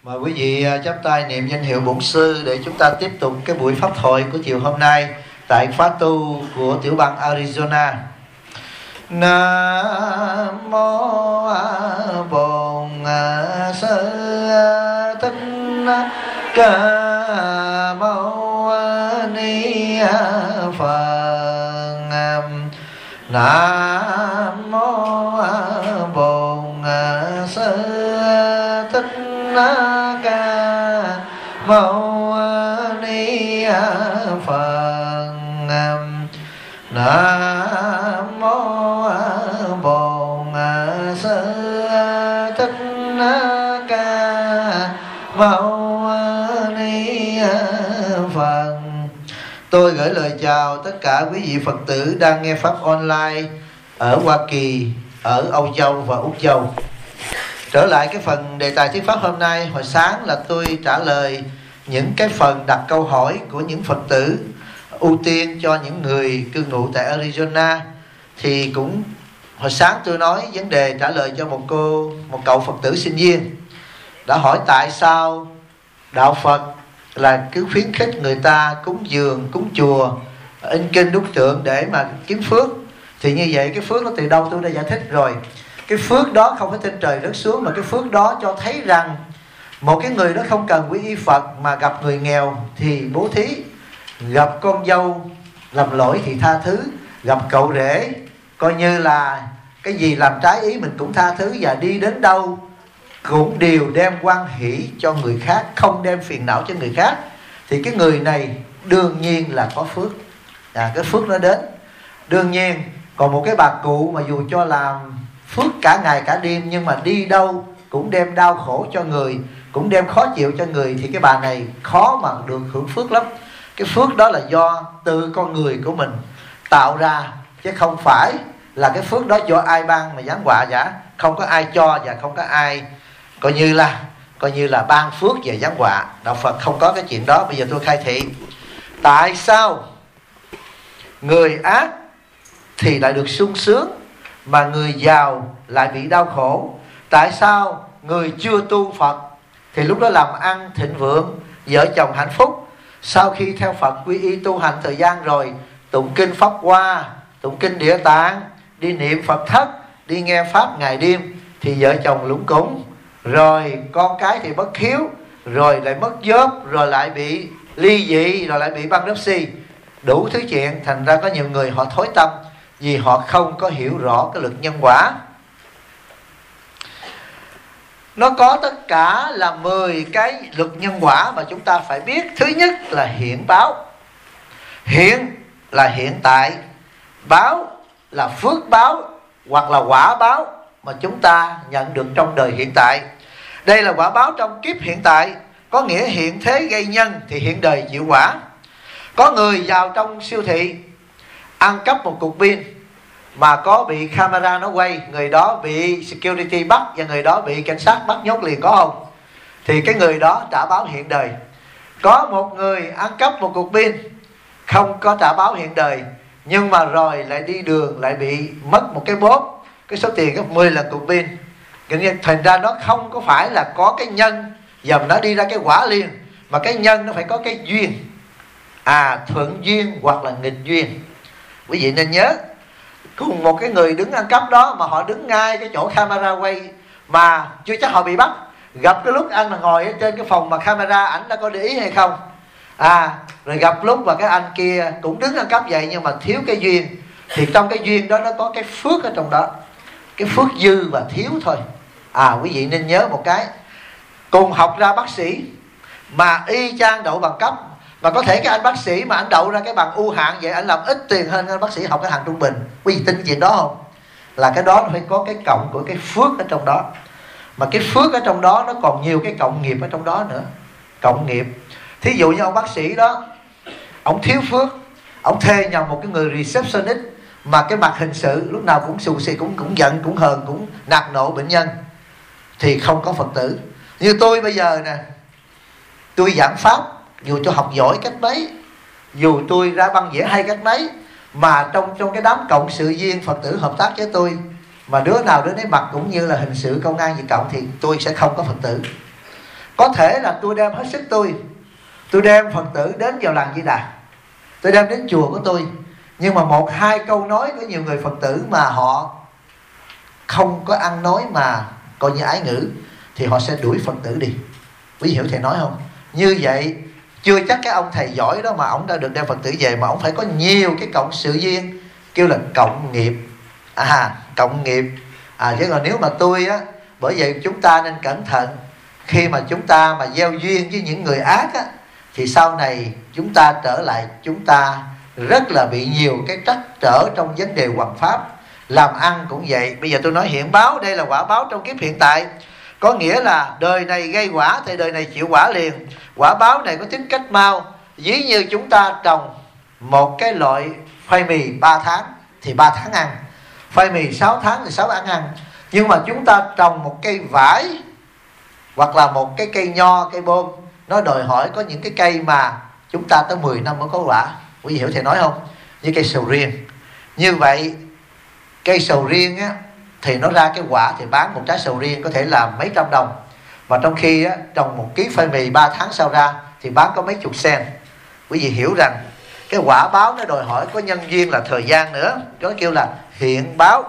Mời quý vị chắp tay niệm danh hiệu Bổn Sư để chúng ta tiếp tục cái buổi pháp thoại của chiều hôm nay tại khóa tu của tiểu bang Arizona. Nam mô Bổn Sư Thích Ca Mâu Ni Phật. Nam mô Bổn Sư Thích Ca Mâu Ni Phật. Nam mô Bổn Sư Thích Ca Mâu Ni Phật. Tôi gửi lời chào tất cả quý vị Phật tử đang nghe pháp online ở Hoa Kỳ, ở Âu Châu và Úc Châu. Trở lại cái phần đề tài thuyết pháp hôm nay, hồi sáng là tôi trả lời những cái phần đặt câu hỏi của những Phật tử, ưu tiên cho những người cư ngụ tại Arizona. Thì cũng hồi sáng tôi nói vấn đề trả lời cho một cậu Phật tử sinh viên đã hỏi tại sao đạo Phật là cứ khuyến khích người ta cúng dường, cúng chùa, in kinh đúc tượng để mà kiếm phước. Thì như vậy cái phước nó từ đâu tôi đã giải thích rồi. Cái phước đó không phải trên trời rớt xuống, mà cái phước đó cho thấy rằng một cái người đó không cần quy y Phật mà gặp người nghèo thì bố thí, gặp con dâu làm lỗi thì tha thứ, gặp cậu rể coi như là cái gì làm trái ý mình cũng tha thứ, và đi đến đâu cũng đều đem hoan hỷ cho người khác, không đem phiền não cho người khác, thì cái người này đương nhiên là có phước. Cái phước nó đến. Đương nhiên còn một cái bà cụ mà dù cho làm phước cả ngày cả đêm nhưng mà đi đâu cũng đem đau khổ cho người, cũng đem khó chịu cho người, thì cái bà này khó mà được hưởng phước lắm. Cái phước đó là do từ con người của mình tạo ra, chứ không phải là cái phước đó do ai ban mà giáng họa giả. Không có ai cho và không có ai coi như là ban phước về giáng họa. Đạo Phật không có cái chuyện đó. Bây giờ tôi khai thị tại sao người ác thì lại được sung sướng mà người giàu lại bị đau khổ. Tại sao người chưa tu Phật thì lúc đó làm ăn thịnh vượng, vợ chồng hạnh phúc, sau khi theo Phật quy y tu hành thời gian rồi, tụng kinh Pháp Hoa, tụng kinh Địa Tạng, đi niệm Phật thất, đi nghe pháp ngày đêm, thì vợ chồng lúng cúng, rồi con cái thì bất hiếu, rồi lại mất job, rồi lại bị ly dị, rồi lại bị bankruptcy, đủ thứ chuyện. Thành ra có nhiều người họ thối tâm vì họ không có hiểu rõ cái luật nhân quả. Nó có tất cả là 10 cái luật nhân quả mà chúng ta phải biết. Thứ nhất là hiện báo. Hiện là hiện tại, báo là phước báo hoặc là quả báo mà chúng ta nhận được trong đời hiện tại. Đây là quả báo trong kiếp hiện tại, có nghĩa hiện thế gây nhân thì hiện đời chịu quả. Có người vào trong siêu thị ăn cắp một cục pin mà có bị camera nó quay, người đó bị security bắt và người đó bị cảnh sát bắt nhốt liền, có không? Thì cái người đó trả báo hiện đời. Có một người ăn cắp một cục pin không có trả báo hiện đời, nhưng mà rồi lại đi đường lại bị mất một cái bóp, cái số tiền gấp 10 lần cục pin. Thành ra nó không có phải là có cái nhân dầm nó đi ra cái quả liền, mà cái nhân nó phải có cái duyên. Thuận duyên hoặc là nghịch duyên. Quý vị nên nhớ, cùng một cái người đứng ăn cắp đó mà họ đứng ngay cái chỗ camera quay mà chưa chắc họ bị bắt. Gặp cái lúc anh mà ngồi ở trên cái phòng mà camera ảnh đã có để ý hay không. Rồi gặp lúc mà cái anh kia cũng đứng ăn cắp vậy nhưng mà thiếu cái duyên, thì trong cái duyên đó nó có cái phước ở trong đó, cái phước dư và thiếu thôi. Quý vị nên nhớ một cái, cùng học ra bác sĩ mà y chang đậu bằng cấp, mà có thể cái anh bác sĩ mà anh đậu ra cái bằng ưu hạng vậy, anh làm ít tiền hơn anh bác sĩ học cái hàng trung bình. Quý vị tin cái chuyện đó không? Là cái đó nó phải có cái cộng của cái phước ở trong đó. Mà cái phước ở trong đó nó còn nhiều cái cộng nghiệp ở trong đó nữa. Cộng nghiệp. Thí dụ như ông bác sĩ đó, ông thiếu phước, ông thuê nhầm một cái người receptionist mà cái mặt hình sự lúc nào cũng xù xì, cũng giận, cũng hờn, cũng nạt nộ bệnh nhân, thì không có Phật tử. Như tôi bây giờ nè, tôi giảng pháp, dù tôi học giỏi cách mấy, dù tôi ra băng vẽ hay cách mấy, mà trong cái đám cộng sự viên Phật tử hợp tác với tôi mà đứa nào đứa nấy mặt cũng như là hình sự công an gì cộng, thì tôi sẽ không có Phật tử. Có thể là tôi đem hết sức tôi đem Phật tử đến vào làng Di Đà, tôi đem đến chùa của tôi, nhưng mà một hai câu nói của nhiều người Phật tử mà họ không có ăn nói mà coi như ái ngữ, thì họ sẽ đuổi Phật tử đi. Quý vị hiểu thầy nói không? Như vậy chưa chắc cái ông thầy giỏi đó mà ông đã được đem Phật tử về, mà ông phải có nhiều cái cộng sự duyên, kêu là cộng nghiệp. Cộng nghiệp. Chứ còn nếu mà tôi á, bởi vậy chúng ta nên cẩn thận khi mà chúng ta mà gieo duyên với những người ác á, thì sau này chúng ta trở lại, chúng ta rất là bị nhiều cái trắc trở trong vấn đề hoằng pháp. Làm ăn cũng vậy. Bây giờ tôi nói hiện báo, đây là quả báo trong kiếp hiện tại, có nghĩa là đời này gây quả thì đời này chịu quả liền. Quả báo này có tính cách mau. Ví như chúng ta trồng một cái loại khoai mì 3 tháng thì 3 tháng ăn, khoai mì 6 tháng thì 6 tháng ăn. Nhưng mà chúng ta trồng một cây vải hoặc là một cái cây nho, cây bôm, nó đòi hỏi có những cái cây mà chúng ta tới 10 năm mới có quả. Quý vị hiểu thầy nói không? Như cây sầu riêng. Như vậy cây sầu riêng á, thì nó ra cái quả thì bán một trái sầu riêng có thể là mấy trăm đồng, mà trong khi á, trồng một ký khoai mì 3 tháng sau ra thì bán có mấy chục sen. Quý vị hiểu rằng cái quả báo nó đòi hỏi có nhân duyên là thời gian nữa. Đó kêu là hiện báo.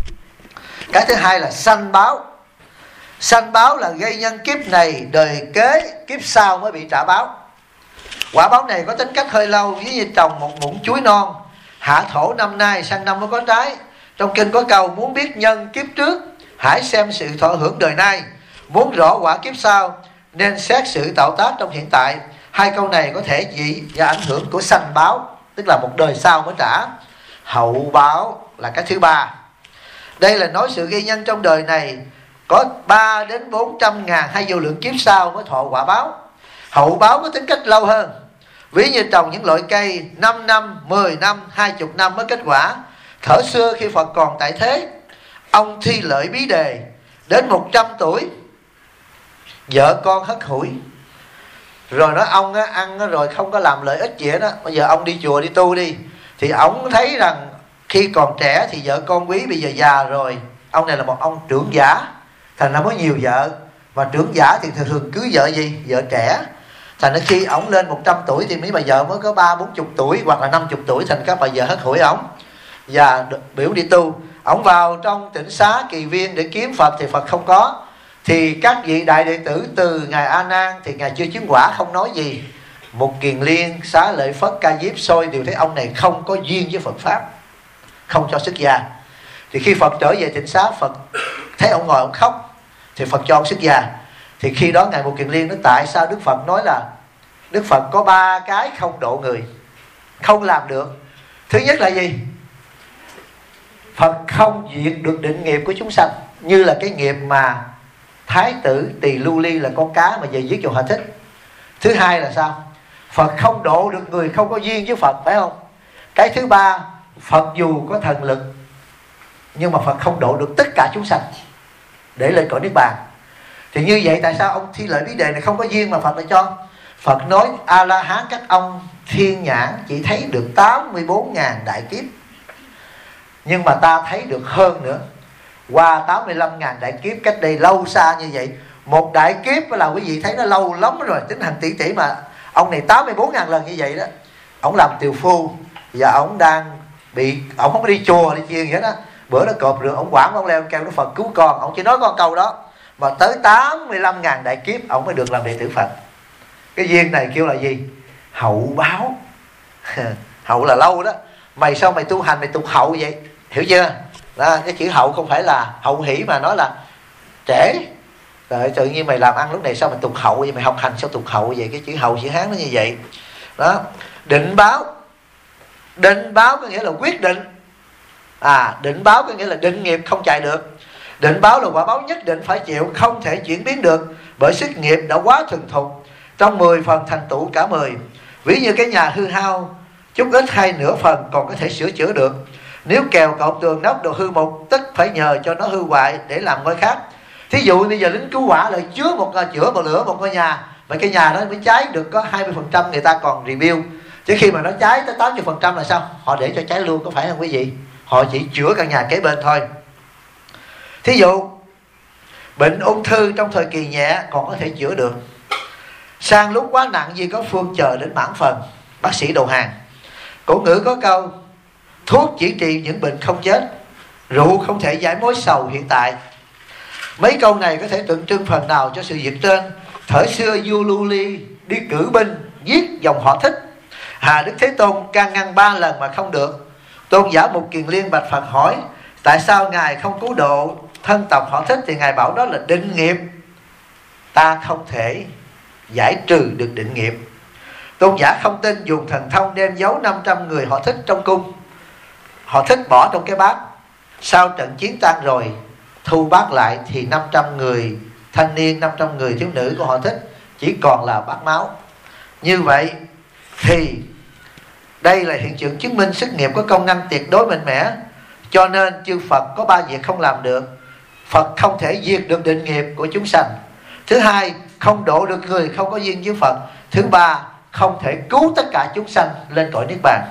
Cái thứ hai là sanh báo. Sanh báo là gây nhân kiếp này, đời kế kiếp sau mới bị trả báo. Quả báo này có tính cách hơi lâu. Ví như trồng một muỗng chuối non, hạ thổ năm nay sang năm mới có trái. Trong kinh có câu muốn biết nhân kiếp trước, hãy xem sự thọ hưởng đời nay. Muốn rõ quả kiếp sau, nên xét sự tạo tác trong hiện tại. Hai câu này có thể chỉ do ảnh hưởng của sanh báo, tức là một đời sau mới trả. Hậu báo là cái thứ ba. Đây là nói sự gây nhân trong đời này, có 3 đến 400 ngàn hay vô lượng kiếp sau mới thọ quả báo. Hậu báo có tính cách lâu hơn. Ví như trồng những loại cây 5 năm, 10 năm, 20 năm mới kết quả. Thở xưa khi Phật còn tại thế, ông Thi Lợi Bí Đề đến 100 tuổi, vợ con hất hủi. Rồi nói ông á, ăn rồi không có làm lợi ích gì đó, bây giờ ông đi chùa đi tu đi. Thì ông thấy rằng khi còn trẻ thì vợ con quý, bây giờ già rồi. Ông này là một ông trưởng giả, thành ra có nhiều vợ. Và trưởng giả thì thường cưới vợ gì? Vợ trẻ. Thành ra khi ông lên 100 tuổi thì mấy bà vợ mới có 30-40 tuổi hoặc là 50 tuổi, thành các bà vợ hất hủi ông và biểu đi tu. Ông vào trong tịnh xá Kỳ Viên để kiếm Phật thì Phật không có. Thì các vị đại đệ tử từ ngài A Nan thì ngài chưa chứng quả không nói gì. Một Kiền Liên, Xá Lợi Phất, Ca Diếp Soi đều thấy ông này không có duyên với Phật pháp, không cho xuất gia. Thì khi Phật trở về tịnh xá, Phật thấy ông ngồi ông khóc thì Phật cho ông xuất gia. Thì khi đó ngài Một Kiền Liên nói tại sao Đức Phật nói là Đức Phật có 3 cái không độ người, không làm được. Thứ nhất là gì? Phật không diệt được định nghiệp của chúng sanh. Như là cái nghiệp mà Thái tử Tỳ Lưu Ly là con cá mà về giết cho họ thích. Thứ hai là sao? Phật không độ được người không có duyên với Phật, phải không? Cái thứ ba, Phật dù có thần lực nhưng mà Phật không độ được tất cả chúng sanh để lên cõi niết bàn. Thì như vậy tại sao ông Thi Lợi Bí Đề này không có duyên mà Phật lại cho? Phật nói A La Hán các ông thiên nhãn chỉ thấy được 84.000 đại kiếp, nhưng mà ta thấy được hơn nữa. Qua 85.000 đại kiếp cách đây lâu xa như vậy. Một đại kiếp là quý vị thấy nó lâu lắm rồi, tính hàng tỷ tỷ, mà ông này 84.000 lần như vậy đó. Ông làm tiều phu và ông đang bị, ông không có đi chùa đi chiền gì hết á. Bữa nó cọp rượu, ông quảng ông leo kêu Đức Phật cứu con. Ông chỉ nói con câu đó mà tới 85.000 đại kiếp ông mới được làm đệ tử Phật. Cái duyên này kêu là gì? Hậu báo. Hậu là lâu đó. Mày sao mày tu hành mày tu hậu vậy? Hiểu chưa? Đó, cái chữ hậu không phải là hậu hỷ mà nói là trễ. Rồi tự nhiên mày làm ăn lúc này sao mày tụt hậu vậy? Mày học hành sao tụt hậu vậy? Cái chữ hậu chữ Hán nó như vậy. Đó. Định báo. Định báo có nghĩa là quyết định. Định báo có nghĩa là định nghiệp không chạy được. Định báo là quả báo nhất định phải chịu, không thể chuyển biến được, bởi sức nghiệp đã quá thuần thục. Trong 10 phần thành tựu cả 10. Ví như cái nhà hư hao, chút ít hay nửa phần còn có thể sửa chữa được. Nếu kèo cột tường nóc đồ hư một, tức phải nhờ cho nó hư hoại để làm ngôi khác. Thí dụ bây giờ lính cứu hỏa lại chữa một lửa một ngôi nhà, mà cái nhà đó mới cháy được có 20%, người ta còn review. Chứ khi mà nó cháy tới 80% là sao? Họ để cho cháy luôn, có phải không quý vị? Họ chỉ chữa căn nhà kế bên thôi. Thí dụ bệnh ung thư trong thời kỳ nhẹ còn có thể chữa được, sang lúc quá nặng gì có phương chờ đến mãn phần, bác sĩ đầu hàng. Cổ ngữ có câu thuốc chỉ trị những bệnh không chết, rượu không thể giải mối sầu hiện tại. Mấy câu này có thể tượng trưng phần nào cho sự việc trên. Thời xưa vua Lưu Ly đi cử binh giết dòng họ Thích, Đức Thế Tôn can ngăn 3 lần mà không được. Tôn giả Mục Kiền Liên bạch Phật hỏi tại sao ngài không cứu độ thân tộc họ Thích, thì ngài bảo đó là định nghiệp, ta không thể giải trừ được định nghiệp. Tôn giả không tin, dùng thần thông đem giấu 500 người họ Thích trong cung. Họ Thích bỏ trong cái bát. Sau trận chiến tan rồi, thu bát lại thì 500 người thanh niên, 500 người thiếu nữ của họ Thích chỉ còn là bát máu. Như vậy thì đây là hiện tượng chứng minh sức nghiệp có công năng tuyệt đối mạnh mẽ. Cho nên chư Phật có 3 việc không làm được. Phật không thể diệt được định nghiệp của chúng sanh. Thứ hai, không độ được người không có duyên với Phật. Thứ ba, không thể cứu tất cả chúng sanh lên cõi Niết Bàn.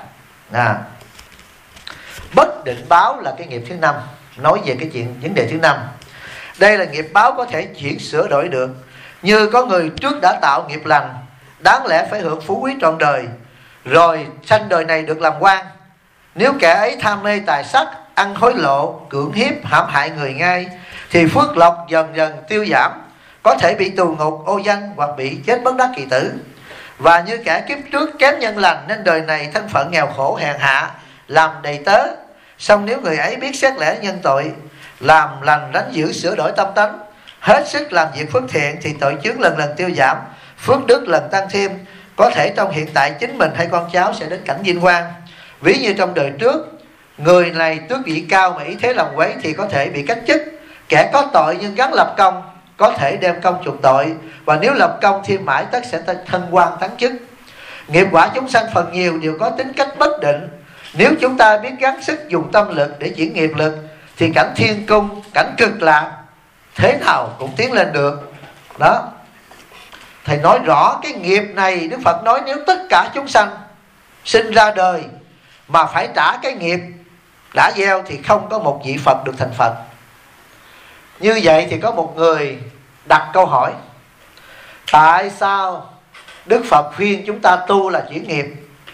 Bất định báo là cái nghiệp thứ 5. Nói về cái chuyện vấn đề thứ 5. Đây là nghiệp báo có thể chuyển sửa đổi được. Như có người trước đã tạo nghiệp lành, đáng lẽ phải hưởng phú quý trọn đời, rồi sanh đời này được làm quan. Nếu kẻ ấy tham mê tài sắc, ăn hối lộ, cưỡng hiếp, hãm hại người ngay, thì phước lộc dần dần tiêu giảm, có thể bị tù ngục, ô danh hoặc bị chết bất đắc kỳ tử. Và như kẻ kiếp trước kém nhân lành nên đời này thân phận nghèo khổ hèn hạ, làm đầy tớ. Xong nếu người ấy biết xét lẽ nhân tội, làm lành ránh giữ sửa đổi tâm tánh, hết sức làm việc phước thiện, thì tội chướng lần lần tiêu giảm, phước đức lần tăng thêm. Có thể trong hiện tại chính mình hay con cháu sẽ đến cảnh vinh quang. Ví như trong đời trước, người này tước vị cao mà ý thế làm quấy thì có thể bị cách chức. Kẻ có tội nhưng gắng lập công, có thể đem công chuộc tội. Và nếu lập công thêm mãi tất sẽ thân quan thắng chức. Nghiệp quả chúng sanh phần nhiều đều có tính cách bất định. Nếu chúng ta biết gắng sức dùng tâm lực để chuyển nghiệp lực, thì cảnh thiên cung, cảnh cực lạc thế nào cũng tiến lên được. Đó, thầy nói rõ cái nghiệp này. Đức Phật nói nếu tất cả chúng sanh sinh ra đời mà phải trả cái nghiệp đã gieo, thì không có một vị Phật được thành Phật. Như vậy thì có một người đặt câu hỏi: tại sao Đức Phật khuyên chúng ta tu là chuyển nghiệp,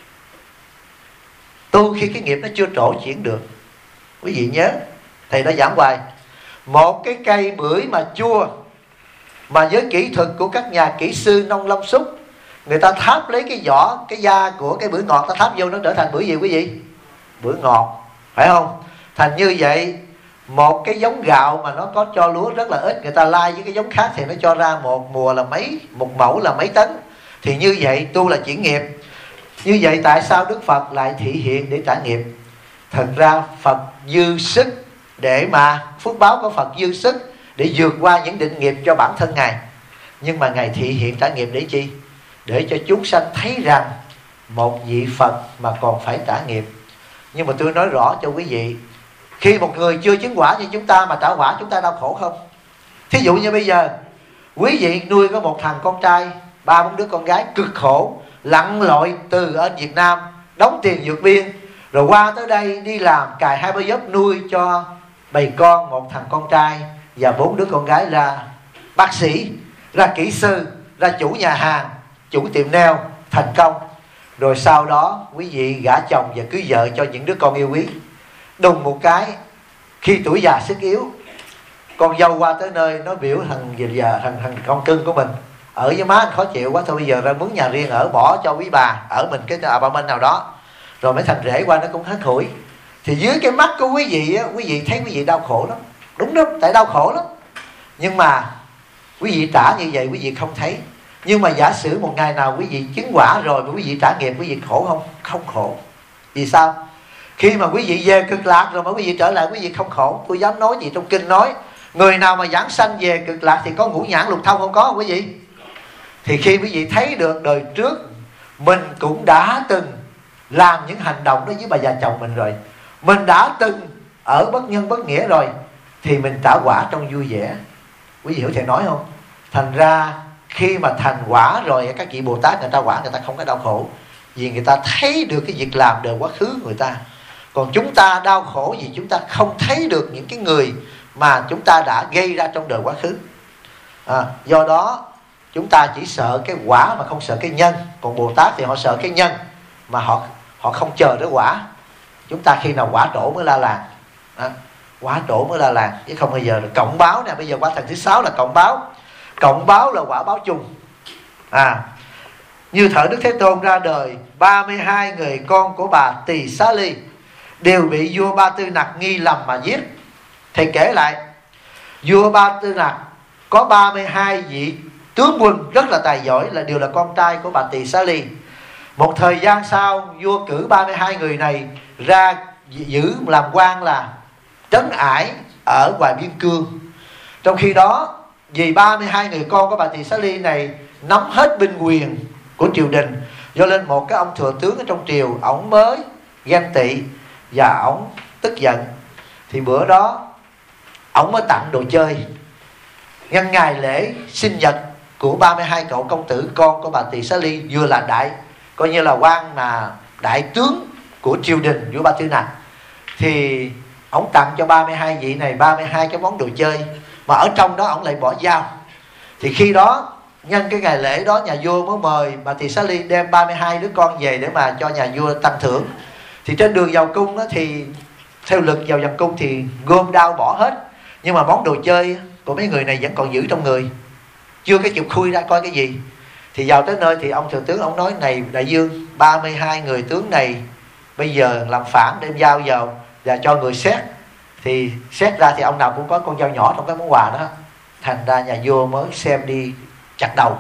tu khi cái nghiệp nó chưa trổ chuyển được? Quý vị nhớ thầy đã giảng hoài, một cái cây bưởi mà chua, mà với kỹ thuật của các nhà kỹ sư nông lâm súc, người ta tháp lấy cái vỏ, cái da của cái bưởi ngọt, ta tháp vô nó trở thành bưởi gì quý vị? Bưởi ngọt, phải không? Thành như vậy, một cái giống gạo mà nó có cho lúa rất là ít, người ta lai với cái giống khác thì nó cho ra một mùa là một mẫu là mấy tấn. Thì như vậy tu là chuyển nghiệp. Như vậy tại sao Đức Phật lại thị hiện để trả nghiệp? Thật ra Phật dư sức để mà phước báo của Phật dư sức để vượt qua những định nghiệp cho bản thân Ngài. Nhưng mà Ngài thị hiện trả nghiệp để chi? Để cho chúng sanh thấy rằng một vị Phật mà còn phải trả nghiệp. Nhưng mà tôi nói rõ cho quý vị, khi một người chưa chứng quả như chúng ta mà trả quả, chúng ta đau khổ không? Thí dụ như bây giờ quý vị nuôi có một thằng con trai, 3-4 đứa con gái cực khổ, lặn lội từ ở Việt Nam đóng tiền vượt biên, rồi qua tới đây đi làm cài 2-3 job nuôi cho bầy con, một thằng con trai và 4 đứa con gái ra bác sĩ, ra kỹ sư, ra chủ nhà hàng, chủ tiệm nail thành công. Rồi sau đó quý vị gả chồng và cưới vợ cho những đứa con yêu quý. Đùng một cái, khi tuổi già sức yếu, con dâu qua tới nơi nó biểu thằng con cưng của mình ở với má anh khó chịu quá, thôi bây giờ ra mướn nhà riêng ở, bỏ cho quý bà ở mình cái apartment nào đó. Rồi mấy thằng rể qua nó cũng hết hủi. Thì dưới cái mắt của quý vị á, quý vị thấy quý vị đau khổ lắm. Đúng đó, tại đau khổ lắm. Nhưng mà quý vị trả như vậy quý vị không thấy. Nhưng mà giả sử một ngày nào quý vị chứng quả rồi mà quý vị trả nghiệp, quý vị khổ không? Không khổ. Vì sao? Khi mà quý vị về cực lạc rồi mà quý vị trở lại, quý vị không khổ. Tôi dám nói gì trong kinh nói, người nào mà giảng sanh về cực lạc thì có ngũ nhãn lục thông không có quý vị? Thì khi quý vị thấy được đời trước mình cũng đã từng làm những hành động đó với bà già chồng mình rồi, mình đã từng ở bất nhân bất nghĩa rồi, thì mình trả quả trong vui vẻ. Quý vị hiểu thầy nói không? Thành ra khi mà thành quả rồi, các vị Bồ Tát người ta quả, người ta không có đau khổ, vì người ta thấy được cái việc làm đời quá khứ người ta. Còn chúng ta đau khổ vì chúng ta không thấy được những cái người mà chúng ta đã gây ra trong đời quá khứ. Do đó chúng ta chỉ sợ cái quả mà không sợ cái nhân. Còn Bồ Tát thì họ sợ cái nhân mà họ không chờ tới quả. Chúng ta khi nào quả trổ mới la làng, quả trổ mới la làng, chứ không bao giờ là cộng báo nè. Bây giờ quả thần thứ 6 là cộng báo. Cộng báo là quả báo chung. Như thời Đức Thế Tôn ra đời, 32 người con của bà Tỳ Xá Ly đều bị vua Ba Tư Nặc nghi lầm mà giết. Thầy kể lại, vua Ba Tư Nặc có 32 vị tướng quân rất là tài giỏi, là đều là con trai của bà Tỳ Xá Ly. Một thời gian sau, vua cử 32 người này ra giữ làm quan là trấn ải ở ngoài biên cương. Trong khi đó, vì 32 người con của bà Tỳ Xá Ly này nắm hết binh quyền của triều đình, do nên một cái ông thừa tướng ở trong triều, ổng mới ghen tị và ổng tức giận. Thì bữa đó ổng mới tặng đồ chơi nhân ngày lễ sinh nhật của 32 cậu công tử con của bà Tỳ Xá Ly, vừa là đại, coi như là quan, là đại tướng của triều đình của Ba Tư Nặc. Thì ổng tặng cho 32 vị này 32 cái món đồ chơi, mà ở trong đó ổng lại bỏ dao. Thì khi đó nhân cái ngày lễ đó, nhà vua mới mời bà Tỳ Xá Ly đem 32 đứa con về để mà cho nhà vua tăng thưởng. Thì trên đường vào cung đó, thì theo lực vào dầm cung thì gom đao bỏ hết, nhưng mà món đồ chơi của mấy người này vẫn còn giữ trong người, chưa cái chịu khui ra coi cái gì. Thì vào tới nơi thì ông thừa tướng ông nói: này đại vương, 32 người tướng này bây giờ làm phản, đem dao vào và cho người xét. Thì xét ra thì ông nào cũng có con dao nhỏ trong cái món quà đó. Thành ra nhà vua mới xem đi chặt đầu.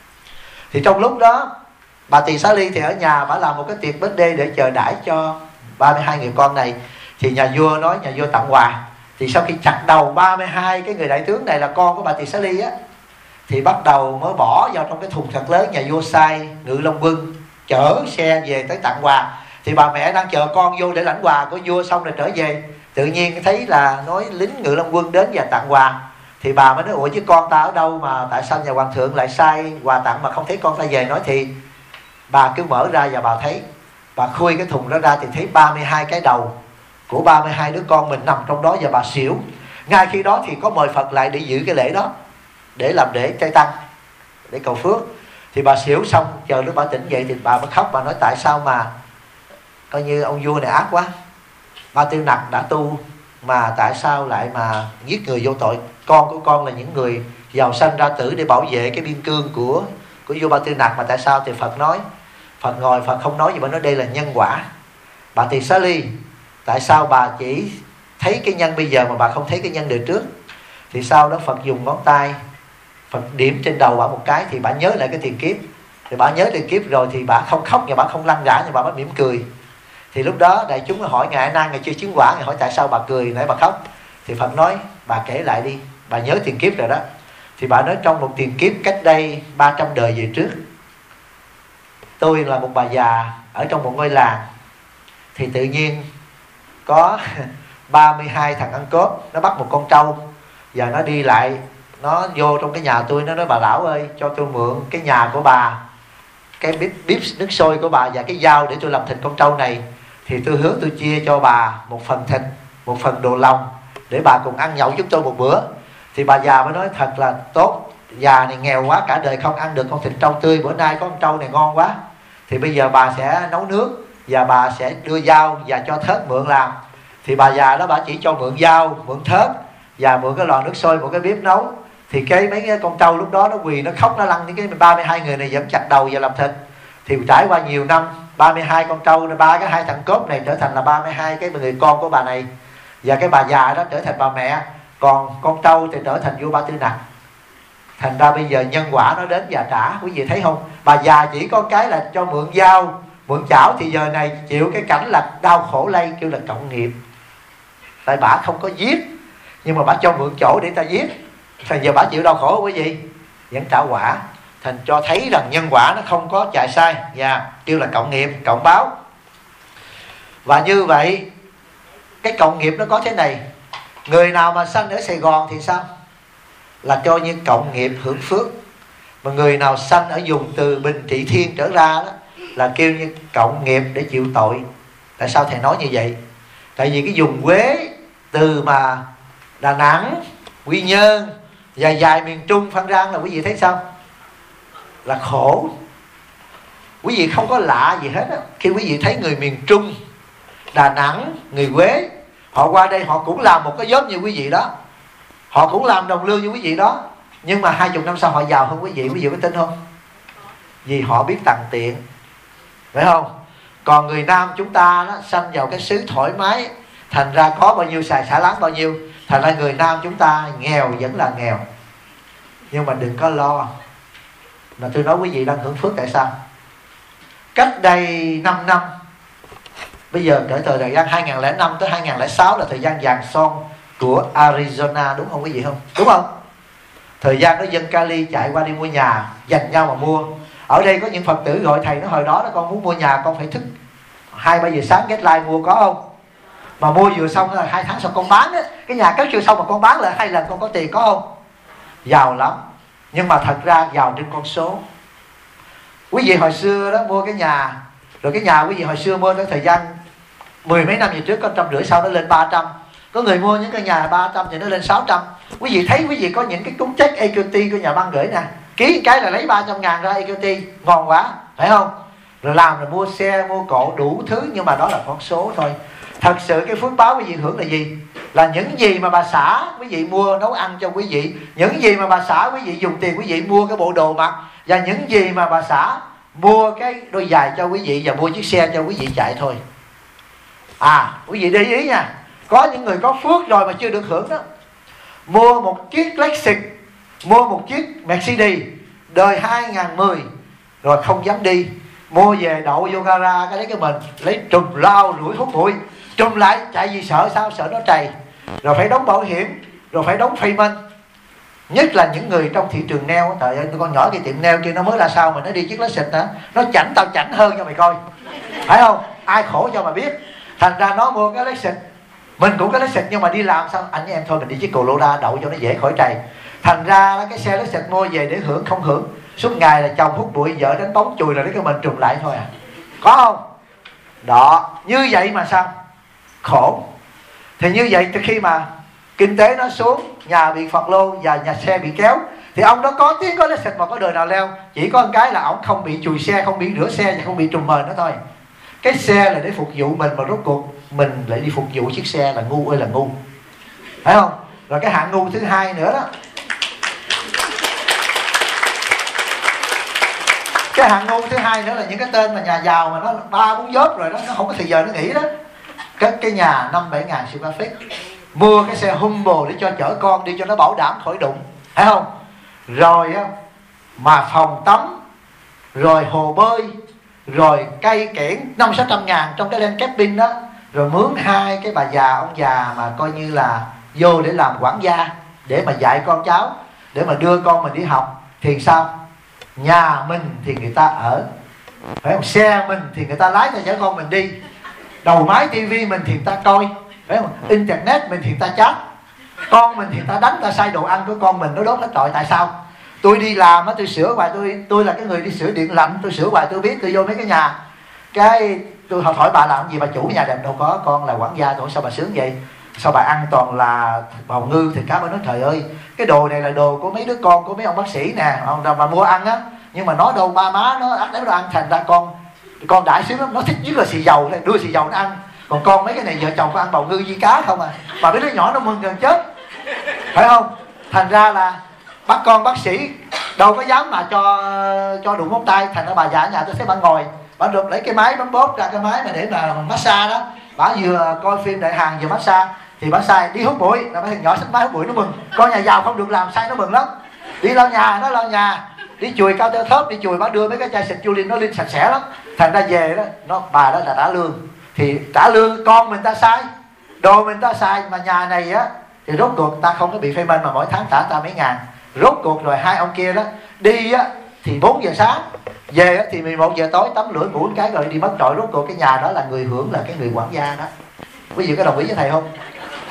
Thì trong lúc đó bà Tỳ Xá Ly thì ở nhà, bà làm một cái tiệc birthday để chờ đãi cho 32 người con này. Thì nhà vua nói nhà vua tặng quà. Thì sau khi chặt đầu 32 cái người đại tướng này là con của bà Tỳ Xá Ly á, thì bắt đầu mới bỏ vào trong cái thùng thật lớn. Nhà vua sai Ngự Long Quân chở xe về tới tặng quà. Thì bà mẹ đang chờ con vô để lãnh quà của vua, xong rồi trở về, tự nhiên thấy là nói lính Ngự Long Quân đến và tặng quà. Thì bà mới nói: ủa chứ con ta ở đâu mà tại sao nhà hoàng thượng lại sai quà tặng mà không thấy con ta về? Nói thì bà cứ mở ra và bà thấy, bà khui cái thùng đó ra thì thấy 32 cái đầu của 32 đứa con mình nằm trong đó, và bà xỉu. Ngay khi đó thì có mời Phật lại để giữ cái lễ đó, để làm lễ trai tăng, để cầu phước. Thì bà xỉu xong, chờ lúc bà tỉnh dậy thì bà mới khóc. Bà nói tại sao mà coi như ông vua này ác quá, Ba Tư Nặc đã tu mà tại sao lại mà giết người vô tội? Con của con là những người giàu sanh ra tử để bảo vệ cái biên cương của vua Ba Tư Nặc, mà tại sao? Thì Phật nói, Phật ngồi Phật không nói gì, mà nói đây là nhân quả. Bà Tỳ Xá Ly, tại sao bà chỉ thấy cái nhân bây giờ mà bà không thấy cái nhân đời trước? Thì sau đó Phật dùng ngón tay Phật điểm trên đầu bà một cái, thì bà nhớ lại cái tiền kiếp. Thì bà nhớ tiền kiếp rồi thì bà không khóc và bà không lăn rã, nhưng bà mới mỉm cười. Thì lúc đó đại chúng hỏi ngài A Nan, ngài chưa chứng quả, ngài hỏi tại sao bà cười nãy bà khóc? Thì Phật nói bà kể lại đi, bà nhớ tiền kiếp rồi đó. Thì bà nói trong một tiền kiếp cách đây 300 đời về trước, tôi là một bà già ở trong một ngôi làng. Thì tự nhiên có 32 thằng ăn cốp, nó bắt một con trâu và nó đi lại, nó vô trong cái nhà tôi, nó nói bà lão ơi, cho tôi mượn cái nhà của bà, cái bếp nước sôi của bà và cái dao để tôi làm thịt con trâu này. Thì tôi hứa tôi chia cho bà một phần thịt, một phần đồ lòng, để bà cùng ăn nhậu chúng tôi một bữa. Thì bà già mới nói thật là tốt, già này nghèo quá, cả đời không ăn được con thịt trâu tươi, bữa nay có con trâu này ngon quá. Thì bây giờ bà sẽ nấu nước và bà sẽ đưa dao và cho thớt mượn làm. Thì bà già đó bà chỉ cho mượn dao, mượn thớt và mượn cái lò nước sôi, một cái bếp nấu. Thì mấy cái con trâu lúc đó nó quỳ, nó khóc, nó lăn. Những cái 32 người này vẫn chặt đầu và làm thịt. Thì trải qua nhiều năm, 32 con trâu, hai thằng cốp này trở thành là 32 cái người con của bà này. Và cái bà già đó trở thành bà mẹ, còn con trâu thì trở thành vua Ba Tư Nặc. Thành ra bây giờ nhân quả nó đến và trả. Quý vị thấy không? Bà già chỉ có cái là cho mượn dao, mượn chảo, thì giờ này chịu cái cảnh là đau khổ lây, kêu là cộng nghiệp. Tại bà không có giết, nhưng mà bà cho mượn chỗ để ta giết. Thành giờ bà chịu đau khổ quý vị, vẫn trả quả. Thành cho thấy rằng nhân quả nó không có chạy sai, và kêu là cộng nghiệp, cộng báo. Và như vậy cái cộng nghiệp nó có thế này. Người nào mà sanh ở Sài Gòn thì sao? Là cho như cộng nghiệp hưởng phước. Mà người nào sanh ở vùng từ Bình Trị Thiên trở ra đó là kêu như cộng nghiệp để chịu tội. Tại sao thầy nói như vậy? Tại vì cái vùng Quế, từ mà Đà Nẵng, Quy Nhơn, dài dài miền Trung, Phan Rang là quý vị thấy sao? là khổ. Quý vị không có lạ gì hết á. Khi quý vị thấy người miền Trung, Đà Nẵng, người Huế, họ qua đây họ cũng làm một cái job như quý vị đó, họ cũng làm đồng lương như quý vị đó, nhưng mà 20 năm sau họ giàu hơn quý vị có tin không? Vì họ biết tằn tiện, phải không? Còn người Nam chúng ta đó, sanh vào cái xứ thoải mái, thành ra có bao nhiêu xài xả láng bao nhiêu. Thành ra người Nam chúng ta nghèo vẫn là nghèo. Nhưng mà đừng có lo. Mà tôi nói quý vị đang hưởng phước tại sao? Cách đây 5 năm, bây giờ kể từ thời gian 2005 tới 2006 là thời gian vàng son của Arizona, đúng không quý vị không? Đúng không? Thời gian đó dân Cali chạy qua đi mua nhà, dành nhau mà mua. Ở đây có những Phật tử gọi thầy nói hồi đó là con muốn mua nhà con phải thức 2-3 giờ sáng get line mua, có không? Mà mua vừa xong là 2 tháng sau con bán á, cái nhà cất chưa xong mà con bán lại 2 lần con có tiền, có không? Giàu lắm. Nhưng mà thật ra giàu trên con số. Quý vị hồi xưa đó mua cái nhà, rồi cái nhà quý vị hồi xưa mua tới thời gian 10 mấy năm về trước có 150, sau nó lên 300. Có người mua những cái nhà 300 thì nó lên 600. Quý vị thấy quý vị có những cái cuốn check EQT của nhà băng gửi nè, ký cái là lấy 300.000 ra EQT, ngon quá, phải không? Rồi làm rồi mua xe, mua cộ đủ thứ, nhưng mà đó là con số thôi. Thật sự cái phước báo quý vị hưởng là gì? Là những gì mà bà xã quý vị mua nấu ăn cho quý vị, những gì mà bà xã quý vị dùng tiền quý vị mua cái bộ đồ mặc, và những gì mà bà xã mua cái đôi giày cho quý vị và mua chiếc xe cho quý vị chạy thôi. Quý vị để ý nha, có những người có phước rồi mà chưa được hưởng đó. Mua một chiếc Lexus, mua một chiếc Mercedes đời 2010 rồi không dám đi, mua về đậu vô gara cái lấy cái mình lấy trùm lau rủi hút bụi, trùm lại chạy vì sợ sao? Sợ nó trầy, rồi phải đóng bảo hiểm, rồi phải đóng payment. Nhất là những người trong thị trường nail. Trời ơi, con nhỏ cái tiệm nail kia nó mới ra sao mà nó đi chiếc Lexus hả? Nó chảnh tao chảnh hơn cho mày coi, phải không? Ai khổ cho mà biết. Thành ra nó mua cái Lexus, mình cũng có Lexus nhưng mà đi làm sao anh với em thôi mình đi chiếc Corolla đậu cho nó dễ khỏi trầy. Thành ra cái xe Lexus mua về để hưởng không hưởng, suốt ngày là chồng hút bụi, vợ đánh bóng chùi, rồi lấy cái mình trùm lại thôi à. Có không? Đó, như vậy mà sao? Khổ. Thì như vậy từ khi mà kinh tế nó xuống, nhà bị phật lô và nhà xe bị kéo, thì ông đó có tiếng có Lexus mà có đời nào leo. Chỉ có một cái là ông không bị chùi xe, không bị rửa xe và không bị trùm mền nữa thôi. Cái xe là để phục vụ mình, mà rốt cuộc mình lại đi phục vụ chiếc xe là ngu ơi là ngu, phải không? Rồi cái hạng ngu thứ hai nữa đó, cái hạng ngu thứ hai nữa là những cái tên mà nhà giàu mà nó 3-4 job rồi đó, nó không có thời giờ nó nghỉ đó, cất cái nhà 5-7 ngàn square feet, mua cái xe Humble để cho chở con đi cho nó bảo đảm khỏi đụng, phải không? Rồi á, mà phòng tắm, rồi hồ bơi, rồi cây kiển 500-600 ngàn trong cái lên cabin đó, rồi mướn 2 cái bà già ông già mà coi như là vô để làm quản gia, để mà dạy con cháu, để mà đưa con mình đi học. Thì sao? Nhà mình thì người ta ở, phải không? Xe mình thì người ta lái cho chở con mình đi, đầu máy tivi mình thì người ta coi, phải không? Internet mình thì người ta chat, con mình thì người ta đánh, ta sai đồ ăn của con mình nó đốt hết trọi. Tại sao? Tôi đi làm á, tôi sửa hoài, tôi là cái người đi sửa điện lạnh, tôi sửa hoài, tôi biết. Tôi vô mấy cái nhà, cái tôi hỏi bà làm gì, bà chủ nhà đẹp đâu có, con là quản gia. Tôi sao bà sướng vậy? Sao bà ăn toàn là bào ngư thịt cá? Bà nói trời ơi, cái đồ này là đồ của mấy đứa con của mấy ông bác sĩ nè, ông mà mua ăn á, nhưng mà nó đâu ba má nó ăn đồ ăn, thành ra con đại sướng lắm, nó thích nhất là xì dầu, đưa xì dầu nó ăn. Còn con mấy cái này vợ chồng có ăn bào ngư với cá không à, mà mấy đứa nhỏ nó mừng gần chết, phải không? Thành ra là bắt con bác sĩ đâu có dám mà cho đụng móng tay. Thành ra bà già ở nhà tôi thấy bà ngồi, bà được lấy cái máy bấm bóp ra, cái máy mà để mà massage đó, bà vừa coi phim đại hàng vừa massage. Thì bà sai đi hút bụi, là mấy thằng nhỏ xách máy hút bụi nó mừng. Con nhà giàu không được làm sai nó mừng lắm. Đi lau nhà nó lau nhà, đi chùi cao tơ thớp, đi chùi bà đưa mấy cái chai xịt Julin nó lên sạch sẽ lắm. Thành ra về đó, bà đó là trả lương. Thì trả lương con mình ta sai, đồ mình ta sai, mà nhà này á thì rốt cuộc ta không có bị phê minh, mà mỗi tháng trả ta mấy ngàn. Rốt cuộc rồi hai ông kia đó đi á thì 4 giờ sáng, về á thì 11 giờ tối, tắm rửa ngủ cái rồi đi mất trọi. Rốt cuộc cái nhà đó là người hưởng là cái người quản gia đó. Quý vị có đồng ý với thầy không?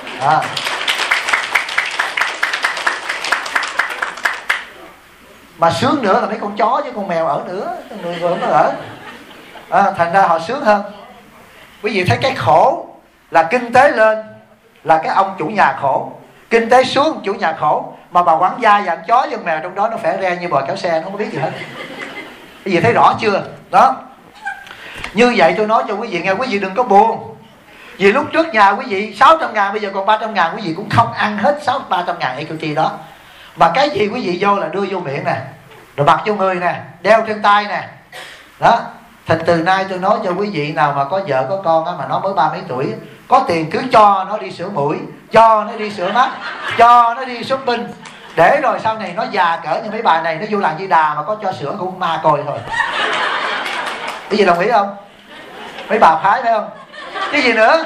Mà sướng nữa là mấy con chó với con mèo ở nữa, người không có ở. Thành ra họ sướng hơn. Quý vị thấy cái khổ là kinh tế lên là cái ông chủ nhà khổ, kinh tế xuống chủ nhà khổ, mà bà quản gia và chó với mèo trong đó nó phải re như bò kéo xe, nó không có biết gì hết. Quý vị thấy rõ chưa? Đó. Như vậy tôi nói cho quý vị nghe, quý vị đừng có buồn. Vì lúc trước nhà quý vị 600.000, bây giờ còn 300.000, quý vị cũng không ăn hết 300.000 equity đó. Mà cái gì quý vị vô là đưa vô miệng nè, rồi mặc vô người nè, đeo trên tay nè. Đó. Thành từ nay tôi nói cho quý vị nào mà có vợ có con á, mà nó mới 30 mấy tuổi, có tiền cứ cho nó đi sửa mũi, cho nó đi sửa mắt, cho nó đi shopping, để rồi sau này nó già cỡ như mấy bà này, nó vô làng Di Đà mà có cho sữa cũng ma còi thôi. Cái gì đồng ý không? Mấy bà phái phải không? Cái gì nữa?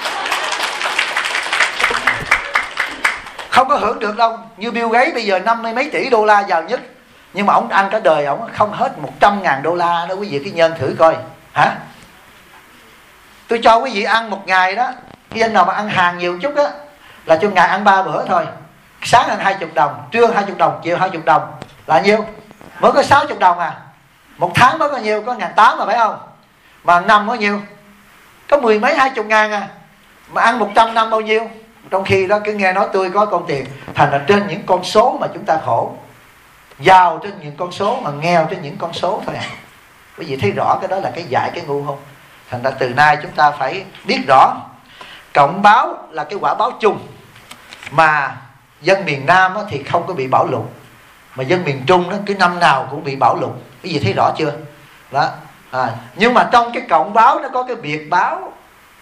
Không có hưởng được đâu. Như Bill Gates bây giờ 50 mấy tỷ đô la giàu nhất, nhưng mà ông ăn cả đời ông không hết 100.000 đô la đó. Quý vị cứ nhân thử coi. Hả? Tôi cho quý vị ăn một ngày đó, khi anh nào mà ăn hàng nhiều chút á, là cho ngày ăn 3 bữa thôi. Sáng ăn 20 đồng, trưa 20 đồng, chiều 20 đồng là nhiêu? Mới có 60 đồng à. Một tháng mới có nhiêu? Có 1.800 mà phải không? Mà năm có nhiêu? Có 10 mấy 20.000 à. Mà ăn 100 năm bao nhiêu? Trong khi đó cứ nghe nói tôi có con tiền. Thành là trên những con số mà chúng ta khổ, giàu trên những con số mà nghèo trên những con số thôi à. Quý vị thấy rõ cái đó là cái dại cái ngu không? Thành ra từ nay chúng ta phải biết rõ, cộng báo là cái quả báo chung. Mà dân miền Nam thì không có bị bão lụt, mà dân miền Trung đó cứ năm nào cũng bị bão lụt. Quý vị thấy rõ chưa? Đó. Nhưng mà trong cái cộng báo nó có cái biệt báo.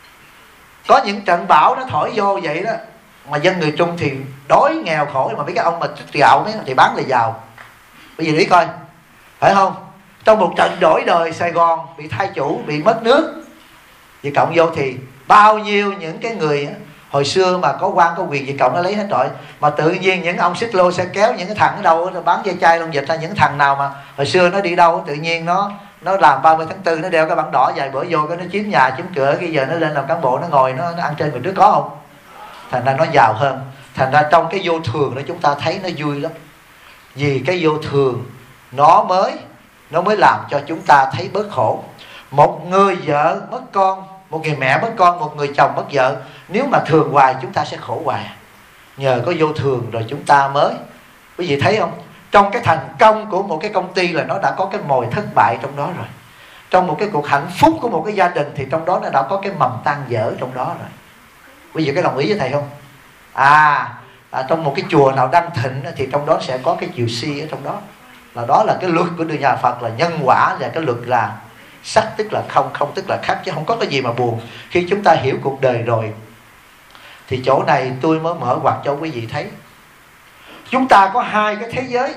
Có những trận bão nó thổi vô vậy đó, mà dân người Trung thì đói nghèo khổ, mà mấy cái ông mà trích gạo mấy thì bán là giàu. Bây giờ nghĩ coi, phải không? Trong một trận đổi đời Sài Gòn bị thay chủ, bị mất nước, thì cộng vô thì bao nhiêu những cái người hồi xưa mà có quan có quyền gì cộng nó lấy hết rồi. Mà tự nhiên những ông xích lô xe kéo, những cái thằng ở đâu nó bán dây chai lông vịt, hay những thằng nào mà hồi xưa nó đi đâu tự nhiên nó làm 30 tháng 4 nó đeo cái bảng đỏ vài bữa vô cái nó chiếm nhà chiếm cửa, cái giờ nó lên làm cán bộ, nó ngồi nó ăn trên người trước, có không? Thành ra nó giàu hơn. Thành ra trong cái vô thường đó chúng ta thấy nó vui lắm. Vì cái vô thường nó mới làm cho chúng ta thấy bớt khổ. Một người vợ mất con, một người mẹ mất con, một người chồng mất vợ, nếu mà thường hoài chúng ta sẽ khổ hoài. Nhờ có vô thường rồi chúng ta mới. Quý vị thấy không? Trong cái thành công của một cái công ty là nó đã có cái mồi thất bại trong đó rồi. Trong một cái cuộc hạnh phúc của một cái gia đình thì trong đó nó đã có cái mầm tan dở trong đó rồi. Quý vị có đồng ý với thầy không? Trong một cái chùa nào đăng thịnh thì trong đó sẽ có cái chiều si ở trong đó. Đó là cái luật của Đức Nhà Phật, là nhân quả, và cái luật là sắc tức là không, không tức là khắc, chứ không có cái gì mà buồn. Khi chúng ta hiểu cuộc đời rồi thì chỗ này tôi mới mở ngoặt cho quý vị thấy. Chúng ta có hai cái thế giới.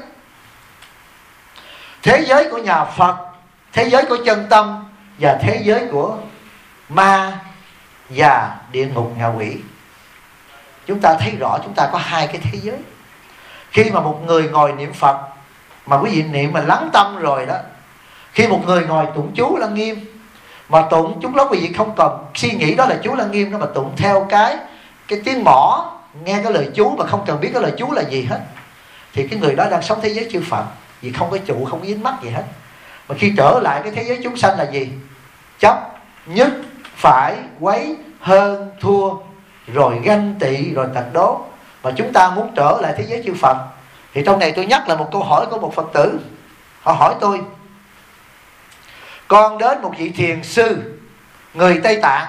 Thế giới của nhà Phật, thế giới của chân tâm, và thế giới của ma và địa ngục ngạ quỷ. Chúng ta thấy rõ chúng ta có hai cái thế giới. Khi mà một người ngồi niệm Phật, mà quý vị niệm mà lắng tâm rồi đó, khi một người ngồi tụng chú Lăng Nghiêm, mà tụng chúng lúc quý vị không cần suy nghĩ đó là chú Lăng Nghiêm đó, mà tụng theo cái tiếng mỏ, nghe cái lời chú mà không cần biết cái lời chú là gì hết, thì cái người đó đang sống thế giới chư Phật, vì không có trụ, không có dính mắc gì hết. Mà khi trở lại cái thế giới chúng sanh là gì? Chấp, nhất, phải, quấy, hơn, thua, rồi ganh tị, rồi tật đố. Mà chúng ta muốn trở lại thế giới chư Phật. Thì trong này tôi nhắc là một câu hỏi của một Phật tử. Họ hỏi tôi: con đến một vị thiền sư người Tây Tạng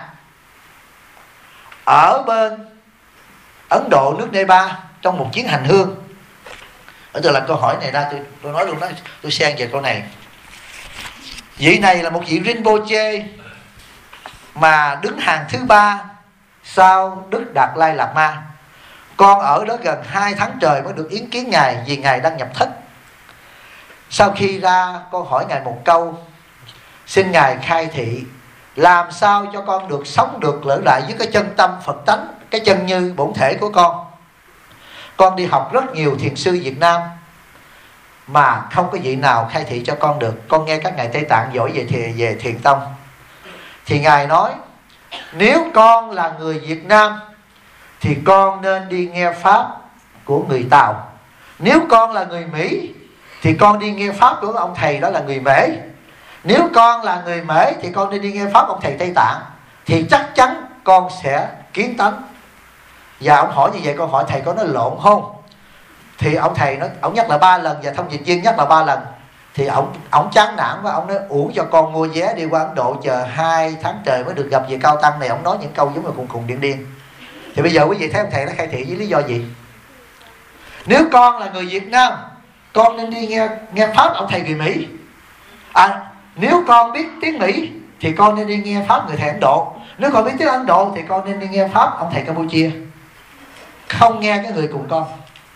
ở bên Ấn Độ, nước Nepal, trong một chuyến hành hương. Ở từ là câu hỏi này ra, tôi nói luôn đó, tôi xen về câu này. Vị này là một vị Rinpoche mà đứng hàng thứ 3 sau Đức Đạt Lai Lạt Ma. Con ở đó gần 2 tháng trời mới được yến kiến Ngài, vì Ngài đang nhập thất. Sau khi ra, con hỏi Ngài một câu: xin Ngài khai thị làm sao cho con được sống được lỡ lại với cái chân tâm Phật tánh, cái chân như bổn thể của con. Con đi học rất nhiều thiền sư Việt Nam mà không có vị nào khai thị cho con được. Con nghe các ngài Tây Tạng giỏi về thiền tông. Thì Ngài nói: nếu con là người Việt Nam thì con nên đi nghe Pháp của người Tàu. Nếu con là người Mỹ thì con đi nghe Pháp của ông thầy đó là người Mễ. Nếu con là người Mễ thì con nên đi nghe Pháp ông thầy Tây Tạng. Thì chắc chắn con sẽ kiến tánh. Và ông hỏi như vậy, con hỏi thầy có nói lộn không? Thì ông thầy nói, ông nhắc là 3 lần, và thông dịch viên nhắc là 3 lần. Thì ổng chán nản quá, ông nói uổng cho con mua vé đi qua Ấn Độ, chờ 2 tháng trời mới được gặp vị cao tăng này. Ông nói những câu giống là cùng điên điên. Thì bây giờ quý vị thấy ông thầy nó khai thị với lý do gì? Nếu con là người Việt Nam, con nên đi nghe pháp ông thầy người Mỹ. Nếu con biết tiếng Mỹ thì con nên đi nghe pháp người thầy Ấn Độ. Nếu con biết tiếng Ấn Độ thì con nên đi nghe pháp ông thầy Campuchia, không nghe cái người cùng con.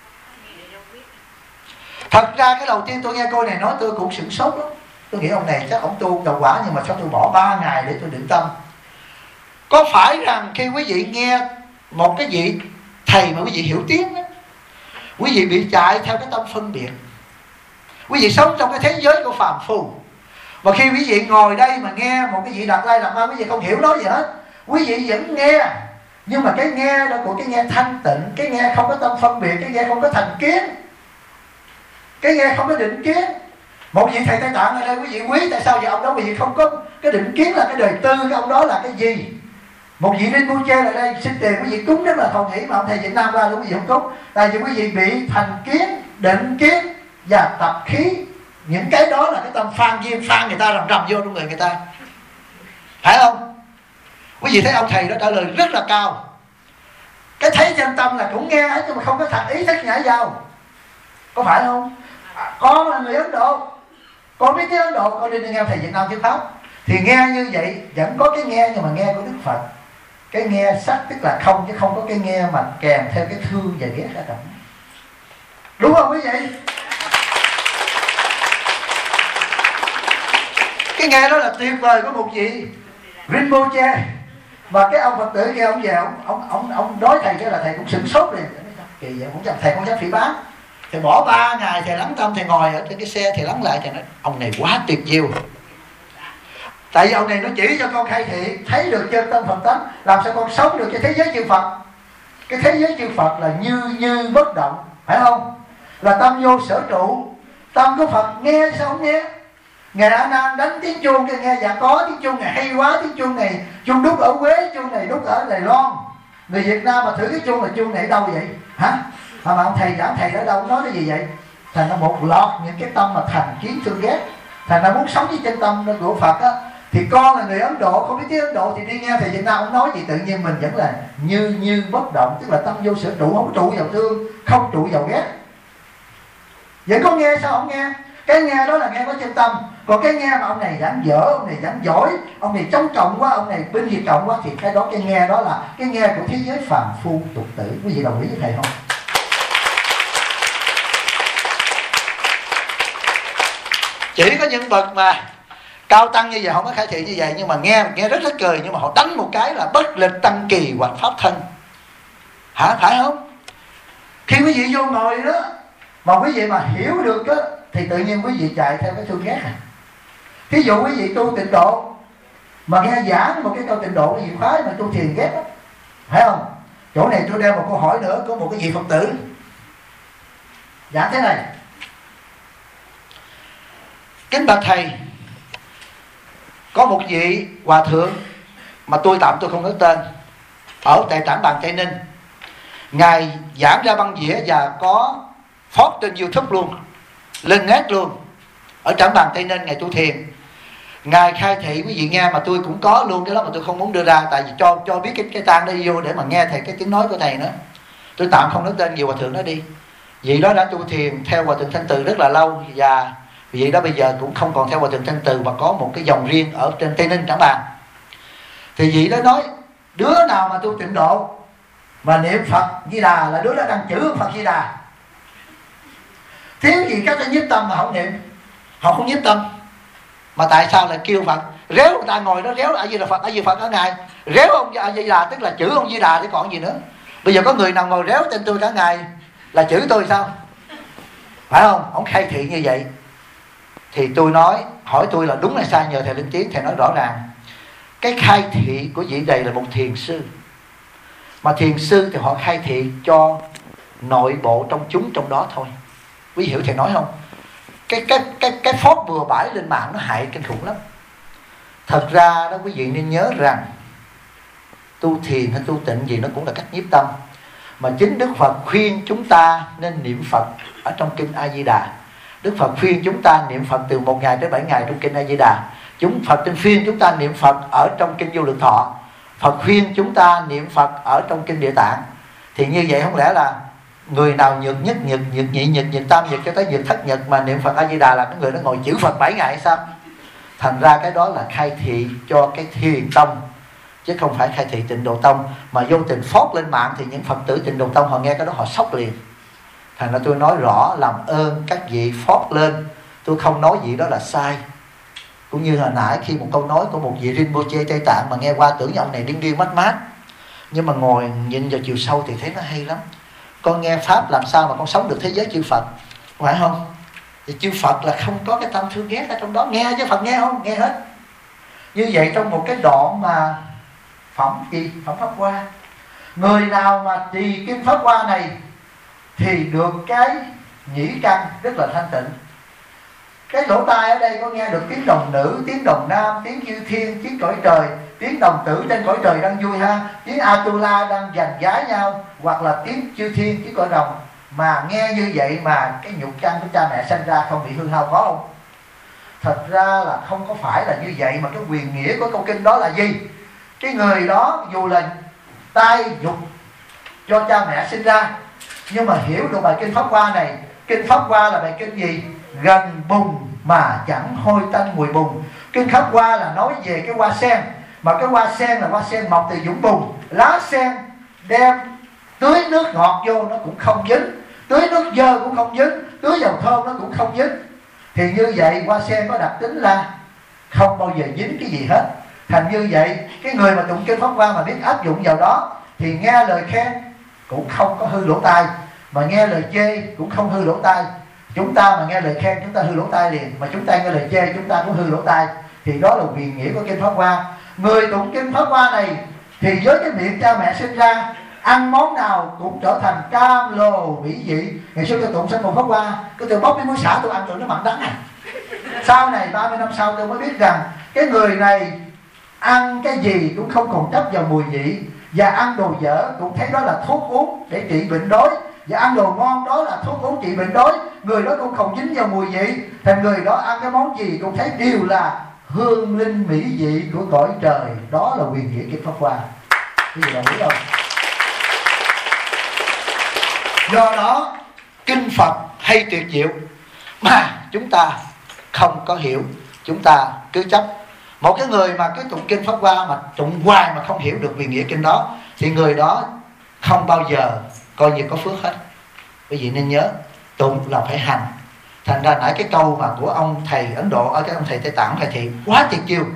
Thật ra cái đầu tiên tôi nghe cô này nói tôi cũng sửng sốt lắm. Tôi nghĩ ông này chắc ông tu đầu quả, nhưng mà sao tôi bỏ 3 ngày để tôi định tâm. Có phải rằng khi quý vị nghe một cái vị thầy mà quý vị hiểu tiếng đó, quý vị bị chạy theo cái tâm phân biệt. Quý vị sống trong cái thế giới của phàm phu. Và khi quý vị ngồi đây mà nghe một cái vị Đạt Lai Lạt Ma, quý vị không hiểu nói gì hết, quý vị vẫn nghe. Nhưng mà cái nghe đó của cái nghe thanh tịnh, cái nghe không có tâm phân biệt, cái nghe không có thành kiến, cái nghe không có định kiến. Một vị thầy Tây Tạng ở đây quý vị quý, tại sao vậy? Ông đó quý vị không có cái định kiến là cái đời tư cái ông đó là cái gì. Một vị Rinpoche ở đây xin tiền quý vị cúng rất là không nghĩ, mà ông thầy Việt Nam qua luôn quý vị không cúng. Tại vì quý vị bị thành kiến, định kiến và tập khí. Những cái đó là cái tâm phan duyên, phan người ta rầm vô trong người người ta, phải không? Quý vị thấy ông thầy đó trả lời rất là cao. Cái thấy chân tâm là cũng nghe hết, nhưng mà không có thật ý thức nhảy vào. Có phải không? Con là người Ấn Độ, con biết tiếng Ấn Độ, con đi nghe thầy Việt Nam thuyết pháp. Thì nghe như vậy vẫn có cái nghe, nhưng mà nghe của Đức Phật. Cái nghe sắc tức là không, chứ không có cái nghe mà kèm theo cái thương và ghét ở trong. Đúng không quý vị? Cái nghe đó là tuyệt vời của một vị Rinpoche. Và cái ông Phật tử kia ông về, ông nói thầy cái là thầy cũng sửng sốt liền. Kỳ vậy, cũng chẳng, thầy không dám phỉ bán. Thầy bỏ 3 ngày thầy lắng tâm, thầy ngồi ở trên cái xe, thầy lắng lại, thầy nói ông này quá tuyệt diệu. Tại vì ông này nó chỉ cho con khai thị, thấy được chân tâm Phật tánh, làm sao con sống được cái thế giới chư Phật. Cái thế giới chư Phật là như bất động, phải không? Là tâm vô sở trụ. Tâm của Phật nghe sao không nghe? Ngài A Nan đánh tiếng chuông cái nghe, dạ có tiếng chuông này hay quá, tiếng chuông này chuông đúc ở Huế, chuông này đúc ở Đài Loan. Người Việt Nam mà thử cái chuông là chuông này đâu vậy? Hả? Mà ông thầy giảng thầy ở đâu nói cái gì vậy? Thành ra một loạt những cái tâm mà thành kiến thương ghét. Thành ra muốn sống với chân tâm của Phật á, thì con là người Ấn Độ, không biết tiếng Ấn Độ thì đi nghe thầy Việt Nam ông nói gì, tự nhiên mình vẫn là như bất động, tức là tâm vô sở trụ, không trụ vào thương, không trụ vào ghét. Vậy có nghe sao không nghe? Cái nghe đó là nghe có chân tâm. Còn cái nghe mà ông này giảng dở, ông này giảng giỏi, ông này chống cộng quá, ông này bên diệt cộng quá, thì cái đó, cái nghe đó là cái nghe của thế giới phàm phu tục tử. Quý vị đồng ý với thầy không? Chỉ có những bậc mà cao tăng như vậy không có khai thị như vậy, nhưng mà nghe rất là cười, nhưng mà họ đánh một cái là bất lịch tăng kỳ hoặc pháp thân. Hả? Phải không? Khi quý vị vô ngồi đó mà quý vị mà hiểu được đó, thì tự nhiên quý vị chạy theo cái thương ghét à. Thí dụ quý vị tu tịnh độ mà nghe giảng một cái câu tịnh độ, quý vị khoái mà tu thiền ghét đó, phải không? Chỗ này tôi đem một câu hỏi nữa, có một cái vị Phật tử giảng thế này: kính bạch thầy, có một vị hòa thượng mà tôi tạm tôi không nói tên, ở tại Trảng Bàng Tây Ninh. Ngài giảng ra băng dĩa và có phốt trên YouTube luôn, lên net luôn. Ở Trảng Bàng Tây Ninh Ngài tu thiền. Ngài khai thị quý vị nghe, mà tôi cũng có luôn cái đó mà tôi không muốn đưa ra, tại vì cho biết cái trang đó vô để mà nghe thầy cái tiếng nói của thầy nữa. Tôi tạm không nói tên vị hòa thượng đó đi. Vị đó đã tu thiền theo hòa thượng Thanh Từ rất là lâu, và vị đó bây giờ cũng không còn theo hòa thượng Thanh Từ mà có một cái dòng riêng ở trên Tây Ninh Trảng Bàng. Thì vị đó nói đứa nào mà tu tịnh độ mà niệm Phật Di Đà là đứa đó đang chữ Phật Di Đà. Thiếu gì các cái nhiếp tâm mà không niệm, họ không nhiếp tâm. Mà tại sao lại kêu Phật? Réo người ta ngồi đó réo A Di Đà Phật, A Di Đà Phật ở ngày, réo ông A Di Đà tức là chữ ông Di Đà thì còn gì nữa. Bây giờ có người nào ngồi réo tên tôi cả ngày là chữ tôi sao? Phải không? Ông khai thị như vậy. Thì tôi nói, hỏi tôi là đúng hay sai, nhờ thầy lên tiếng. Thầy nói rõ ràng, cái khai thị của vị này là một thiền sư, mà thiền sư thì họ khai thị cho nội bộ trong chúng trong đó thôi. Quý hiểu thầy nói không? Cái phốt bừa bãi lên mạng nó hại kinh khủng lắm. Thật ra đó quý vị nên nhớ rằng tu thiền hay tu tịnh gì nó cũng là cách nhiếp tâm. Mà chính Đức Phật khuyên chúng ta nên niệm Phật ở trong kinh A Di Đà, Đức Phật khuyên chúng ta niệm Phật từ 1 ngày đến 7 ngày trong kinh A Di Đà. Phật khuyên chúng ta niệm Phật ở trong kinh Vô Lượng Thọ. Phật khuyên chúng ta niệm Phật ở trong kinh Địa Tạng. Thì như vậy không lẽ là người nào nhược nhất, nhược nhị, nhược tam, nhược cho tới nhược thất nhật mà niệm Phật A Di Đà là cái người đó ngồi chữ Phật 7 ngày hay sao? Thành ra cái đó là khai thị cho cái thiền tông, chứ không phải khai thị Tịnh Độ Tông. Mà vô tình phót lên mạng thì những Phật tử Tịnh Độ Tông họ nghe cái đó họ sốc liền. Thành ra tôi nói rõ, làm ơn các vị phót lên, tôi không nói gì đó là sai. Cũng như hồi nãy khi một câu nói của một vị Rinpoche Tây Tạng mà nghe qua tưởng như ông này điên điên mát mát, nhưng mà ngồi nhìn vào chiều sâu thì thấy nó hay lắm. Con nghe Pháp làm sao mà con sống được thế giới chư Phật, phải không? Thì chư Phật là không có cái tâm thương ghét ở trong đó. Nghe chứ Phật nghe không? Nghe hết. Như vậy trong một cái đoạn mà phẩm Pháp Hoa, người nào mà trì kim Pháp Hoa này thì được cái nhĩ căn rất là thanh tịnh. Cái lỗ tai ở đây có nghe được tiếng đồng nữ, tiếng đồng nam, tiếng chư thiên, tiếng cõi trời, tiếng đồng tử trên cõi trời đang vui ha, tiếng Atula đang giành giái nhau, hoặc là tiếng chư thiên, tiếng cõi đồng. Mà nghe như vậy mà cái nhục căn của cha mẹ sinh ra không bị hư hao có không? Thật ra là không có phải là như vậy. Mà cái quyền nghĩa của câu kinh đó là gì? Cái người đó dù là tai dục cho cha mẹ sinh ra, nhưng mà hiểu được bài kinh Pháp Hoa này. Kinh Pháp Hoa là bài kinh gì? Gần bùn mà chẳng hôi tanh mùi bùn. Kinh Pháp Hoa là nói về cái hoa sen, mà cái hoa sen là hoa sen mọc từ dũng bùn. Lá sen đem tưới nước ngọt vô nó cũng không dính, tưới nước dơ cũng không dính, tưới dầu thơm nó cũng không dính. Thì như vậy hoa sen có đặc tính là không bao giờ dính cái gì hết. Thành như vậy cái người mà tụng kinh Pháp Hoa mà biết áp dụng vào đó thì nghe lời khen cũng không có hư lỗ tai, mà nghe lời chê cũng không hư lỗ tai. Chúng ta mà nghe lời khen chúng ta hư lỗ tai liền, mà chúng ta nghe lời chê chúng ta cũng hư lỗ tai. Thì đó là quyền nghĩa của kinh Pháp Hoa. Người tụng kinh Pháp Hoa này thì với cái miệng cha mẹ sinh ra, ăn món nào cũng trở thành cam lồ mỹ vị. Ngày xưa tôi tụng xong một Pháp Hoa, tôi bóc cái muối xả tôi ăn rồi nó mặn đắng à. Sau này 30 năm sau tôi mới biết rằng cái người này ăn cái gì cũng không còn chấp vào mùi vị, và ăn đồ dở cũng thấy đó là thuốc uống để trị bệnh đói, và ăn đồ ngon đó là thuốc uống trị bệnh đói. Người đó cũng không dính vào mùi vị, thành người đó ăn cái món gì cũng thấy đều là hương linh mỹ vị của cõi trời. Đó là quyền nghĩa kinh Pháp Hoa. Cái gì đồng ý không? Do đó kinh Phật hay tuyệt diệu mà chúng ta không có hiểu, chúng ta cứ chấp. Một cái người mà cứ tụng kinh Pháp Hoa mà tụng hoài mà không hiểu được quyền nghĩa kinh đó thì người đó không bao giờ coi như có phước hết. Quý vị nên nhớ, tụng là phải hành. Thành ra nãy cái câu mà của ông thầy Ấn Độ, ở cái ông thầy Tây Tạng, thầy thị quá tuyệt chiêu.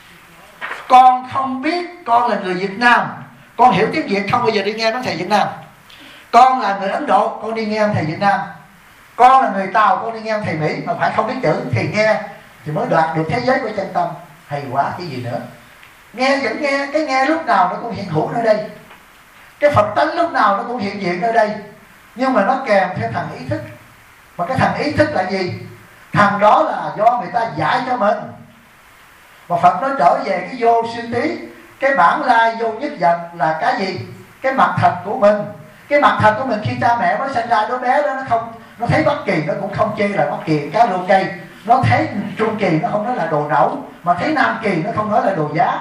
Con không biết, con là người Việt Nam, con hiểu tiếng Việt không bao giờ đi nghe nói thầy Việt Nam. Con là người Ấn Độ, con đi nghe ông thầy Việt Nam. Con là người Tàu, con đi nghe ông thầy Mỹ. Mà phải không biết chữ thì nghe thì mới đoạt được thế giới của chân tâm. Hay quá, cái gì nữa. Nghe vẫn nghe, cái nghe lúc nào nó cũng hiện hữu nơi đây, cái Phật tánh lúc nào nó cũng hiện diện nơi đây. Nhưng mà nó kèm theo thằng ý thức. Mà cái thằng ý thức là gì? Thằng đó là do người ta giải cho mình. Mà Phật nói trở về cái vô xuyên tí, cái bản lai vô nhất vật là cái gì? Cái mặt thật của mình. Cái mặt thật của mình khi cha mẹ mới sinh ra đứa bé đó, nó thấy bất kỳ nó cũng không chê là bất kỳ cá lô cây. Nó thấy trung kỳ nó không nói là đồ nẩu, mà thấy nam kỳ nó không nói là đồ giá.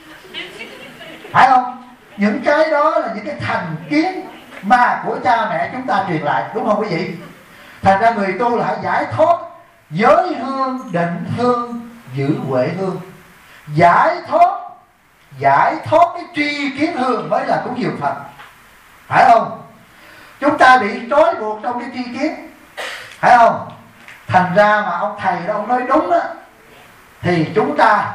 Phải không? Những cái đó là những cái thành kiến mà của cha mẹ chúng ta truyền lại, đúng không quý vị? Thành ra người tu là hãy giải thoát giới hương, định hương, giữ huệ hương. Giải thoát cái tri kiến hương mới là cúng dường Phật. Phải không? Chúng ta bị trói buộc trong cái tri kiến, phải không? Thành ra mà ông thầy đó ông nói đúng á, thì chúng ta,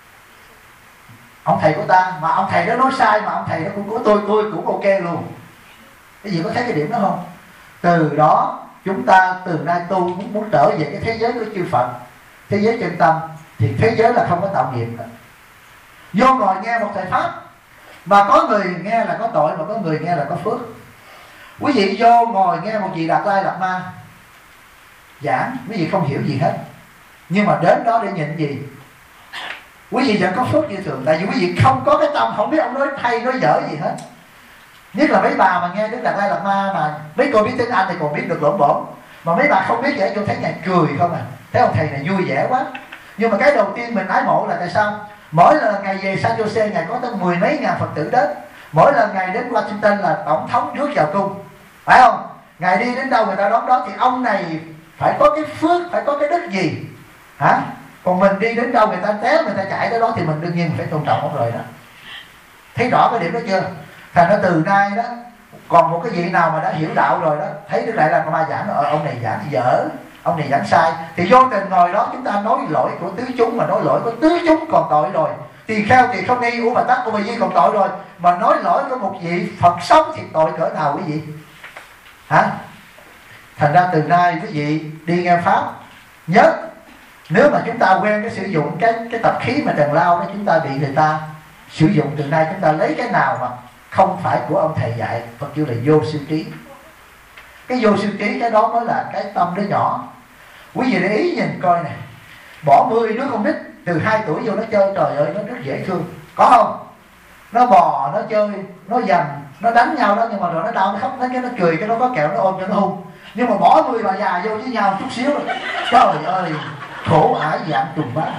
ông thầy của ta, mà ông thầy đó nói sai mà ông thầy đó cũng của tôi cũng ok luôn. Cái gì có thấy cái điểm đó không? Từ đó chúng ta từ nay tu muốn trở về cái thế giới của chư Phật, thế giới chân tâm, thì thế giới là không có tạo nghiệp nữa. Vô ngồi nghe một thầy Pháp, mà có người nghe là có tội, mà có người nghe là có phước. Quý vị vô ngồi nghe một vị Đạt Lai Đạt Ma giảng, quý vị không hiểu gì hết, nhưng mà đến đó để nhìn gì? Quý vị vẫn có phước như thường. Tại vì quý vị không có cái tâm, không biết ông nói hay nói dở gì hết. Nhất là mấy bà mà nghe Đức Đạt Lai Lạt Ma, mà mấy cô biết tiếng Anh thì còn biết được lộn bổn. Mà mấy bà không biết vậy, tôi thấy Ngài cười không à. Thấy ông thầy này vui vẻ quá. Nhưng mà cái đầu tiên mình ái mộ là tại sao? Mỗi lần Ngài về San Jose, Ngài có tới 10 mấy ngàn Phật tử đến. Mỗi lần Ngài đến Washington là tổng thống rước vào cung, phải không? Ngài đi đến đâu người ta đón đó, thì ông này phải có cái phước, phải có cái đức gì hả? Còn mình đi đến đâu người ta té, người ta chạy tới đó thì mình đương nhiên phải tôn trọng ông rồi đó. Thấy rõ cái điểm đó chưa? Thành ra từ nay đó, còn một cái vị nào mà đã hiểu đạo rồi đó, thấy Đức Đại Lạt Ma giảng ông này giảng dở, ông này giảng sai, thì vô tình ngồi đó chúng ta nói lỗi của tứ chúng, mà nói lỗi của tứ chúng còn tội rồi. Tỳ kheo thì không nghi, U Bà Tát, U Bà Di còn tội rồi, mà nói lỗi của một vị Phật sống thì tội cỡ nào quý vị hả? Thành ra từ nay quý vị đi nghe pháp nhớ, nếu mà chúng ta quen cái sử dụng cái tập khí mà trần lao đó, chúng ta bị người ta sử dụng, từ nay chúng ta lấy cái nào mà không phải của ông thầy dạy, Phật kêu là vô siêu trí. Cái vô siêu trí, cái đó mới là cái tâm đứa nhỏ. Quý vị để ý nhìn coi nè, bỏ 10 đứa con nít từ 2 tuổi vô nó chơi, trời ơi nó rất dễ thương, có không? Nó bò, nó chơi, nó giành, nó đánh nhau đó, nhưng mà rồi nó đau, nó khóc, nó cười, cái nó có kẹo nó ôm cho nó hung. Nhưng mà bỏ 10 bà già vô với nhau chút xíu rồi, trời ơi khổ ải dạng trùng bá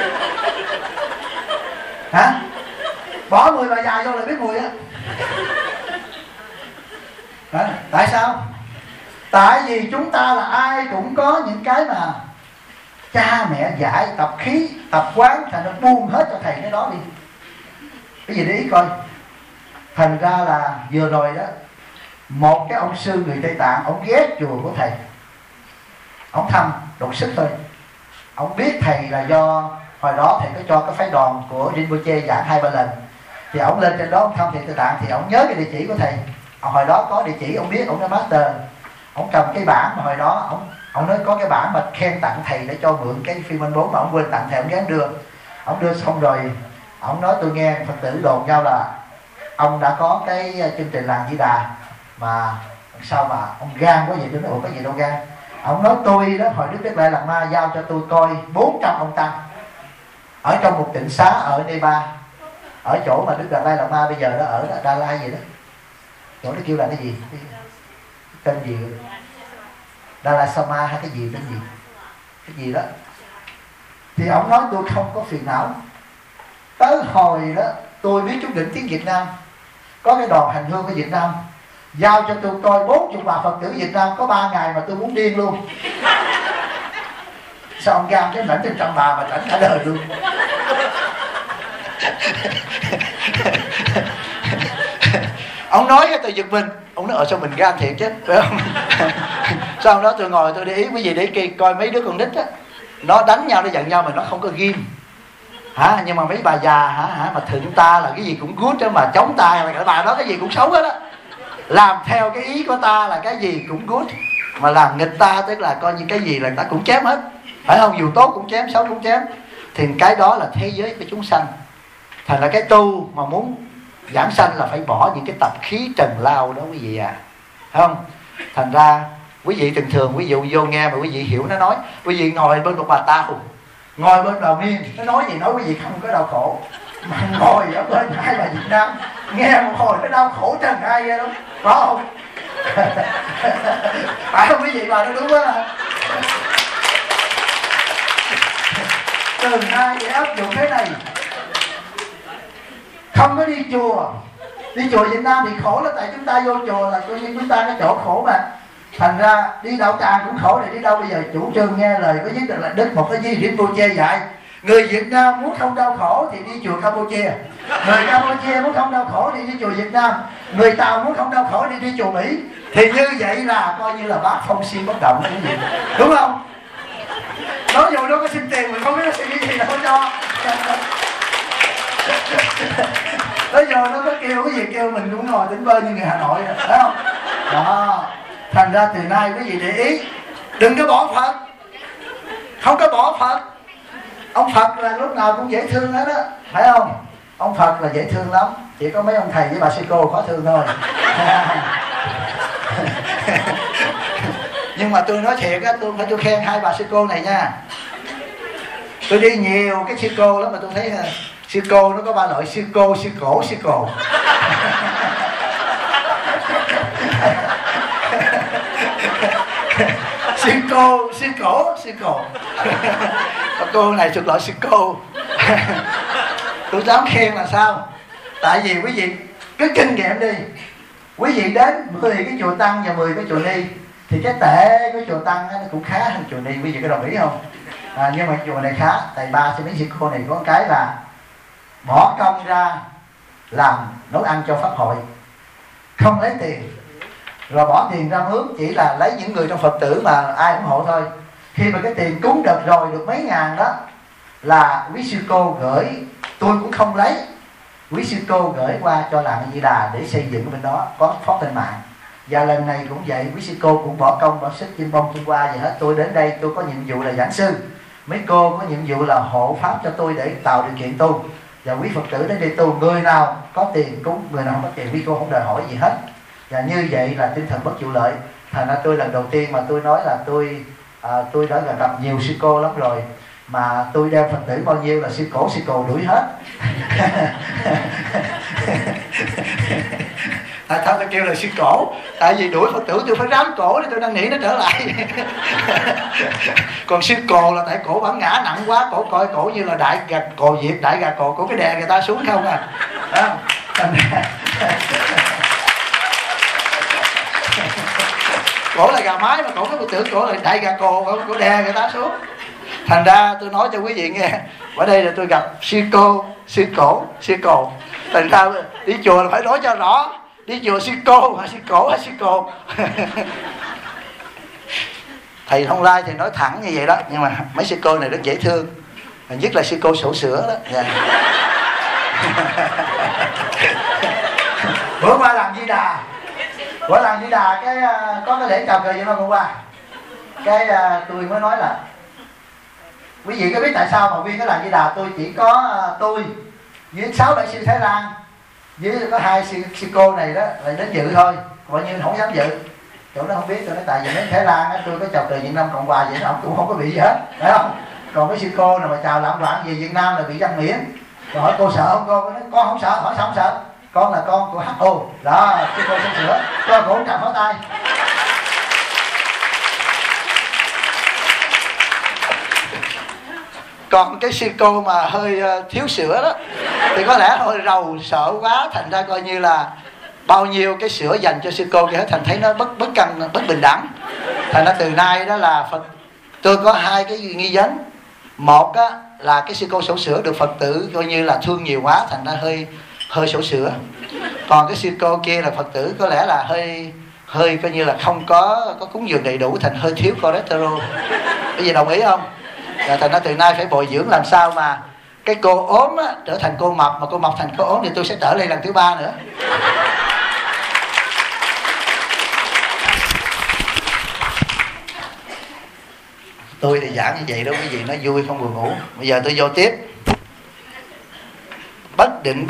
hả? Bỏ 10 bà già vô là biết mùi á. Tại sao? Tại vì chúng ta là ai cũng có những cái mà cha mẹ dạy, tập khí, tập quán, thành nó buông hết cho thầy cái đó đi. Cái gì để ý coi. Thành ra là vừa rồi đó, một cái ông sư người Tây Tạng, ông ghét chùa của thầy, ông thăm đột sức thôi. Ông biết thầy là do hồi đó thầy có cho cái phái đoàn của Rinpoche giảng 2-3 lần, thì ông lên trên đó ông thăm thầy Tây Tạng, thì ông nhớ cái địa chỉ của thầy. Hồi đó có địa chỉ, ông biết, ông là master. Ông cầm cái bảng mà hồi đó ông nói có cái bảng mà khen tặng thầy để cho mượn cái phim anh 4 mà ông quên tặng thầy, ông gán đưa. Ông đưa xong rồi ông nói tôi nghe Phật tử đồn nhau là ông đã có cái chương trình làng Di Đà, mà sao mà ông gan quá vậy? Tôi nói ủa cái gì đâu gan. Ông nói tôi đó, hồi Đức Đạt Lai Lạt Ma giao cho tôi coi 400 ông tăng ở trong một tịnh xá ở Nepal, ở chỗ mà Đức Đạt Lai Lạt Ma bây giờ đó ở đó, Đà Lai gì đó, chỗ nó kêu là cái gì, tên gì, Đà La Sama hay cái gì, cái gì đó. Thì ông nói tôi không có phiền não. Tới hồi đó tôi biết chút đỉnh tiếng Việt Nam, có cái đoàn hành hương ở Việt Nam, giao cho tôi coi 40 bà Phật tử Việt Nam, có 3 ngày mà tôi muốn điên luôn. Sao ông gan cái lãnh trên trăm bà mà lãnh cả đời luôn. Ông nói cái tôi giật mình, ông nói sao mình gan thiệt chứ, phải không? Sau đó tôi ngồi tôi để ý cái gì để coi mấy đứa con nít á, nó đánh nhau, nó giận nhau mà nó không có ghim hả? Nhưng mà mấy bà già hả mà thượng ta là cái gì cũng good đó, mà chống ta là cái bà đó cái gì cũng xấu hết á, làm theo cái ý của ta là cái gì cũng good, mà làm nghịch ta tức là coi như cái gì là ta cũng chém hết, phải không? Dù tốt cũng chém, xấu cũng chém. Thì cái đó là thế giới của chúng sanh. Thành ra cái tu mà muốn giảng sanh là phải bỏ những cái tập khí trần lao đó quý vị à, phải không? Thành ra quý vị thường quý vị vô nghe mà quý vị hiểu nó nói, quý vị ngồi bên một bà Tàu, ngồi bên bà Miên, nó nói gì nói quý vị không có đau khổ, mà ngồi ở bên hai bà Việt Nam nghe một hồi nó đau khổ trần ai ghê lắm, có không? Phải không quý vị? Bà nói đúng quá. Từ nay để áp dụng thế này, không có đi chùa. Đi chùa Việt Nam thì khổ là tại chúng ta vô chùa là coi như chúng ta cái chỗ khổ mà. Thành ra đi đạo tràng cũng khổ, để đi đâu bây giờ chủ trương nghe lời có nhất định là Đức một cái gì Rinpoche dạy. Người Việt Nam muốn không đau khổ thì đi chùa Campuchia, người Campuchia muốn không đau khổ thì đi chùa Việt Nam, người Tàu muốn không đau khổ thì đi chùa Mỹ. Thì như vậy là coi như là bác phong xin bất động cái gì, đúng không? Nói dù nó có xin tiền mình không biết nó xin cái gì là không cho. Nói dù nó có kêu cái gì kêu mình cũng ngồi tỉnh bơ như người Hà Nội rồi, phải không? Đó. Thành ra từ nay quý vị để ý, đừng có bỏ Phật, không có bỏ Phật. Ông Phật là lúc nào cũng dễ thương hết á, phải không? Ông Phật là dễ thương lắm, chỉ có mấy ông thầy với bà sư cô khó thương thôi. Nhưng mà tôi nói thiệt á, tôi khen hai bà sư cô này nha. Tôi đi nhiều cái sư cô lắm mà tôi thấy sư cô nó có 3 loại: sư cô, sư cổ, sư cồ. Sư cô cô này thuộc loại sư cô. Tôi dám khen là sao? Tại vì quý vị cứ kinh nghiệm đi. Quý vị đến 10 cái chùa Tăng và 10 cái chùa Ni thì cái tệ của chùa Tăng nó cũng khá hơn chùa Ni, quý vị có đồng ý không? Nhưng mà chùa này khá, tại ba sư mấy sư cô này có cái là bỏ công ra làm nấu ăn cho pháp hội, không lấy tiền, rồi bỏ tiền ra mướn, chỉ là lấy những người trong Phật tử mà ai ủng hộ thôi. Khi mà cái tiền cúng đợt rồi được mấy ngàn đó là quý sư cô gửi, tôi cũng không lấy, quý sư cô gửi qua cho Làng A Di Đà để xây dựng bên đó có phát trên mạng. Và lần này cũng vậy, quý sư cô cũng bỏ công bỏ sức chim bông chim qua gì hết. Tôi đến đây tôi có nhiệm vụ là giảng sư, mấy cô có nhiệm vụ là hộ pháp cho tôi để tạo điều kiện tu. Và quý Phật tử đến đây tu, người nào có tiền cúng, người nào không có tiền quý cô không đòi hỏi gì hết. Và như vậy là tinh thần bất vụ lợi. Thành ra tôi lần đầu tiên mà tôi nói là tôi đã gặp nhiều sư cô lắm rồi, mà tôi đem Phật tử bao nhiêu là sư cổ đuổi hết. Tại sao tôi kêu là sư cổ? Tại vì đuổi Phật tử tôi phải rám cổ để tôi năn nỉ nó trở lại. Còn sư cồ là tại cổ bản ngã nặng quá, cổ coi cổ như là đại gà cồ Việt, đại gà cồ, cổ cái đè người ta xuống không à. Đó. Cổ là gà mái mà cổ có tưởng cổ là đại gà cồ, cổ đè người ta xuống. Thành ra tôi nói cho quý vị nghe, ở đây là tôi gặp sư cô, sư cổ, sư cồ. Thành ra đi chùa là phải nói cho rõ, đi chùa sư cô hay sư cổ hay sư cồ. Thầy Thông Lai thì nói thẳng như vậy đó, nhưng mà mấy sư cô này rất dễ thương, nhất là sư cô sổ sữa đó. Yeah. Bữa qua Làng Di Đà, cái có cái lễ chào cờ vậy mà hôm qua, cái tôi mới nói là quý vị có biết tại sao mà viên cái Làng Di Đà tôi chỉ có tôi với 6-7 sư Thái Lan với có 2 sư cô này đó là đến dự thôi, coi như không dám dự. Chỗ nó không biết, tôi nói tại vì đến Thái Lan á, tôi có chào cờ Việt Nam Cộng Hòa vậy ông cũng không có bị gì hết, phải không? Còn mấy sư cô nào mà chào lạm loạn gì Việt Nam là bị giam miễn. Rồi hỏi cô sợ không? Cô nói con không sợ. Hỏi sao không sợ? Con là con của HO đó, sư cô sắp sửa cho cổ cầm pháo tay. Còn cái sư cô mà hơi thiếu sữa đó thì có lẽ hơi rầu sợ quá, thành ra coi như là bao nhiêu cái sữa dành cho sư cô kia hết, thành thấy nó bất cân, bất bình đẳng. Thành ra từ nay đó là Phật, tôi có 2 cái nghi vấn. Một á, là cái sư cô sổ sữa được Phật tử coi như là thương nhiều quá, thành ra hơi sổ sữa. Còn cái sư cô kia là Phật tử có lẽ là hơi coi như là không có cúng dường đầy đủ, thành hơi thiếu cholesterol. Cái gì đồng ý không? Và thành ra từ nay phải bồi dưỡng làm sao mà cái cô ốm á, trở thành cô mập, mà cô mập thành cô ốm thì tôi sẽ trở lên lần thứ 3 nữa. Tôi thì giảng như vậy đó quý vị, nói vui không buồn ngủ. Bây giờ tôi vô tiếp. Bất định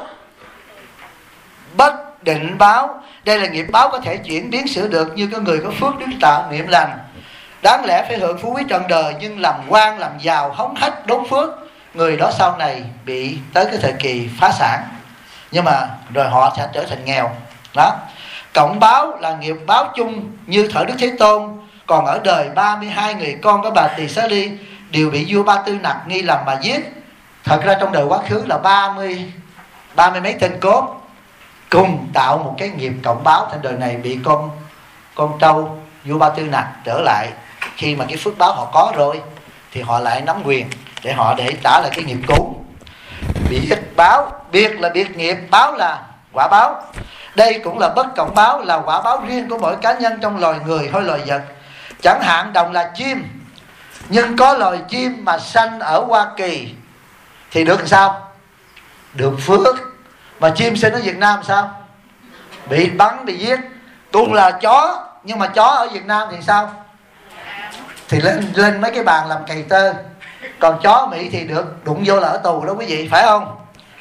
báo, đây là nghiệp báo có thể chuyển biến sửa được, như có người có phước đức tạo niệm lành, đáng lẽ phải hưởng phú quý trọn đời, nhưng làm quan làm giàu hống hách đốn phước, người đó sau này bị tới cái thời kỳ phá sản, nhưng mà rồi họ sẽ trở thành nghèo đó. Cộng báo là nghiệp báo chung như thở Đức Thế Tôn. Còn ở đời 32 người con của bà Tỳ Xá Ly đều bị vua Ba Tư Nặc nghi lầm mà giết. Thật ra trong đời quá khứ là 30 mấy tên cốt cùng tạo một cái nghiệp cộng báo. Thành đời này bị con trâu vua Ba Tư Nặc trở lại, khi mà cái phước báo họ có rồi thì họ lại nắm quyền để trả lại cái nghiệp cũ. Biệt báo, biệt là biệt nghiệp, báo là quả báo. Đây cũng là bất cộng báo, là quả báo riêng của mỗi cá nhân trong loài người hay loài vật. Chẳng hạn đồng là chim, nhưng có loài chim mà sanh ở Hoa Kỳ thì được làm sao? Được phước. Mà chim sinh ở Việt Nam sao? Bị bắn, bị giết. Cũng là chó, nhưng mà chó ở Việt Nam thì sao? Thì lên mấy cái bàn làm cày tơ. Còn chó Mỹ thì được đụng vô là ở tù đó quý vị, phải không?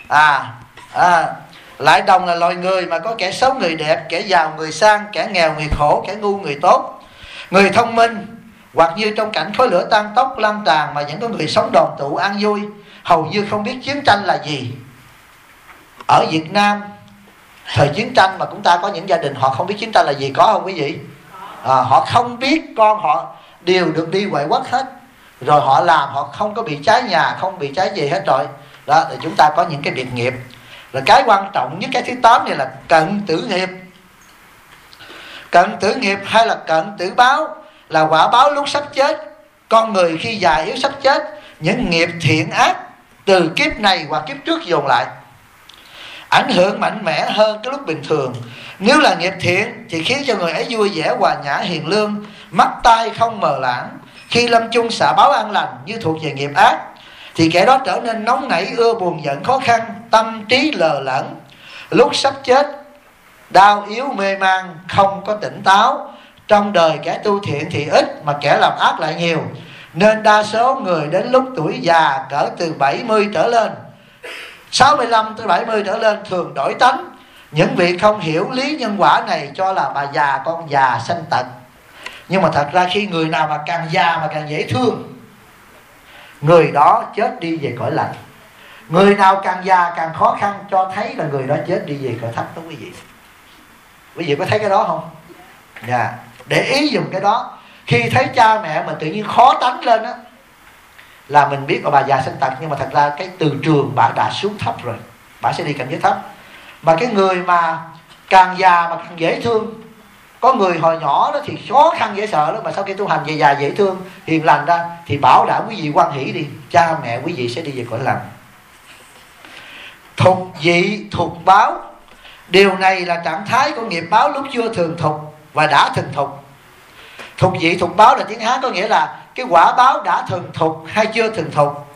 Lại đồng là loài người mà có kẻ xấu người đẹp, kẻ giàu người sang, kẻ nghèo người khổ, kẻ ngu người tốt, người thông minh hoặc như trong cảnh khói lửa tan tốc lan tràn mà vẫn có người sống đoàn tụ an vui, hầu như không biết chiến tranh là gì. Ở Việt Nam thời chiến tranh mà chúng ta có những gia đình họ không biết chiến tranh là gì, có không quý vị? Họ không biết con họ đều được đi ngoại quốc hết, rồi họ làm họ không có bị cháy nhà, không bị cháy gì hết rồi. Đó, thì chúng ta có những cái biệt nghiệp. Rồi cái quan trọng nhất, cái thứ 8 này là cận tử nghiệp. Cận tử nghiệp hay là cận tử báo là quả báo lúc sắp chết. Con người khi già yếu sắp chết, những nghiệp thiện ác từ kiếp này hoặc kiếp trước dồn lại, ảnh hưởng mạnh mẽ hơn cái lúc bình thường. Nếu là nghiệp thiện thì khiến cho người ấy vui vẻ, hòa nhã, hiền lương, mắt tai không mờ lãng. Khi lâm chung xả báo an lành. như thuộc về nghiệp ác thì kẻ đó trở nên nóng nảy, ưa buồn giận, khó khăn, tâm trí lờ lẫn. Lúc sắp chết đau yếu, mê man, không có tỉnh táo. Trong đời kẻ tu thiện thì ít, mà kẻ làm ác lại nhiều. Nên đa số người đến lúc tuổi già cỡ từ 70 trở lên, 65 tới 70 trở lên thường đổi tánh. Những vị không hiểu lý nhân quả này cho là bà già con già sanh tật. Nhưng mà thật ra khi người nào mà càng già mà càng dễ thương, người đó chết đi về cõi lành. Người nào càng già càng khó khăn cho thấy là người đó chết đi về cõi thấp đó quý vị. Quý vị có thấy cái đó không? Dạ. Để ý dùng cái đó. Khi thấy cha mẹ mà tự nhiên khó tánh lên á, là mình biết là bà già sanh tật. Nhưng mà thật ra cái từ trường bà đã xuống thấp rồi, bà sẽ đi cảnh giới thấp. Mà cái người mà càng già mà càng dễ thương, có người hồi nhỏ đó thì khó khăn dễ sợ đó, mà sau khi tu hành về già dễ thương, hiền lành ra, thì bảo đảm quý vị hoan hỷ đi, cha mẹ quý vị sẽ đi về cõi lành. Thục dị thục báo. Điều này là trạng thái của nghiệp báo lúc chưa thường thục và đã thường thục. Thục dị thục báo là tiếng Hán, có nghĩa là cái quả báo đã thường thục hay chưa thường thục.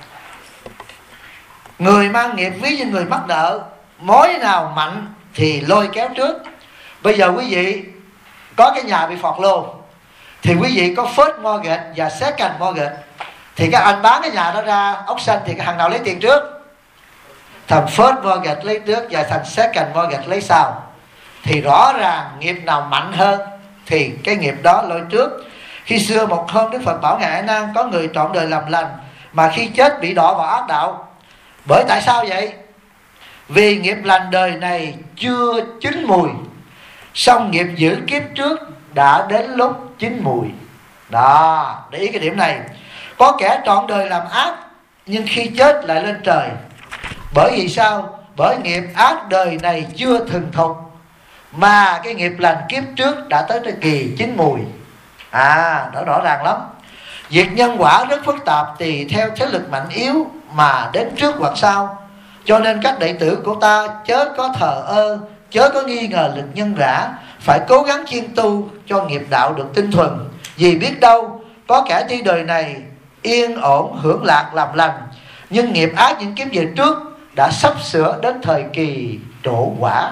Người mang nghiệp ví như người mắc nợ, mối nào mạnh thì lôi kéo trước. Bây giờ quý vị có cái nhà bị phọt lô, thì quý vị có first mortgage và second mortgage. Thì các anh bán cái nhà đó ra auction thì cái thằng nào lấy tiền trước? Thằng first mortgage lấy trước và thằng second mortgage lấy sau. Thì rõ ràng nghiệp nào mạnh hơn thì cái nghiệp đó lôi trước. Khi xưa một hôm Đức Phật bảo Ngài A Nan, có người trọn đời làm lành mà khi chết bị đọa vào ác đạo. Bởi tại sao vậy? Vì nghiệp lành đời này chưa chín mùi, song nghiệp dữ kiếp trước đã đến lúc chín mùi. Đó, để ý cái điểm này. Có kẻ trọn đời làm ác nhưng khi chết lại lên trời. Bởi vì sao? Bởi nghiệp ác đời này chưa thường thục, mà cái nghiệp lành kiếp trước đã tới thời kỳ chín mùi. Đó rõ ràng lắm. Việc nhân quả rất phức tạp, tùy theo thế lực mạnh yếu mà đến trước hoặc sau. Cho nên các đệ tử của ta chớ có thờ ơ, chớ có nghi ngờ lực nhân quả, phải cố gắng chuyên tu cho nghiệp đạo được tinh thuần. Vì biết đâu có kẻ đi đời này yên ổn hưởng lạc làm lành, nhưng nghiệp ác những kiếp về trước đã sắp sửa đến thời kỳ trổ quả.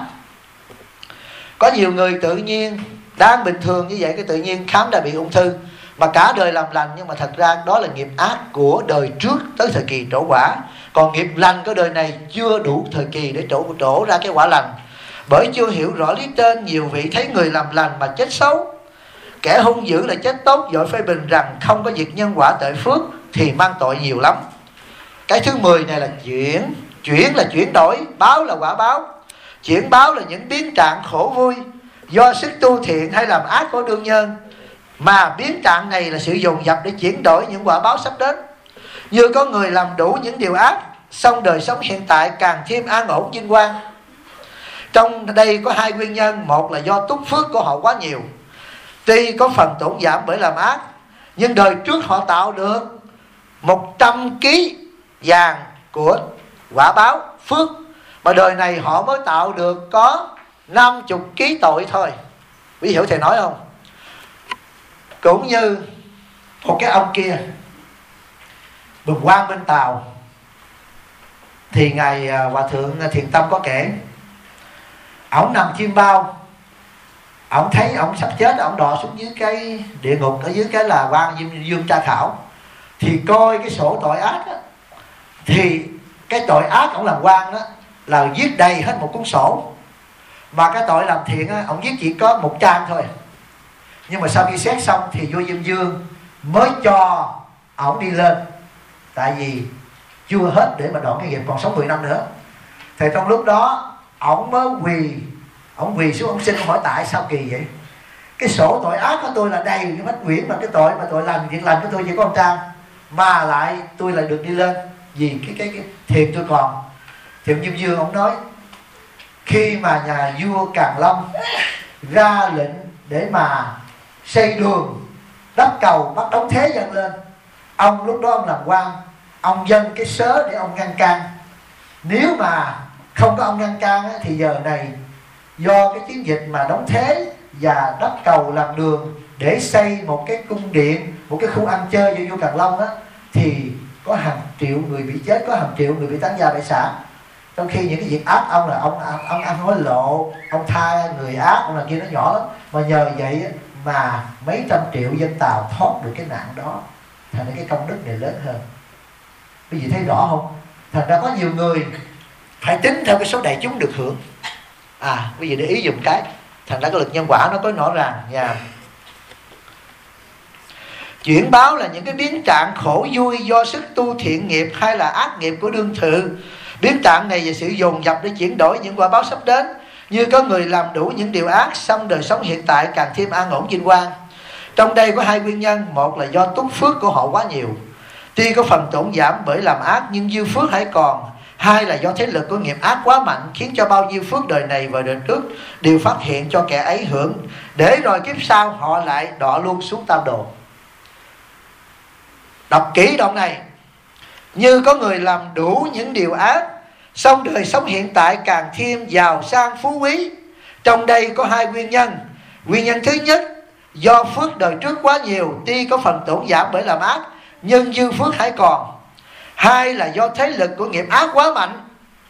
Có nhiều người tự nhiên đang bình thường như vậy, cái tự nhiên khám đã bị ung thư, mà cả đời làm lành, nhưng mà thật ra đó là nghiệp ác của đời trước tới thời kỳ trổ quả. Còn nghiệp lành của đời này chưa đủ thời kỳ để trổ ra cái quả lành. Bởi chưa hiểu rõ lý trên, nhiều vị thấy người làm lành mà chết xấu, kẻ hung dữ là chết tốt, vội phê bình rằng không có việc nhân quả tệ phước thì mang tội nhiều lắm. Cái thứ 10 này là chuyển. Chuyển là chuyển đổi, báo là quả báo. Chuyển báo là những biến trạng khổ vui do sức tu thiện hay làm ác của đương nhân, mà biến trạng này là sự dồn dập để chuyển đổi những quả báo sắp đến. Như có người làm đủ những điều ác, xong đời sống hiện tại càng thêm an ổn vinh quang. Trong đây có hai nguyên nhân. Một là do túc phước của họ quá nhiều, tuy có phần tổn giảm bởi làm ác, nhưng đời trước họ tạo được 100 kg vàng của quả báo phước, mà đời này họ mới tạo được có 50 kg tội thôi. Quý hiểu thầy nói không? Cũng như một cái ông kia bừng quan bên Tàu, thì ngài Hòa Thượng Thiền Tâm có kể, ổng nằm chim bao, ổng thấy ổng sắp chết, ổng đọa xuống dưới cái địa ngục ở dưới cái là quan dương tra khảo, thì coi cái sổ tội ác đó, thì cái tội ác ổng làm quan đó là viết đầy hết một cuốn sổ, mà cái tội làm thiện á, ổng viết chỉ có 1 trang thôi. Nhưng mà sau khi xét xong thì vua Diêm Vương mới cho ổng đi lên, tại vì chưa hết để mà đoạn cái nghiệp, còn sống 10 năm nữa. Thì trong lúc đó ổng mới quỳ xuống, ổng xin, ổng hỏi tại sao kỳ vậy. cái sổ tội ác của tôi là đầy cái bách quyển, mà cái tội mà tội lành, việc lành của tôi chỉ có 100, mà lại tôi lại được đi lên vì cái thiện tôi còn. Thì ông Diêm Dương ông nói khi mà nhà vua Càn Long ra lệnh để mà xây đường đắp cầu bắt đóng thế dân lên, ông lúc đó ông làm quan, ông dâng cái sớ để ông ngăn can. Nếu mà không có ông ngăn can thì giờ này do cái chiến dịch mà đóng thế và đắp cầu làm đường để xây một cái cung điện, một cái khu ăn chơi cho vua Càn Long á, thì có hàng triệu người bị chết, có hàng triệu người bị tán gia bại sản. Trong khi những cái việc ác ông là ông ăn hối lộ, ông tha người ác, ông là kia nó nhỏ lắm, mà nhờ vậy mà mấy trăm triệu dân Tàu thoát được cái nạn đó, thành ra cái công đức này lớn hơn. Quý vị thấy rõ không? Thành ra có nhiều người phải tính theo cái số đại chúng được hưởng. Quý vị để ý dùm cái. Thành ra cái lực nhân quả nó có rõ ràng nha. Chuyển báo là những cái biến trạng khổ vui do sức tu thiện nghiệp hay là ác nghiệp của đương sự. Biến trạng này về sự dồn dập để chuyển đổi những quả báo sắp đến. Như có người làm đủ những điều ác, xong đời sống hiện tại càng thêm an ổn vinh quang. Trong đây có hai nguyên nhân. Một là do túc phước của họ quá nhiều, tuy có phần tổn giảm bởi làm ác nhưng dư phước hãy còn. Hai là do thế lực của nghiệp ác quá mạnh, khiến cho bao nhiêu phước đời này và đời trước đều phát hiện cho kẻ ấy hưởng, để rồi kiếp sau họ lại đọa luôn xuống tam đồ. Đọc kỹ đoạn này. Như có người làm đủ những điều ác, xong đời sống hiện tại càng thêm giàu sang phú quý. Trong đây có hai nguyên nhân. Nguyên nhân thứ nhất, do phước đời trước quá nhiều, tuy có phần tổn giảm bởi làm ác nhưng dư phước hãy còn. Hai là do thế lực của nghiệp ác quá mạnh,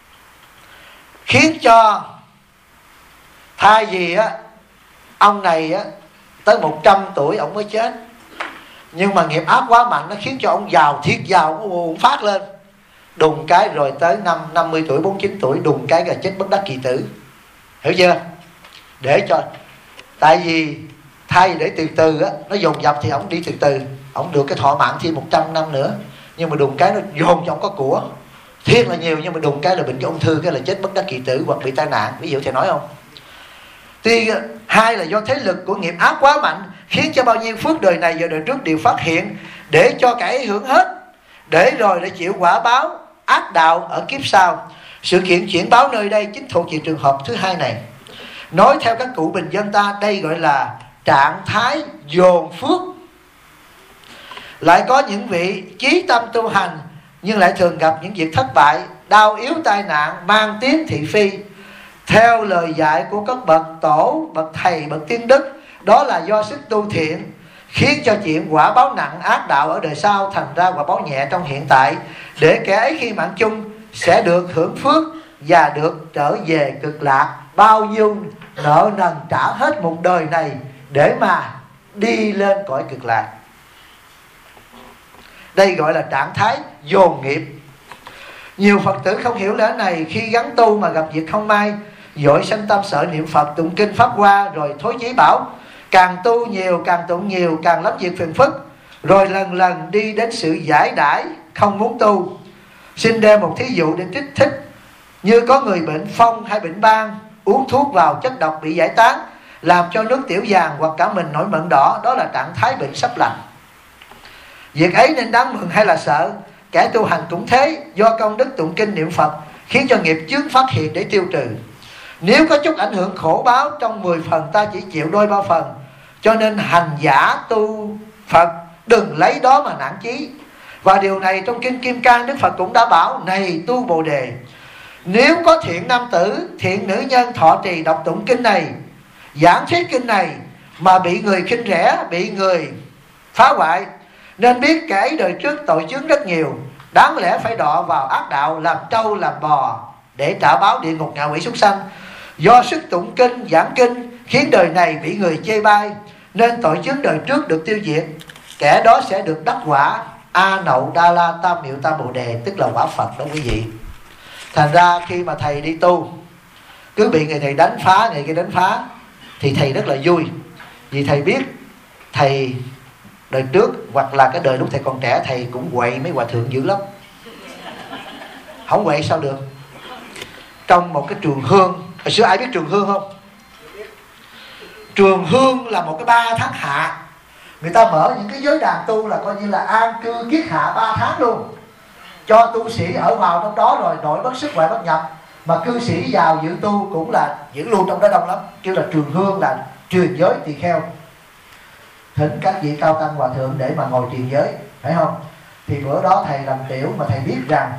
khiến cho thay vì ông này tới 100 tuổi ông mới chết, nhưng mà nghiệp ác quá mạnh nó khiến cho ông giàu, thiệt giàu, ông phát lên. Đùng cái rồi tới 50 tuổi, 49 tuổi, đùng cái là chết bất đắc kỳ tử. Hiểu chưa? Để cho, tại vì thay để từ từ nó dồn dập thì ông đi từ từ, ông được cái thọ mạng thêm 100 năm nữa. Nhưng mà đùng cái nó dồn cho ông có của thiệt là nhiều, nhưng mà đùng cái là bệnh cho ung thư, cái là chết bất đắc kỳ tử hoặc bị tai nạn. Ví dụ thầy nói không? Tuy hai là do thế lực của nghiệp ác quá mạnh, khiến cho bao nhiêu phước đời này và đời trước đều phát hiện, để cho kẻ hưởng hết, để rồi để chịu quả báo ác đạo ở kiếp sau. Sự kiện chuyển báo nơi đây chính thuộc về trường hợp thứ hai này. Nói theo các cụ bình dân ta, đây gọi là trạng thái dồn phước. Lại có những vị chí tâm tu hành nhưng lại thường gặp những việc thất bại, đau yếu, tai nạn, mang tiếng thị phi. Theo lời dạy của các bậc tổ, bậc thầy, bậc tiên đức, đó là do sức tu thiện, khiến cho chuyện quả báo nặng ác đạo ở đời sau thành ra quả báo nhẹ trong hiện tại, để kẻ ấy khi mạng chung sẽ được hưởng phước và được trở về cực lạc. Bao nhiêu nợ nần trả hết một đời này để mà đi lên cõi cực lạc. Đây gọi là trạng thái dồn nghiệp. Nhiều Phật tử không hiểu lẽ này, khi gắn tu mà gặp việc không may, vội sanh tâm sợ niệm Phật, tụng kinh pháp hoa, rồi thối chí bảo càng tu nhiều, càng tụng nhiều, càng lắm việc phiền phức, rồi lần lần đi đến sự giải đãi, không muốn tu. Xin đem một thí dụ để kích thích. Như có người bệnh phong hay bệnh ban, uống thuốc vào chất độc bị giải tán, làm cho nước tiểu vàng hoặc cả mình nổi mẩn đỏ, đó là trạng thái bệnh sắp lành. Việc ấy nên đáng mừng hay là sợ? Kẻ tu hành cũng thế, do công đức tụng kinh niệm Phật khiến cho nghiệp chướng phát hiện để tiêu trừ. Nếu có chút ảnh hưởng khổ báo, trong 10 phần ta chỉ chịu đôi 3 phần. Cho nên hành giả tu Phật đừng lấy đó mà nản chí. Và điều này trong kinh Kim Cang Đức Phật cũng đã bảo: này tu Bồ Đề, nếu có thiện nam tử, thiện nữ nhân thọ trì đọc tụng kinh này, giảng thuyết kinh này, mà bị người khinh rẻ, bị người phá hoại, nên biết kẻ ấy đời trước tội chướng rất nhiều, đáng lẽ phải đọa vào ác đạo, làm trâu làm bò để trả báo địa ngục ngạ quỷ súc sanh. Do sức tụng kinh, giảng kinh khiến đời này bị người chê bai, nên tội chướng đời trước được tiêu diệt. Kẻ đó sẽ được đắc quả A Nậu Đa La Tam Miệu Tam Bồ Đề, tức là quả Phật đó quý vị. Thành ra khi mà thầy đi tu, cứ bị người thầy đánh phá, người kia đánh phá, thì thầy rất là vui. Vì thầy biết thầy đời trước hoặc là cái đời lúc thầy còn trẻ, thầy cũng quậy mấy hòa thượng dữ lắm. Không quậy sao được. Trong một cái trường hương, hồi xưa ai biết trường hương không? Trường hương là một cái 3 tháng hạ. Người ta mở những cái giới đàn tu là coi như là an cư kiết hạ 3 tháng luôn, cho tu sĩ ở vào trong đó rồi nội bất xuất ngoại bất nhập. Mà cư sĩ vào giữ tu cũng là giữ luôn trong đó đông lắm, kêu là trường hương, là truyền giới tỳ kheo. Thỉnh các vị cao tăng hòa thượng để mà ngồi truyền giới, phải không? Thì bữa đó thầy làm tiểu mà thầy biết rằng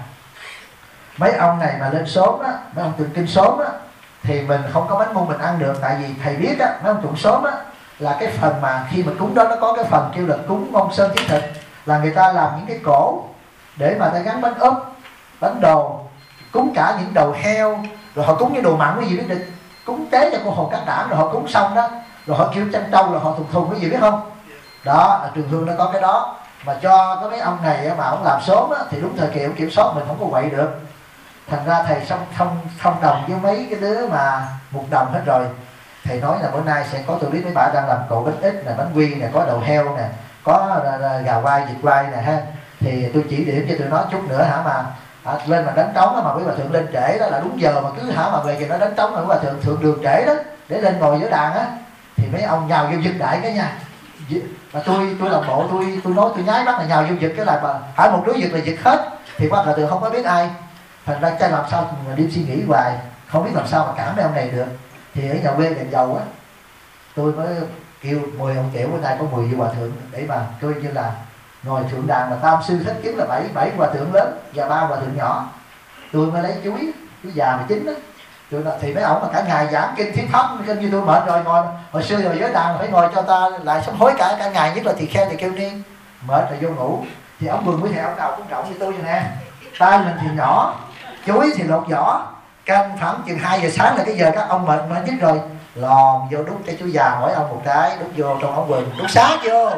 mấy ông này mà lên sớm á, mấy ông tụng kinh sớm á, thì mình không có bánh mung mình ăn được. Tại vì thầy biết á, mấy ông tụng sớm á là cái phần mà khi mình cúng đó nó có cái phần kêu là cúng mông sơn thiết thịt, là người ta làm những cái cổ để mà ta gắn bánh úp, bánh đồ, cúng cả những đầu heo, rồi họ cúng những đồ mặn, cái gì biết được, cúng tế cho cô hồn các đảm, rồi họ cúng xong đó, rồi họ kêu chăn trâu, rồi họ thùng thùng cái gì biết không? Đó là trường hương nó có cái đó. Mà cho cái mấy ông này mà ông làm sớm á, thì đúng thời kỳ ông kiểm soát mình không có quậy được. Thành ra thầy thông đồng với mấy cái đứa mà một đồng hết rồi. Thầy nói là bữa nay sẽ có, tôi biết mấy bà đang làm cỗ bánh ít nè, bánh quy nè, có đầu heo nè, có gà quay, vịt quay nè ha. Thì tôi chỉ điểm cho tụi nó chút nữa hả, mà lên mà đánh trống đó, mà quý bà thượng lên trễ đó là đúng giờ, mà cứ hả mà về kìa nó đánh trống, mà quý bà thượng thượng đường trễ đó để lên ngồi giữa đàn á, thì mấy ông nhào vô giật đại cái nha. Mà tôi làm bộ tôi nói tôi nháy mắt là nhào vô giật cái là mà hỏi một đứa giật là giật hết, thì qua bà thượng không có biết ai. Thành ra chắc làm sao mà đi suy nghĩ hoài, không biết làm sao mà cảm mấy ông này được. Thì ở nhà quê đèn dầu á, tôi mới kêu 10 ông kiểu, bữa nay có 10 vị hòa thượng để mà coi như là ngồi thượng đàn. Mà tam sư thất kiếm là 7 hòa thượng lớn và 3 hòa thượng nhỏ. Tôi mới lấy chuối già 19 đó. Thì mấy ông mà cả ngày giảng kinh thuyết pháp kinh như tôi mệt rồi, ngồi hồi xưa rồi giới đàn phải ngồi cho ta lại sám hối cả ngày, nhất là tỳ kheo thì kêu niên mệt rồi vô ngủ. Thì ông Bừng với thầy ông nào cũng rộng như tôi vậy nè, tay mình thì nhỏ, chuối thì lột vỏ, canh khoảng chừng 2 giờ sáng là cái giờ các ông mệt nhất rồi, lòn vô đút cái chú già mỗi ông một cái, đút vô trong ống quần, đút xá vô.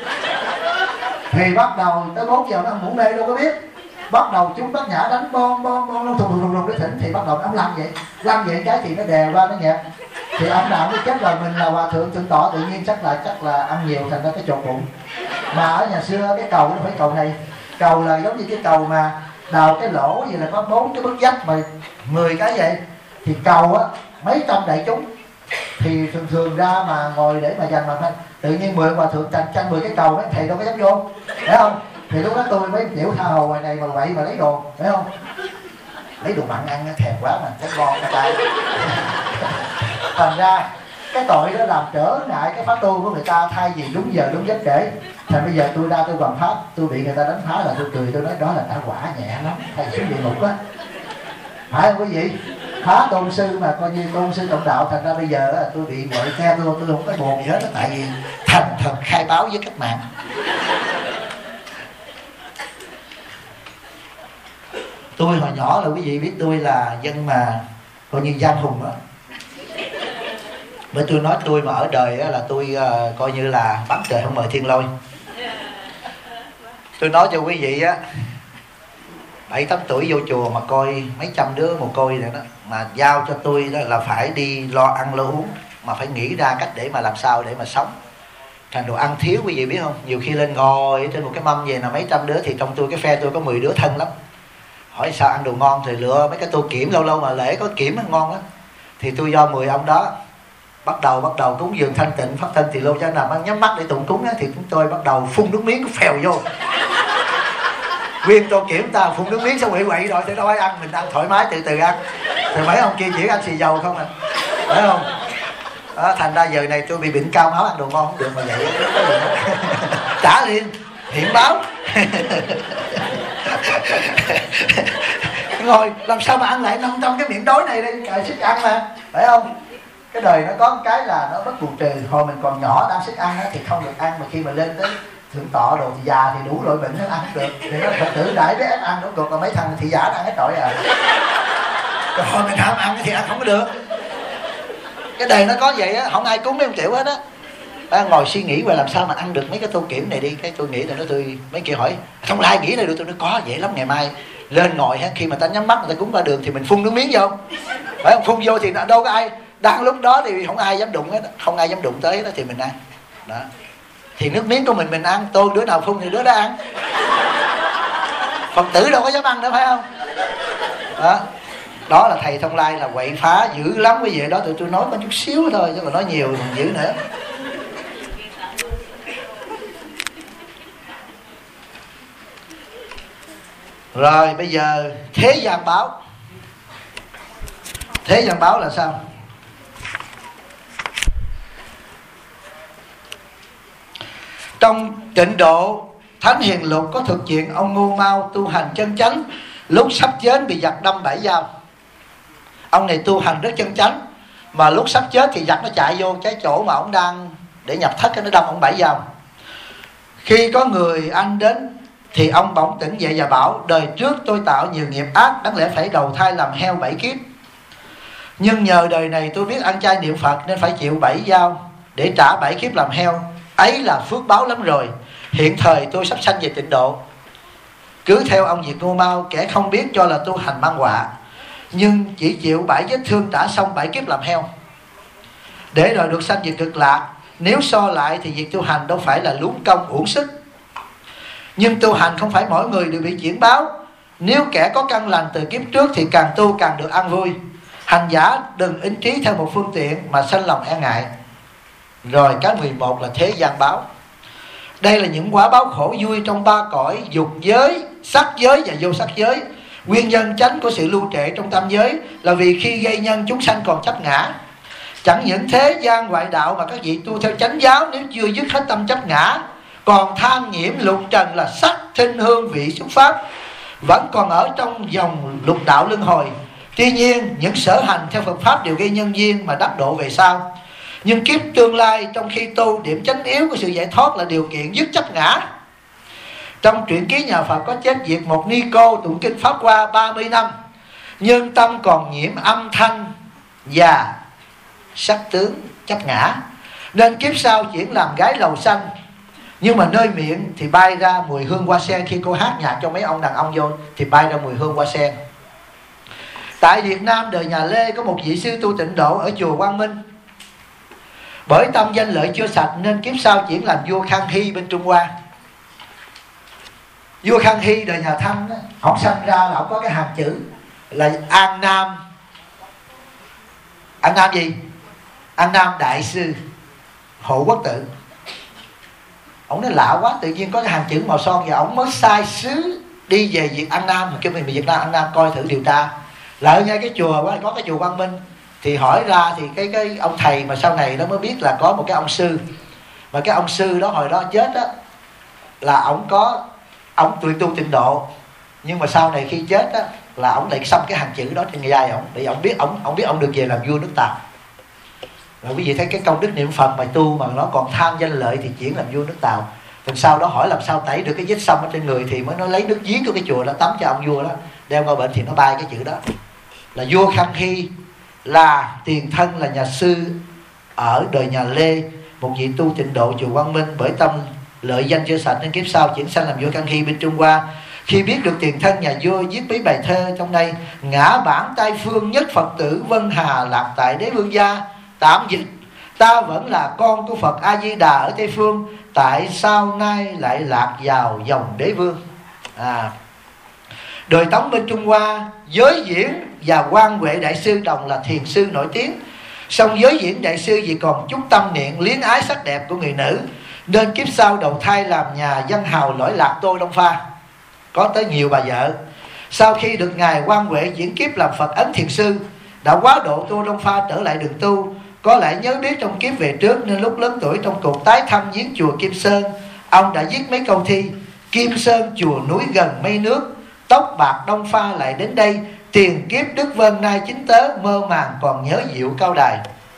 Thì bắt đầu tới 4 giờ nó ngủ mê đâu có biết, bắt đầu chúng bác nhã đánh bon thùng để thỉnh. Thì bắt đầu ông lăn vậy cái thì nó đè qua nó nhẹ. Thì ông nào mới chết rồi, mình là hòa thượng thượng tọa tự nhiên chắc là ăn nhiều thành ra cái chột bụng. Mà ở nhà xưa cái cầu nó phải cầu này, cầu là giống như cái cầu mà đào cái lỗ gì là có 4 cái bức vách mà 10 cái vậy. Thì cầu á mấy trăm đại chúng, thì thường ra mà ngồi để mà dành mà tự nhiên 10 hòa thượng tranh 10 cái cầu, mấy thầy đâu có dám vô, phải không? Thì lúc đó tôi mới kiểu tha hồ ngoài này mà vậy mà lấy đồ, phải không? Lấy đồ mặn ăn thèm quá mà thấy ngon cái tay. Thành ra cái tội đó làm trở ngại cái pháp tu của người ta, thay vì đúng giờ đúng giấc trễ. Thành bây giờ tôi ra tôi hoàn pháp, tôi bị người ta đánh phá là tôi cười, tôi nói đó là đã quả nhẹ lắm, thầy xuống địa ngục á, phải không quý vị? Phá tôn sư mà coi như tôn sư trọng đạo. Thành ra bây giờ tôi bị gọi xe, tôi không có buồn gì hết, tại vì thành thật khai báo với cách mạng. Tôi hồi nhỏ là quý vị biết tôi là dân mà coi như giang hùng á. Bởi tôi nói tôi mà ở đời là tôi coi như là bắn trời không mời thiên lôi. Tôi nói cho quý vị á, 7-8 tuổi vô chùa mà coi mấy trăm đứa mồ côi này đó, mà giao cho tôi đó là phải đi lo ăn lo uống, mà phải nghĩ ra cách để mà làm sao để mà sống. Thành đồ ăn thiếu quý vị biết không? Nhiều khi lên ngồi trên một cái mâm về là mấy trăm đứa, thì trong tôi cái phe tôi có 10 đứa thân lắm. Hỏi sao ăn đồ ngon thì lựa mấy cái tô kiểm, lâu lâu mà lễ có kiểm nó ngon lắm. Thì tôi do 10 ông đó bắt đầu cúng dường thanh tịnh pháp thân thì lâu cho nằm ăn nhắm mắt để tụng cúng á, thì chúng tôi bắt đầu phun nước miếng, phèo vô nguyên tô kiểm ta phun nước miếng xong quậy rồi thì đâu ai ăn, mình ăn thoải mái từ từ ăn. Thì mấy ông kia chỉ ăn xì dầu không à, phải không? Đó, thành ra giờ này tôi bị bệnh cao máu, ăn đồ ngon không được mà vậy trả liền hiện báo. Ngồi làm sao mà ăn lại 500 cái miệng đói này đây, sức ăn mà, phải không? Cái đời nó có một cái là nó bất bù trừ. Hồi mình còn nhỏ đang sức ăn thì không được ăn, mà khi mà lên tới thượng tọa đồ thì già thì đủ loại bệnh nó ăn không được, thì nó Phật tử đãi với ép ăn, rốt cuộc là mấy thằng thị giả ăn hết trọi à. Còn hồi mình ham ăn thì ăn không có được. Cái đời nó có vậy á, không ai cúng mấy ông tiểu hết á. Ngồi suy nghĩ về làm sao mà ăn được mấy cái tô kiểm này đi. Cái tôi nghĩ là nó tôi mấy kia hỏi không ai nghĩ ra được, tôi nói có dễ lắm, ngày mai lên ngồi ha, khi mà ta nhắm mắt người ta cúng qua đường thì mình phun nước miếng vô, phải không? Phun vô thì đâu có ai, đang lúc đó thì không ai dám đụng hết, không ai dám đụng tới đó thì mình ăn đó. Thì nước miếng của mình ăn, tô đứa nào phun thì đứa đó ăn. Phật tử đâu có dám ăn nữa, phải không? Đó. Đó là thầy Thông Lai là quậy phá dữ lắm quý vị. Đó tụi tôi nói có chút xíu thôi chứ còn nói nhiều còn dữ nữa. Rồi bây giờ thế gian báo. Thế gian báo là sao? Trong Tịnh Độ Thánh Hiền Lục có thực chuyện ông Ngô Mao tu hành chân chánh, lúc sắp chết bị giặc đâm 7 dao. Ông này tu hành rất chân chánh, mà lúc sắp chết thì giặc nó chạy vô cái chỗ mà ông đang để nhập thất, nó đâm ông 7 dao. Khi có người anh đến thì ông bỗng tỉnh dậy và bảo: đời trước tôi tạo nhiều nghiệp ác, đáng lẽ phải đầu thai làm heo 7 kiếp, nhưng nhờ đời này tôi biết ăn chay niệm Phật nên phải chịu 7 dao để trả 7 kiếp làm heo. Ấy là phước báo lắm rồi. Hiện thời tôi sắp sanh về Tịnh Độ. Cứ theo ông Diệt Ngô Mao, kẻ không biết cho là tu hành mang họa, nhưng chỉ chịu 7 vết thương trả xong 7 kiếp làm heo để rồi được sanh về Cực Lạc. Nếu so lại thì việc tu hành đâu phải là lún công uổng sức. Nhưng tu hành không phải mỗi người đều bị chuyển báo. Nếu kẻ có căn lành từ kiếp trước thì càng tu càng được an vui. Hành giả đừng ính trí theo một phương tiện mà sanh lòng e ngại. Rồi cái 11 là thế gian báo. Đây là những quả báo khổ vui trong 3 cõi: dục giới, sắc giới và vô sắc giới. Nguyên nhân chánh của sự lưu trệ trong tam giới là vì khi gây nhân chúng sanh còn chấp ngã. Chẳng những thế gian ngoại đạo mà các vị tu theo chánh giáo, nếu chưa dứt hết tâm chấp ngã, còn tham nhiễm lục trần là sắc, thinh, hương, vị, xúc pháp, vẫn còn ở trong dòng lục đạo luân hồi. Tuy nhiên những sở hành theo Phật pháp đều gây nhân duyên mà đắc độ về sau. Nhưng kiếp tương lai, trong khi tu, điểm chánh yếu của sự giải thoát là điều kiện dứt chấp ngã. Trong truyện ký nhà Phật có chết việc một ni cô tụng kinh Pháp Hoa 30 năm, nhưng tâm còn nhiễm âm thanh và sắc tướng chấp ngã, nên kiếp sau chuyển làm gái lầu xanh. Nhưng mà nơi miệng thì bay ra mùi hương hoa sen. Khi cô hát nhạc cho mấy ông đàn ông vô thì bay ra mùi hương hoa sen. Tại Việt Nam đời nhà Lê có một vị sư tu Tịnh Độ ở chùa Quang Minh. Bởi tâm danh lợi chưa sạch nên kiếp sau chuyển làm vua Khang Hy bên Trung Hoa. Vua Khang Hy đời nhà Thanh đó, ông sanh ra là ông có cái hàng chữ là An Nam. An Nam gì? An Nam Đại Sư Hộ Quốc Tự. Ông nói lạ quá, tự nhiên có cái hàng chữ màu son và ông mới sai sứ đi về Việt An Nam, kêu mình Việt Nam An Nam coi thử điều tra. Lại ngay cái chùa có cái chùa Quang Minh thì hỏi ra thì cái ông thầy mà sau này nó mới biết là có một cái ông sư, mà cái ông sư đó hồi đó chết á là ông tu Tịnh Độ, nhưng mà sau này khi chết á là ông lại xăm cái hàng chữ đó trên vai ông, để ông biết ông được về làm vua nước Tàu. Rồi quý vị thấy cái công đức niệm Phật mà tu mà nó còn tham danh lợi thì chuyển làm vua nước Tàu. Thì sau đó hỏi làm sao tẩy được cái vết xăm ở trên người, thì mới nó lấy nước giếng của cái chùa đó tắm cho ông vua đó, đeo qua bệnh thì nó bay cái chữ đó. Là vua Khang Hy là tiền thân là nhà sư ở đời nhà Lê, một vị tu Tịnh Độ chùa Quang Minh. Bởi tâm lợi danh chưa sạch nên kiếp sau chuyển sanh làm vua Khang Hy bên Trung Hoa. Khi biết được tiền thân nhà vua, viết mấy bài thơ trong đây: ngã bản Tây Phương nhất Phật tử, Vân Hà lạc tại Đế Vương gia. Tạm dịch: ta vẫn là con của Phật A Di Đà ở Tây Phương, tại sao nay lại lạc vào dòng Đế Vương. Đời Tống bên Trung Hoa, Giới Diễn và Quan Huệ Đại Sư đồng là thiền sư nổi tiếng. Song Giới Diễn Đại Sư vì còn chút tâm niệm liếng ái sắc đẹp của người nữ, nên kiếp sau đầu thai làm nhà văn hào lỗi lạc Tô Đông Pha, có tới nhiều bà vợ. Sau khi được ngài Quan Huệ chuyển kiếp làm Phật Ấn Thiền Sư, đã quá độ Tô Đông Pha trở lại đường tu. Có lẽ nhớ biết trong kiếp về trước nên lúc lớn tuổi trong cuộc tái thăm viếng chùa Kim Sơn, ông đã viết mấy câu thi: Kim Sơn chùa núi gần mây nước, tóc bạc Đông Pha lại đến đây, tiền kiếp Đức Vân nay chính tớ, mơ màng còn nhớ diệu cao đài.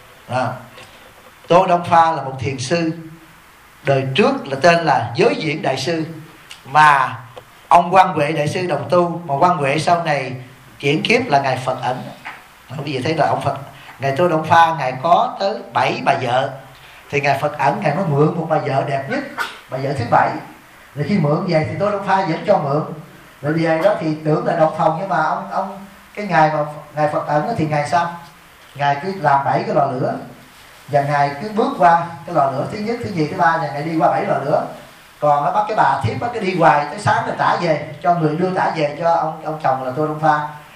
Tô Đông Pha là một thiền sư, đời trước là tên là Giới Diễn Đại Sư, mà ông Quan Huệ Đại Sư đồng tu. Mà Quan Huệ sau này chuyển kiếp là ngài Phật Ẩn. Bây giờ thấy là ông Phật, ngài Tô Đông Pha ngài có tới 7 bà vợ, thì ngài Phật Ẩn ngài mới mượn một bà vợ đẹp nhất, bà vợ thứ 7. Rồi khi mượn về thì Tô Đông Pha vẫn cho mượn. Rồi về đó thì tưởng là đồng phòng, nhưng mà ông cái ngài mà ngài Phật Ẩn thì ngài sao? Ngài cứ làm 7 cái lò lửa, và ngài cứ bước qua cái lò lửa thứ nhất, thứ nhì, thứ ba, và ngài đi qua 7 lò lửa. Còn nó bắt cái bà thiếp nó cứ đi hoài tới sáng rồi trả về, cho người đưa trả về cho ông chồng là Tô Đông Pha.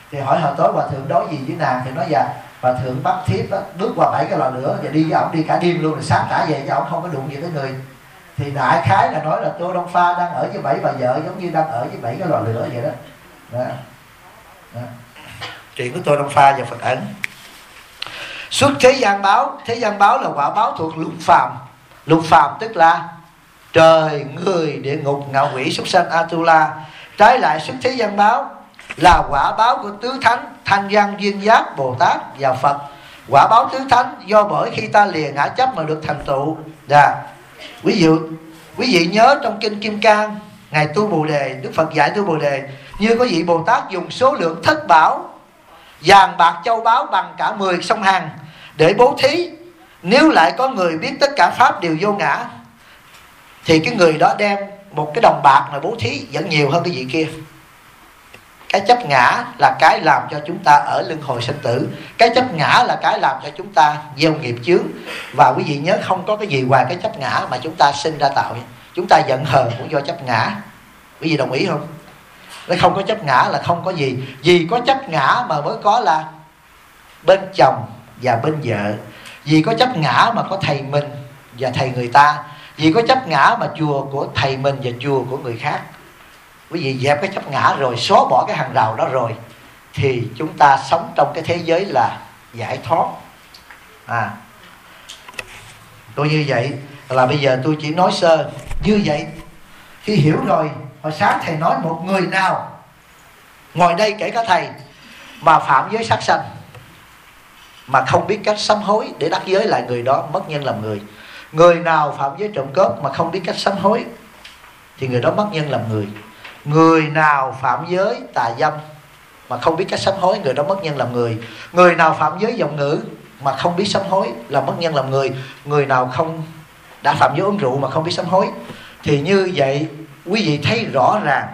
Thì hỏi hồi tối hòa thượng đối gì với nàng, thì nói dạ hòa thượng bắt thiếp đó, bước qua 7 cái lò lửa và đi với ổng đi cả đêm luôn, rồi sáng trả về với ổng không có đụng gì tới người. Thì đại khái là nói là Tô Đông Pha đang ở với 7 bà vợ giống như đang ở với 7 cái lò lửa vậy đó. Đó. Chuyện của Tô Đông Pha và Phật ẩn. Xuất thế gian báo. Thế gian báo là quả báo thuộc lục phàm. Lục phàm tức là trời, người, địa ngục, ngạ quỷ, súc sanh, Atula. Trái lại xuất thế gian báo là quả báo của tứ thánh Thanh Văn, Duyên Giác, Bồ Tát và Phật. Quả báo tứ thánh do bởi khi ta lìa ngã chấp mà được thành tựu. Quý vị nhớ trong kinh Kim Cang, ngài tu Bồ Đề, Đức Phật dạy tu Bồ Đề, như có vị Bồ Tát dùng số lượng thất bảo, vàng bạc châu báu bằng cả 10 sông Hằng để bố thí. Nếu lại có người biết tất cả pháp đều vô ngã, thì cái người đó đem một cái đồng bạc mà bố thí vẫn nhiều hơn cái vị kia. Cái chấp ngã là cái làm cho chúng ta ở luân hồi sinh tử. Cái chấp ngã là cái làm cho chúng ta gieo nghiệp chướng. Và quý vị nhớ, không có cái gì ngoài cái chấp ngã mà chúng ta sinh ra tạo. Chúng ta giận hờn cũng do chấp ngã. Quý vị đồng ý không? Nếu không có chấp ngã là không có gì. Vì có chấp ngã mà mới có là bên chồng và bên vợ. Vì có chấp ngã mà có thầy mình và thầy người ta. Vì có chấp ngã mà chùa của thầy mình và chùa của người khác. Quý vị dẹp cái chấp ngã rồi, xóa bỏ cái hàng rào đó rồi, thì chúng ta sống trong cái thế giới là giải thoát. Tôi như vậy là bây giờ tôi chỉ nói sơ như vậy. Khi hiểu rồi, hồi sáng thầy nói một người nào ngồi đây kể cả thầy mà phạm giới sát sanh mà không biết cách sám hối để đắc giới, lại người đó mất nhân làm người. Người nào phạm giới trộm cướp mà không biết cách sám hối thì người đó mất nhân làm người. Người nào phạm giới tà dâm mà không biết cách sám hối, người đó mất nhân làm người. Người nào phạm giới vọng ngữ mà không biết sám hối là mất nhân làm người. Người nào không đã phạm giới uống rượu mà không biết sám hối. Thì như vậy quý vị thấy rõ ràng,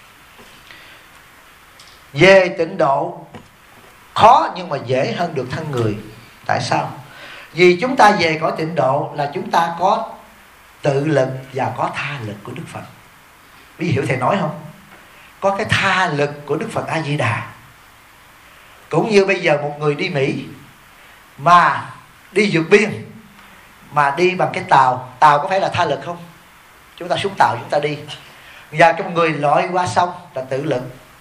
về tịnh độ khó nhưng mà dễ hơn được thân người. Tại sao? Vì chúng ta về cõi tịnh độ là chúng ta có tự lực và có tha lực của Đức Phật. Quý vị hiểu thầy nói không? Có cái tha lực của Đức Phật A Di Đà. Cũng như bây giờ một người đi Mỹ mà đi vượt biên, mà đi bằng cái tàu, tàu có phải là tha lực không? Chúng ta xuống tàu chúng ta đi. Và trong người lội qua sông là tự lực.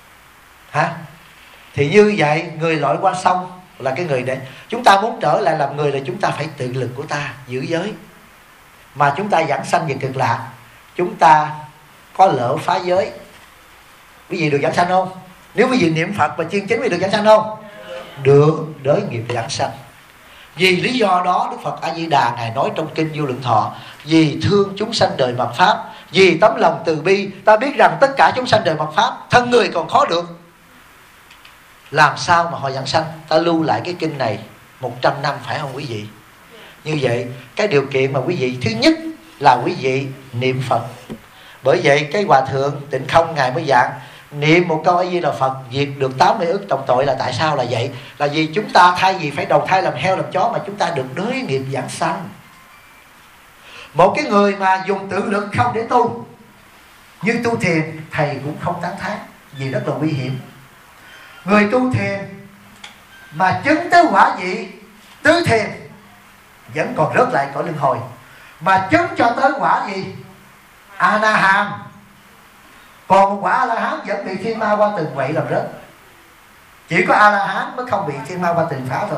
Thì như vậy người lội qua sông là cái người để chúng ta muốn trở lại làm người là chúng ta phải tự lực của ta giữ giới. Mà chúng ta giảng sanh về Cực Lạc, chúng ta có lỡ phá giới. Quý vị được giảng sanh không? Nếu quý vị niệm Phật và chuyên chính, quý vị được giảng sanh không? Được, đới nghiệp giảng sanh. Vì lý do đó Đức Phật A Di Đà ngài nói trong kinh Vô Lượng Thọ: vì thương chúng sanh đời mạt pháp, vì tấm lòng từ bi, ta biết rằng tất cả chúng sanh đời mạt pháp, thân người còn khó được, làm sao mà họ giảng sanh. Ta lưu lại cái kinh này 100 năm, phải không quý vị? Như vậy cái điều kiện mà quý vị, thứ nhất là quý vị niệm Phật. Bởi vậy cái Hòa Thượng Tịnh Không ngài mới giảng niệm một câu A Di Đà Phật diệt được 80 ức trọng tội. Là tại sao là vậy? Là vì chúng ta thay vì phải đầu thai làm heo làm chó mà chúng ta được đới nghiệp giảng sanh. Một cái người mà dùng tự lực không để tu, như tu thiền, thầy cũng không tán thán vì rất là nguy hiểm. Người tu thiền mà chứng tới quả vị tứ thiền vẫn còn rớt lại cõi luân hồi, mà chứng cho tới quả gì A Na Hàm, còn một quả A La Hán vẫn bị thiên ma qua từng quậy làm rớt. Chỉ có A La Hán mới không bị thiên ma qua từng phá thôi.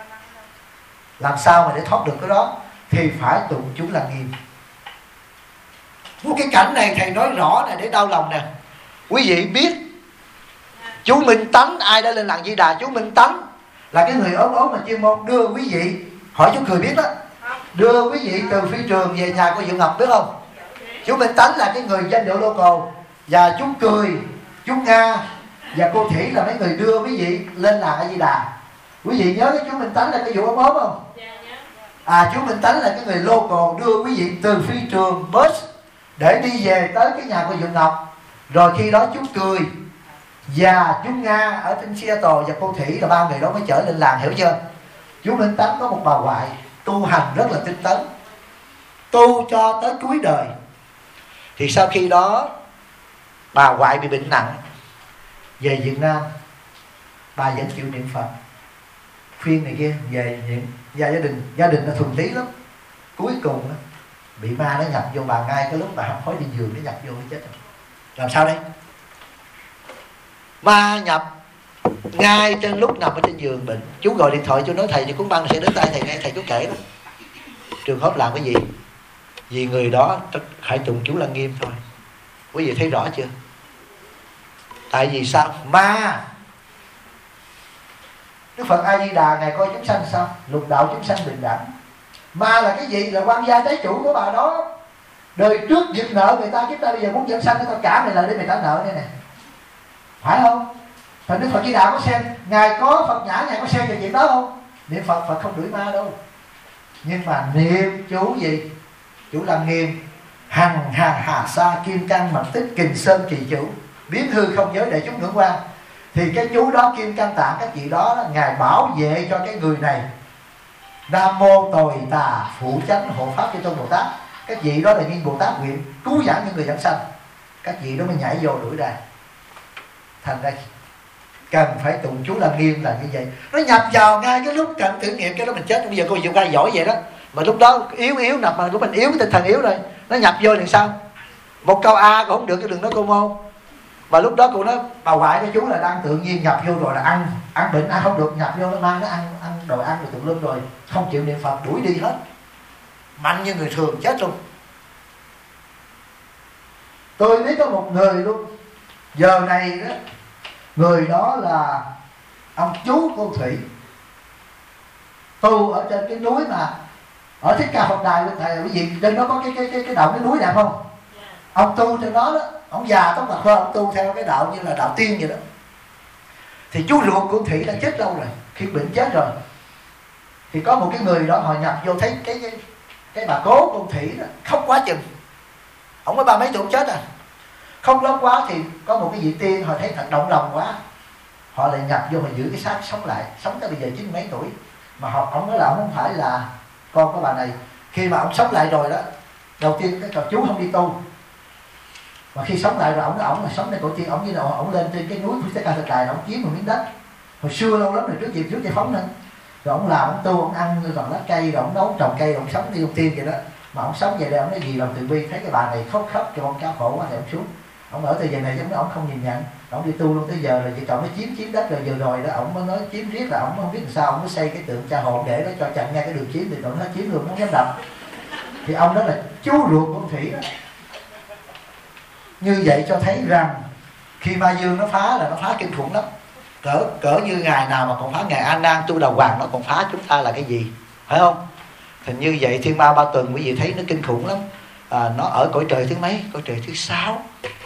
Làm sao mà để thoát được cái đó? Thì phải tụng chú là nghiêm. Một cái cảnh này thầy nói rõ này để đau lòng nè. Quý vị biết chú Minh Tánh, ai đã lên làng Di Đà? Chú Minh Tánh là cái người ốm mà chuyên môn đưa quý vị, hỏi chú Cười biết đó, đưa quý vị từ phi trường về nhà của Diệu Ngọc, biết không? Chú Minh Tánh là cái người danh điệu local. Và chú Cười, chú Nga và cô Thủy là mấy người đưa quý vị lên làng A Di Đà. Quý vị nhớ cái chú Minh Tánh là cái vụ ốm không? Chú Minh Tánh là cái người local đưa quý vị từ phi trường bus để đi về tới cái nhà của Diệu Ngọc. Rồi khi đó chú Cười và chú Nga ở trên Seattle và cô Thủy là ba người đó mới chở lên làng, hiểu chưa? Chú Minh Tánh có một bà ngoại tu hành rất là tinh tấn, tu cho tới cuối đời. Thì sau khi đó bà ngoại bị bệnh nặng về Việt Nam, bà vẫn chịu niệm Phật, khuyên này kia về niệm. Và gia đình nó thuần tí lắm. Cuối cùng đó, bị ma nó nhập vô bà ngay cái lúc bà hấp hối đi giường, nó nhập vô nó chết rồi. Làm sao đây? Ma nhập ngay trên lúc nằm ở trên giường bệnh. Chú gọi điện thoại chú nói thầy thì cuốn băng sẽ đến tay thầy nghe, thầy chú kể đó. Trường hợp làm cái gì? Vì người đó hãy tụng chú Lăng Nghiêm thôi. Quý vị thấy rõ chưa? Tại vì sao? Ma. Đức Phật A Di Đà ngài coi chúng sanh sao? Lục đạo chúng sanh bình đẳng. Ma là cái gì? Là quan gia trái chủ của bà đó. Đời trước giật nợ người ta, chúng ta bây giờ muốn dẫn sanh cho tao trả mày lại để mày trả nợ đây nè, phải không? Thành Đức Phật Di Đà có xem, ngài có Phật nhã, ngài có xem về chuyện đó không? Niệm Phật, Phật không đuổi ma đâu. Nhưng mà niệm chú gì? Chú Lăng Nghiêm, hằng hà hà sa kim cang mật tích kình sơn trì chủ, biến hư không giới để chúng ngưỡng quan. Thì cái chú đó, kim cang tạng các vị đó, ngài bảo vệ cho cái người này. Nam mô Tồi Tà Phụ Chánh Hộ Pháp Chư Tôn Bồ Tát. Các vị đó là những Bồ Tát nguyện cứu giảng những người giảng sanh. Các vị đó mới nhảy vô đuổi ra. Thành ra cần phải tụng chú Lăng Nghiêm là như vậy. Nó nhập vào ngay cái lúc cần thử nghiệm, cái đó mình chết. Bây giờ cô dụ ai giỏi vậy đó, mà lúc đó yếu nằm, mà lúc mình yếu, cái tinh thần yếu rồi, nó nhập vô thì sao? Một câu A cũng không được cái đường đó cô mô. Mà lúc đó cô nói bà ngoại của chú là đang tự nhiên nhập vô rồi, là ăn bệnh ăn không được, nhập vô nó mang nó ăn đồ ăn rồi tụng lum rồi, không chịu niệm Phật, đuổi đi hết, mạnh như người thường, chết luôn. Tôi biết có một người luôn, giờ này đó, người đó là ông chú cô Thủy, tu ở trên cái núi mà ở Thích Ca Phật Đài. Thầy quý vị trên đó có cái động cái núi đẹp không? Ông tu trên đó đó, ông già tóc bạc phơ, ông tu theo cái đạo như là đạo tiên vậy đó. Thì chú ruột của Thủy đã chết lâu rồi, khi bệnh chết rồi. Thì có một cái người đó họ nhập vô thấy cái bà cố của Thủy đó khóc quá chừng. Ông mới 30 tuổi chết à. Khóc lớn quá thì có một cái vị tiên họ thấy thật động lòng quá, họ lại nhập vô mà giữ cái xác sống lại, sống tới bây giờ 90 mấy tuổi. Mà ông nói là ông không phải là con của bà này. Khi mà ông sống lại rồi đó, đầu tiên cái cậu chú không đi tu, mà khi sống lại rồi ông là sốngในcõi tiên. Ông như là ông lên trên cái núi của Thích Ca Phật Đài, ông chiếm một miếng đất hồi xưa lâu lắm rồi, trước giải phóng nên. Rồi ông làm, ông tu, ông ăn toàn lá cây, rồi ông nấu trồng cây, rồi ông sống như ông tiên vậy đó. Mà ông sống vậy đây, ông nói gì lòng từ bi, thấy cái bà này khóc cho ông cao khổ quá thì ông xuống. Ông ở từ giờ này giống như ông không nhìn nhận, ông đi tu luôn tới giờ rồi, vợ chồng nó chiếm đất rồi. Vừa rồi đó ông mới nói chiếm riết, là ông không biết làm sao, ông mới xây cái tượng cha hồn để nó cho chặn ngay cái đường chiếm, thì tụi nó chiếm luôn, nó không dám đập. Thì ông đó là chú ruột của ông Thủy đó. Như vậy cho thấy rằng khi ma dương nó phá là nó phá kinh khủng lắm. Cỡ như ngày nào mà còn phá, ngày A Nan tu Đà Hoàng nó còn phá chúng ta là cái gì, phải không? Thì như vậy thiên ma ba tuần quý vị thấy nó kinh khủng lắm. Nó ở cõi trời thứ mấy? Cõi trời thứ 6.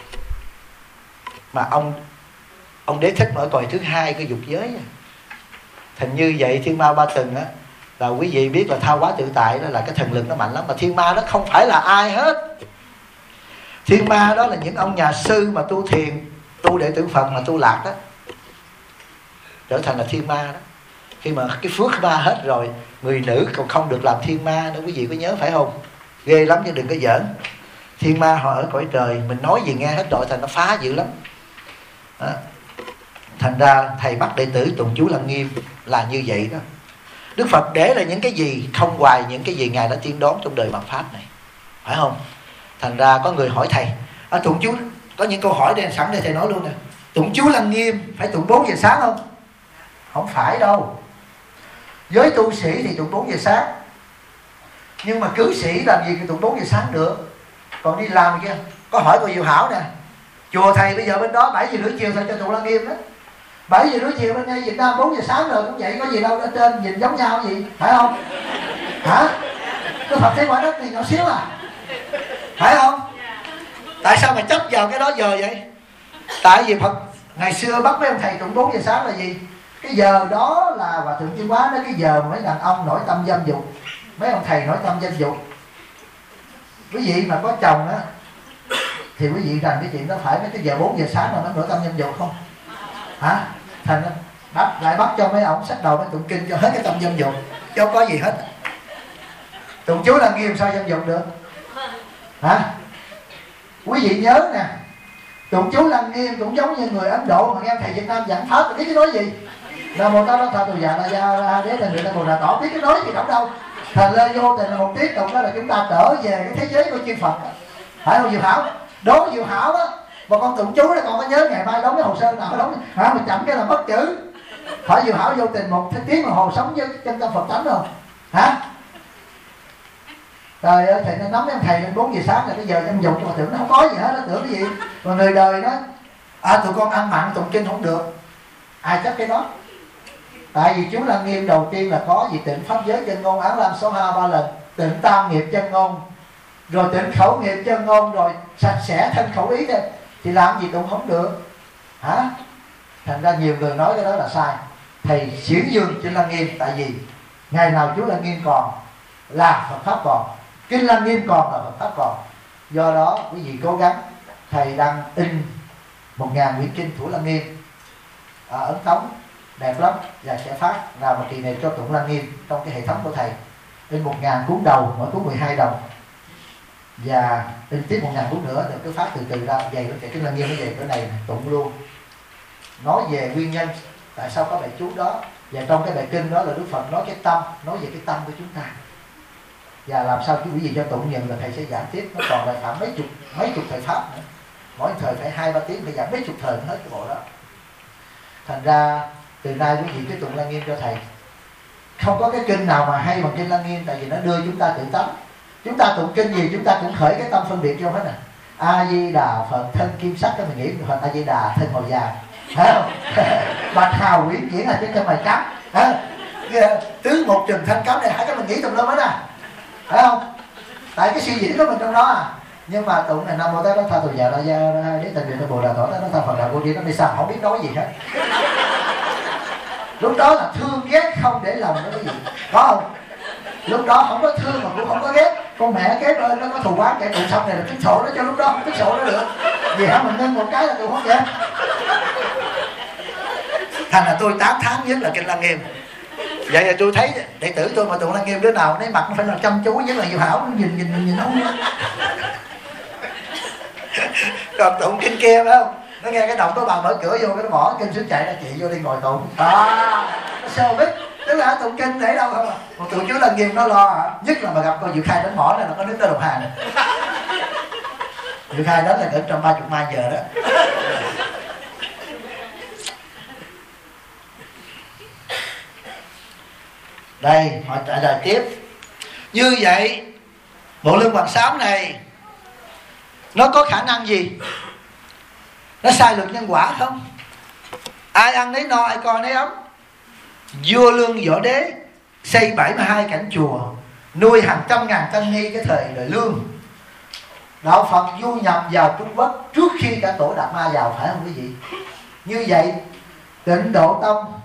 Mà ông Đế Thích ở cõi thứ 2 cái dục giới. Thành như vậy thiên ma ba tuần á, là quý vị biết là thao hóa tự tại đó, là cái thần lực nó mạnh lắm. Mà thiên ma đó không phải là ai hết. Thiên ma đó là những ông nhà sư mà tu thiền, tu đệ tử Phật mà tu lạc đó, trở thành là thiên ma đó. Khi mà cái phước ma hết rồi, người nữ còn không được làm thiên ma nữa, quý vị có nhớ phải không? Ghê lắm chứ đừng có giỡn. Thiên ma họ ở cõi trời, mình nói gì nghe hết rồi, thành nó phá dữ lắm đó. Thành ra thầy bắt đệ tử tụng chú Lăng Nghiêm là như vậy đó. Đức Phật để là những cái gì, không hoài những cái gì Ngài đã tiên đoán trong đời mạt Pháp này, phải không? Thành ra có người hỏi thầy, tụng chú, có những câu hỏi đây sẵn đây thầy nói luôn nè. Tụng chú Lăng Nghiêm phải tụng 4 giờ sáng không? Không phải đâu. Với tu sĩ thì tụng 4 giờ sáng, nhưng mà cư sĩ làm gì tụng 4 giờ sáng được. Còn đi làm kia, có hỏi cô Diệu Hảo nè, chùa thầy bây giờ bên đó 7 giờ rưỡi chiều thầy cho tụng Lăng Nghiêm đó. 7 giờ rưỡi chiều bên đây Việt Nam 4 giờ sáng rồi cũng vậy, có gì đâu, ở trên nhìn giống nhau gì, phải không? Hả? Cái Phật thế quả đất này nhỏ xíu à, phải không? Tại sao mà chấp vào cái đó giờ vậy? Tại vì Phật ngày xưa bắt mấy ông thầy tụng 4 giờ sáng là gì? Cái giờ đó là Hòa Thượng Chiêm Hóa nói cái giờ mà mấy đàn ông nổi tâm dâm dục, mấy ông thầy nổi tâm dâm dục. Quý vị mà có chồng á thì quý vị rằng cái chuyện đó phải mấy cái giờ 4 giờ sáng mà nó nổi tâm dâm dục không? Hả? Thành lại bắt cho mấy ông sách đầu nó tụng kinh cho hết cái tâm dâm dục, chứ không có gì hết. Tụng chú Lăng Nghiêm sao dâm dục được? Hả? Quý vị nhớ nè, tụng chú Lăng Nghiêm cũng giống như người Ấn Độ mà nghe thầy Việt Nam giảng pháp, biết cái nói gì? Nam mô Tát Tha Tù Dạ La Gia Đế Thành Người Ta Bồ Đà Tỏ, biết cái nói gì đâu đâu. Thành ra vô tình là một tiếp tục đó là chúng ta trở về cái thế giới của chư Phật, phải không Diệu Hảo? Đố Diệu Hảo đó, mà con tụng chú đó, con có nhớ ngày mai đóng cái hồ sơ nào đóng hả? Mà chậm cái là mất chữ. Hỏi Diệu Hảo vô tình một tiếng đồng hồ sống với chân tâm Phật tánh không hả? Trời ơi, thầy nó nắm em thầy lên 4 giờ sáng là bây giờ em dùng cho mà tưởng nó không có gì hết, nó tưởng cái gì. Còn người đời đó tụi con ăn mặn tụng kinh không được, ai chấp cái đó? Tại vì chú Lăng Nghiêm đầu tiên là có gì tịnh pháp giới chân ngôn án lam số 2 3 lần, tịnh tam nghiệp chân ngôn, rồi tịnh khẩu nghiệp chân ngôn, rồi sạch sẽ thân khẩu ý thôi, thì làm gì tụng không được hả? Thành ra nhiều người nói cái đó là sai. Thầy xiển dương trên Lăng Nghiêm, tại vì ngày nào chú Lăng Nghiêm còn là Phật pháp còn, kinh Lăng Nghiêm còn là Phật pháp còn. Do đó quý vị cố gắng, thầy đang in 1000 quyển kinh của Lăng Nghiêm ấn tống đẹp lắm, và sẽ phát nào mà kỳ này cho tụng Lăng Nghiêm trong cái hệ thống của thầy. In 1000 cuốn đầu, mỗi cuốn 12 đồng, và in tiếp 1000 cuốn nữa, rồi cứ phát từ từ ra. Vậy nó cái Lăng Nghiêm nó về cái này tụng luôn, nói về nguyên nhân tại sao có bài chú đó, và trong cái bài kinh đó là Đức Phật nói cái tâm, nói về cái tâm của chúng ta, và làm sao quý vị cho tụng nhận là thầy sẽ giảng tiếp. Nó còn lại khoảng mấy chục thời pháp nữa, mỗi thời phải 2-3 tiếng, phải giảng mấy chục thời hết cái bộ đó. Thành ra từ nay quý vị cứ tụng Lăng Nghiêm cho thầy. Không có cái kinh nào mà hay bằng kinh Lăng Nghiêm, tại vì nó đưa chúng ta tự tánh. Chúng ta tụng kinh gì chúng ta cũng khởi cái tâm phân biệt vô hết nè. A Di Đà Phật thân kim sắc, cái mình nghĩ Phật A Di Đà thân màu vàng, phải không? Bạch hào quyển chuyển là trên thân mày trắng, tướng một trừng thanh cấm này, hai cái mình nghĩ tùm lum hết nè, phải không? Tại cái suy diễn của mình trong đó à. Nhưng mà tụng này Nam Mô Tát Tha Tù Dạ La Gia Đế Thành Người Ta Bồ Đà Tỏ Tát Tha Phật Đạo Vô Đi, nó đi sao không biết nói gì hết. Lúc đó là thương ghét không để lòng đó quý vị, có không? Lúc đó không có thương mà cũng không có ghét. Con mẹ kế bên nó có thù oán kẻ tụng xong này là tích sổ nó cho, lúc đó không tích sổ nó được. Vì hả mình nâng một cái là tụng không vậy. Thành là tôi 8 tháng nhất là kinh Lăng Nghiêm. Vậy là tôi thấy đệ tử tôi mà tụng Lăng Nghiêm đứa nào lấy mặt nó phải là chăm chú, nhất là Diệu Hảo, nó nhìn không. Còn tụng kinh kia phải không? Nó nghe cái động có bà mở cửa vô, cái nó bỏ kinh xuống chạy ra, chị vô đi ngồi tụng. Nó sơ bích. Tức là tụng kinh để đâu không à? Một tụi chú Lăng Nghiêm nó lo, nhất là mà gặp con Diệu Khai đánh mỏ này là có đứng đó đồng hàng. Diệu Khai đó là cỡ 130 mai giờ đó. Đây, họ trả lời tiếp. Như vậy, bộ lương bằng xám này nó có khả năng gì? Nó sai luật nhân quả không? Ai ăn nấy no, ai coi nấy ấm. Vua Lương Võ Đế xây 72 cảnh chùa, nuôi hàng trăm ngàn tăng ni cái thời đời Lương. Đạo Phật du nhập vào Trung Quốc trước khi cả Tổ Đạt Ma vào, phải không quý vị? Như vậy Tịnh Độ Tông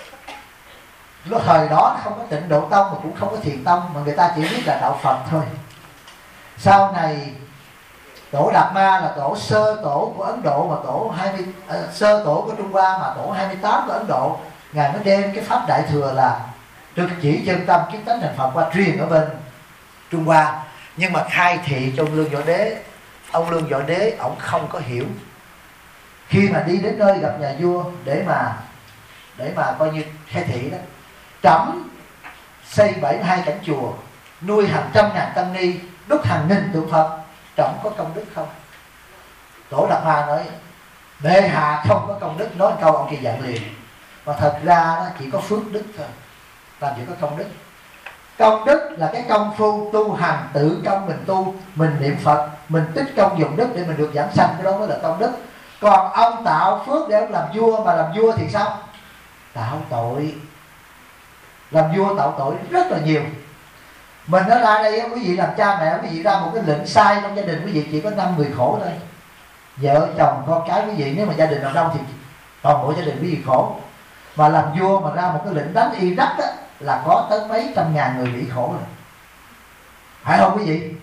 lúc thời đó không có Tịnh Độ Tông mà cũng không có Thiền Tông, mà người ta chỉ biết là đạo Phật thôi. Sau này Tổ Đạt Ma là tổ sơ tổ của Ấn Độ, mà tổ sơ tổ của Trung Hoa, mà tổ 28 của Ấn Độ. Ngài mới đem cái pháp Đại Thừa là trực chỉ chân tâm kiến tánh thành Phật qua truyền ở bên Trung Hoa. Nhưng mà khai thị cho ông Lương Võ Đế, ông Lương Võ Đế ổng không có hiểu. Khi mà đi đến nơi gặp nhà vua để mà coi như khai thị đó, trẫm xây 72 cảnh chùa, nuôi hàng trăm ngàn tăng ni, đúc hàng nghìn tượng Phật, trẫm có công đức không? Tổ Đạt Ma nói bệ hạ không có công đức. Nói câu ông kia giận liền. Mà thật ra nó chỉ có phước đức thôi, làm gì có công đức. Công đức là cái công phu tu hành, tự công mình tu, mình niệm Phật, mình tích công dụng đức để mình được giảng sanh, cái đó mới là công đức. Còn ông tạo phước để ông làm vua, mà làm vua thì sao? Tạo tội. Làm vua tạo tội rất là nhiều. Mình ở ra đây quý vị làm cha mẹ, quý vị ra một cái lệnh sai trong gia đình, quý vị chỉ có 5 người khổ thôi. Vợ chồng con cái quý vị, nếu mà gia đình nào đông thì toàn bộ gia đình quý vị khổ. Mà làm vua mà ra một cái lệnh đánh Iraq á, là có tới mấy trăm ngàn người bị khổ rồi, phải không quý vị?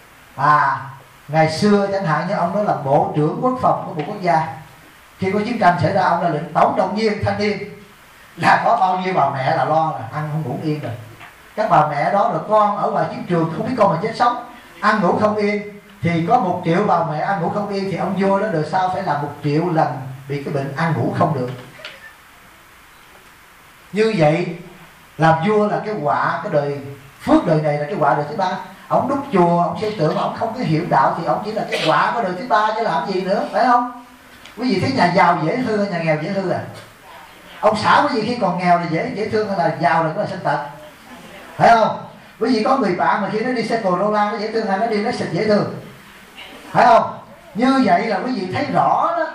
Ngày xưa chẳng hạn như ông đó là bộ trưởng quốc phòng của một quốc gia, khi có chiến tranh xảy ra ông ra lệnh tổng động viên thanh niên, là có bao nhiêu bà mẹ là lo là ăn không ngủ yên rồi. Các bà mẹ đó rồi con ở ngoài chiến trường không biết con mà chết sống, ăn ngủ không yên, thì có 1 triệu bà mẹ ăn ngủ không yên, thì ông vua đó đời sau phải làm 1 triệu lần bị cái bệnh ăn ngủ không được. Như vậy làm vua là cái họa cái đời phước đời này, là cái họa đời thứ ba. Ông đúc chùa, ông xây tượng, ông không có hiểu đạo thì ông chỉ là cái họa của đời thứ ba chứ làm gì nữa, phải không? Quý vị thấy nhà giàu dễ hư hay nhà nghèo dễ hư à? Ông xã quý vị khi còn nghèo thì dễ thương hay là giàu là có là sinh tật, phải không? Quý vị có người bạn mà khi nó đi xe Corolla nó dễ thương hay nó đi nó xịt dễ thương, phải không? Như vậy là quý vị thấy rõ đó,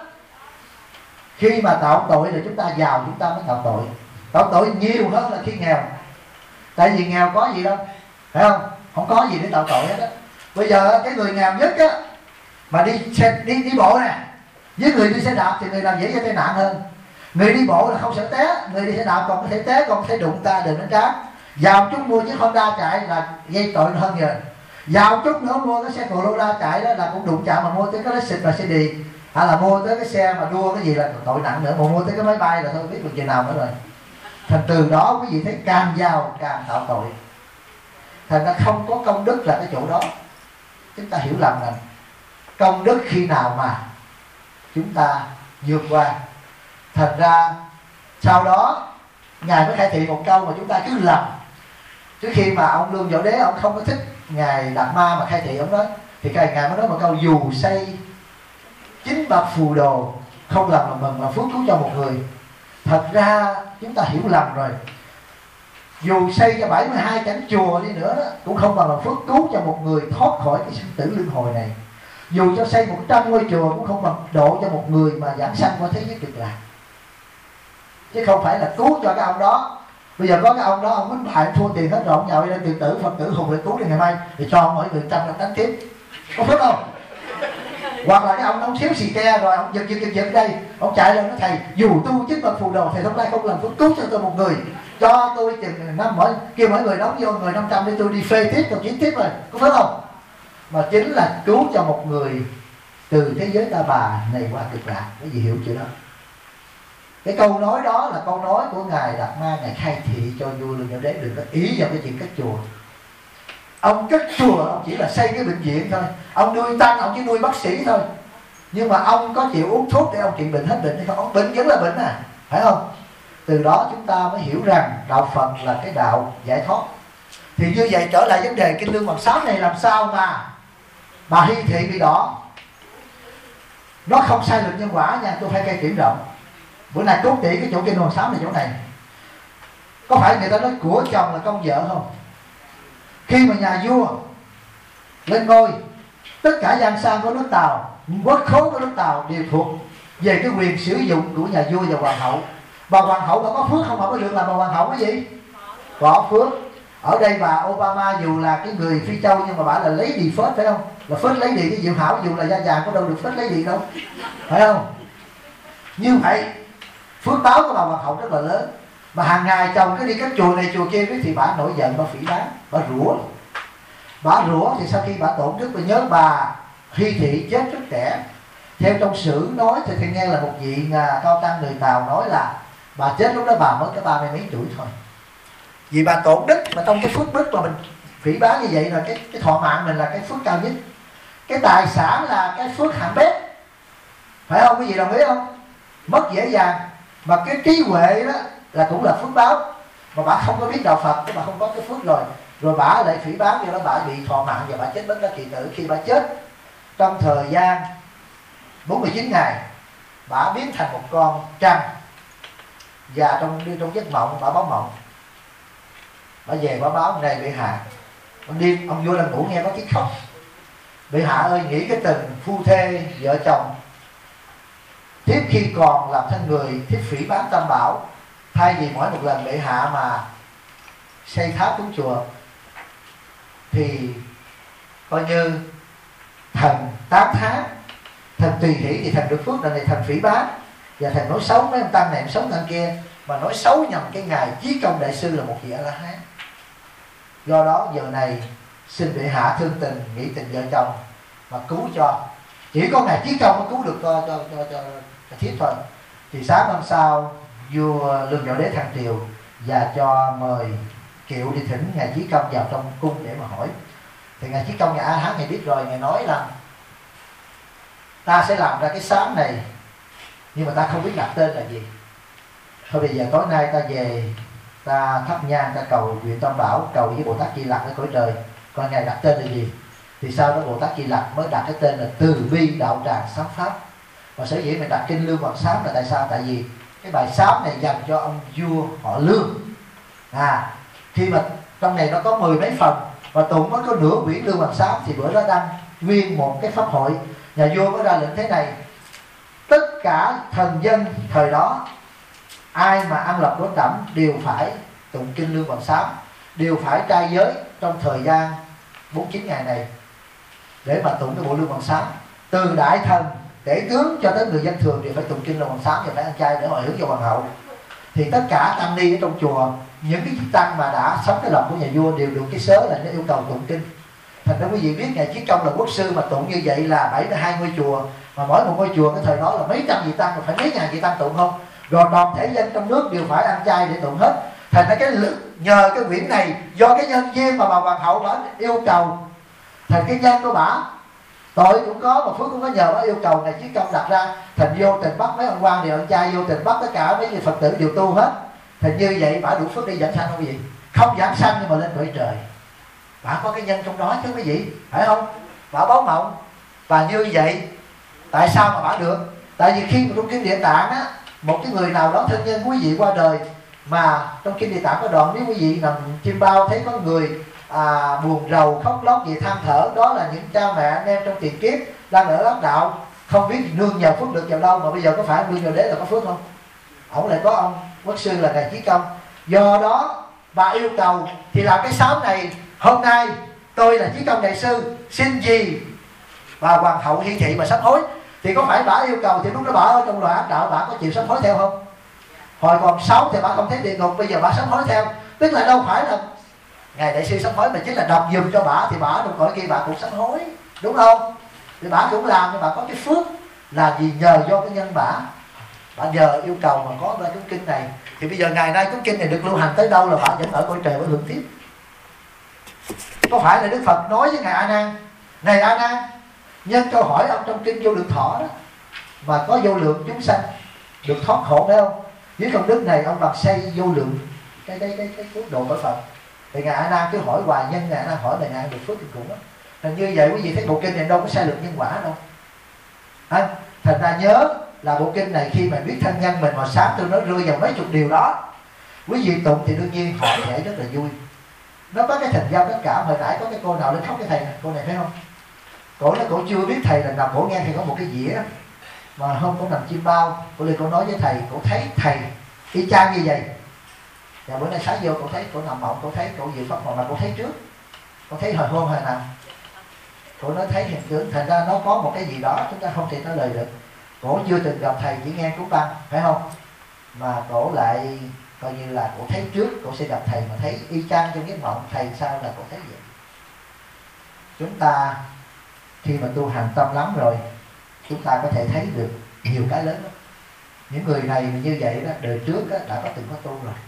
khi mà tạo tội là chúng ta giàu chúng ta mới tạo tội. Tạo tội nhiều hơn là khi nghèo. Tại vì nghèo có gì đâu, phải không? Không có gì để tạo tội hết á. Bây giờ cái người nghèo nhất á mà đi bộ nè, với người đi xe đạp thì người nào dễ gây tai nạn hơn. Người đi bộ là không sợ té, người đi xe đạp còn có thể té, còn có thể đụng ta đường đánh trát. Giàu chút mua chiếc Honda chạy là gây tội hơn rồi. Giàu chút nữa mua cái xe Corolla chạy đó là cũng đụng chạm, mà mua tới cái xịt là xe đi, hay là mua tới cái xe mà đua cái gì là tội nặng nữa, mà mua tới cái máy bay là thôi biết được chừng nào nữa rồi. Thành từ đó quý vị thấy càng giàu càng tạo tội. Thành ra không có công đức là cái chỗ đó. Chúng ta hiểu lầm rằng công đức khi nào mà chúng ta vượt qua. Thành ra sau đó Ngài mới khai thị một câu mà chúng ta cứ lầm. Trước khi mà ông Lương Võ Đế ông không có thích Ngài Đạt Ma mà khai thị ông nói, thì Ngài mới nói một câu: dù xây 9 bậc phù đồ không làm mà mừng, mà phước cứu cho một người. Thật ra chúng ta hiểu lầm rồi. Dù xây cho 72 cảnh chùa đi nữa đó, cũng không bằng là phước cứu cho một người thoát khỏi cái sinh tử luân hồi này. Dù cho xây 100 ngôi chùa cũng không bằng độ cho một người mà giảng sanh qua thế giới cực lạc. Chứ không phải là cứu cho cái ông đó. Bây giờ có cái ông đó ông đánh bại thua tiền hết rồi, ông nhậu lên tự tử, Phật tử hùng để cứu đến ngày mai thì cho ông mỗi người 100 năm đánh tiếp, có phước không? Hoặc là cái ông xíu xì ke rồi ông giật đây, ông chạy lên nói: thầy dù tu 9 bậc phù đồ thầy hôm nay không làm phước cứu cho tôi một người, cho tôi chừng năm kêu mỗi người đóng vô người 500 để tôi đi phê tiếp rồi kiếm tiếp rồi, có phước không? Mà chính là cứu cho một người từ thế giới ta bà này qua cực lạc. Cái gì hiểu chưa đó? Cái câu nói đó là câu nói của Ngài Đạt Ma, Ngài khai thị cho vua Lương Võ Đế đừng có ý vào cái chuyện cất chùa. Ông cất chùa ông chỉ là xây cái bệnh viện thôi, ông nuôi tăng ông chỉ nuôi bác sĩ thôi. Nhưng mà ông có chịu uống thuốc để ông trị bệnh hết bệnh hay không? Ông bệnh vẫn là bệnh à, phải không? Từ đó chúng ta mới hiểu rằng đạo Phật là cái đạo giải thoát. Thì như vậy trở lại vấn đề Kinh Lương Hoàng Sám này, làm sao mà bà Hy Thị bị đỏ? Nó không sai lệch nhân quả nha, tôi phải khai triển rộng. Bữa nay cốt tỉ cái chỗ Kinh Hoàng Sám là chỗ này. Có phải người ta nói của chồng là công vợ không? Khi mà nhà vua lên ngôi, tất cả giang sang của nước Tàu, quốc khố của nước Tàu đều thuộc về cái quyền sử dụng của nhà vua và hoàng hậu. Bà hoàng hậu bà có phước không mà có được làm bà hoàng hậu cái gì? Có phước. Ở đây bà Obama dù là cái người Phi Châu nhưng mà bà là lấy đi phết, phải không? Là phết lấy đi, cái Diệu Hảo dù là da vàng có đâu được phết lấy đi đâu, phải không? Như vậy phước báo của bà hoàng hậu rất là lớn. Mà hàng ngày chồng cứ đi các chùa này chùa kia thì bà nổi giận, bà phỉ báng, bà rủa. Bà rủa thì sau khi bà tổn đức, bà nhớ bà Hy Thị chết rất trẻ. Theo trong sử nói thì thầy nghe là một vị cao tăng người Tàu nói là bà chết lúc đó bà mới có 30 mấy tuổi thôi. Vì bà tổn đức, mà trong cái phước đức mà mình phỉ báng như vậy là cái thọ mạng mình là cái phước cao nhất. Cái tài sản là cái phước hạng bét, phải không? Quý vị đồng ý không? Mất dễ dàng. Mà cái trí huệ đó là cũng là phước báo. Mà bà không có biết đạo Phật thì bà không có cái phước rồi. Rồi bà lại phỉ báng, do đó bà bị thọ mạng và bà chết bất đắc kỳ tử. Khi bà chết trong thời gian 49 ngày, bà biến thành một con trăng. Và trong giấc mộng bà báo mộng. Bà về bà báo: này bệ hạ, ông vua đang ngủ nghe có tiếng khóc. Bệ hạ ơi, nghĩ cái tình phu thê vợ chồng, thiếp khi còn làm thân người, thiếp phỉ báng tam bảo. Thay vì mỗi một lần bệ hạ mà xây tháp cúng chùa thì coi như thần 8 tháng, thần tùy hỷ thì thần được phước, lần này thần phỉ báng và thần nói xấu mấy ông tăng này, ông xấu tăng kia, mà nói xấu nhầm cái ngài Chí Công đại sư là một vị A-la-hán. Do đó giờ này xin bệ hạ thương tình nghĩ tình vợ chồng mà cứu cho. Chỉ có ngài Chí Công mới cứu được cho thiếp thôi. Thì sáng hôm sau vua Lương Võ Đế thăng triều và cho mời Kiệu đi thỉnh ngài Chí Công vào trong cung để mà hỏi. Thì ngài Chí Công, ngài A-la-hán ngài biết rồi, ngài nói là ta sẽ làm ra cái sám này nhưng mà ta không biết đặt tên là gì. Thôi bây giờ tối nay ta về ta thắp nhang, ta cầu nguyện Tam Bảo, cầu với Bồ Tát Di Lặc ở cõi trời. Còn Ngài đặt tên là gì? Thì sau đó Bồ Tát Di Lặc mới đặt cái tên là Từ Bi Đạo Tràng Sám Pháp. Và sở dĩ mình đặt kinh Lương Hoàng Sám là tại sao? Tại vì cái bài sám này dành cho ông vua họ Lương. Khi mà trong này nó có 10 mấy phần và tụng mới có nửa quyển Lương Hoàng Sám, thì bữa đó đăng nguyên một cái pháp hội, nhà vua mới ra lệnh thế này: tất cả thần dân thời đó, ai mà ăn lập đối trẫm đều phải tụng kinh Lương Hoàng Sám, đều phải trai giới trong thời gian 49 ngày này để mà tụng cái bộ Lương Hoàng Sám. Từ đại thần, tể tướng cho tới người dân thường đều phải tụng kinh Lương Hoàng Sám và phải ăn chay để hồi hướng cho hoàng hậu. Thì tất cả tăng ni ở trong chùa, những cái tăng mà đã sống cái lòng của nhà vua đều được cái sớ là nó yêu cầu tụng kinh. Thành ra quý vị biết Ngài Chí Công là quốc sư mà tụng như vậy là 7 đến 20 chùa, mà mỗi một ngôi chùa cái thời đó là mấy trăm vị tăng, mà phải mấy ngàn vị tăng tụng không? Rồi toàn thể dân trong nước đều phải ăn chay để tụng hết. Thành ra nhờ cái quyển này, do cái nhân duyên mà bà hoàng hậu bà yêu cầu, thành cái nhân của bà tội cũng có mà phước cũng có, nhờ bà yêu cầu Ngài Chí Công đặt ra, thành vô tình bắt mấy ông quan đều ăn chay, vô tình bắt tất cả mấy người Phật tử đều tu hết. Thành như vậy bà đủ phước đi giảng sanh không quý vị? Không giảng sanh nhưng mà lên cõi trời. Bà có cái nhân trong đó chứ quý vị, phải không? Bà báo mộng. Và như vậy tại sao mà bà được? Tại vì khi mà trong kinh Địa Tạng á, một cái người nào đó thân nhân quý vị qua đời, mà trong kinh Địa Tạng có đoạn nếu quý vị nằm chim bao thấy có người buồn rầu khóc lóc vì than thở, đó là những cha mẹ anh em trong tiền kiếp đang ở ác đạo, không biết nương nhờ phước được vào đâu, mà bây giờ có phải nương nhờ đế là có phước không? Ổng lại có ông quốc sư là Ngài Chí Công. Do đó bà yêu cầu thì làm cái sám này: hôm nay tôi là Chí Công đại sư, xin gì bà hoàng hậu hiển thị mà sám hối. Thì có phải bà yêu cầu thì lúc đó bà ở trong loài ác đạo, bà có chịu sám hối theo không? Hồi còn sống thì bà không thấy địa ngục, bây giờ bà sám hối theo, tức là đâu phải là Ngài đại sư sám hối, mà chính là đọc dùm cho bà, thì bà trong cõi kia bà cũng sám hối, đúng không? Thì bà cũng làm, nhưng bà có cái phước là vì nhờ do cái nhân bà nhờ yêu cầu mà có ra cuốn kinh này. Thì bây giờ ngày nay cuốn kinh này được lưu hành tới đâu là bà vẫn ở cõi trời với hưởng tiếp. Có phải là Đức Phật nói với Ngài A Nan: này A Nan, nhân câu hỏi ông trong kinh Vô Lượng Thọ đó, mà có vô lượng chúng sanh được thoát khổ, phải không? Với công đức này ông bằng xây vô lượng cái quốc độ cõi Phật. Thì Ngài A Nan cứ hỏi hoài, nhân Ngài A Nan hỏi là Ngài được phước kinh khủng đó. Thành như vậy quý vị thấy bộ kinh này đâu có sai lược nhân quả đâu. Thành ra nhớ là bộ kinh này khi mà biết thân nhân mình mà sáng tôi nó rơi vào mấy chục điều đó, quý vị tụng thì đương nhiên họ sẽ rất là vui. Nó có cái thành giao tất cả. Hồi nãy có cái cô nào lên khóc cái thầy này, cô này thấy không? Cổ chưa biết thầy là nằm, cổ nghe thì có một cái dĩa mà hôm cổ nằm chim bao, cổ lên cổ nói với thầy, cổ thấy thầy y chang như vậy. Và bữa nay sáng vô cổ thấy cổ nằm mộng, cổ thấy cổ dự pháp mộng mà cổ thấy trước, cổ thấy hồi hôm hồi nào cổ nói thấy hiện tượng. Thành ra nó có một cái gì đó chúng ta không thể nói lời được. Cổ chưa từng gặp thầy, chỉ nghe cuốn băng, phải không? Mà cổ lại coi như là cổ thấy trước, cổ sẽ gặp thầy mà thấy y chang trong giấc mộng thầy, sao là cổ thấy vậy. Chúng ta khi mà tu hành tâm lắm rồi, chúng ta có thể thấy được nhiều cái lớn lắm. Những người này như vậy đó, đời trước đó, đã có từng có tu rồi,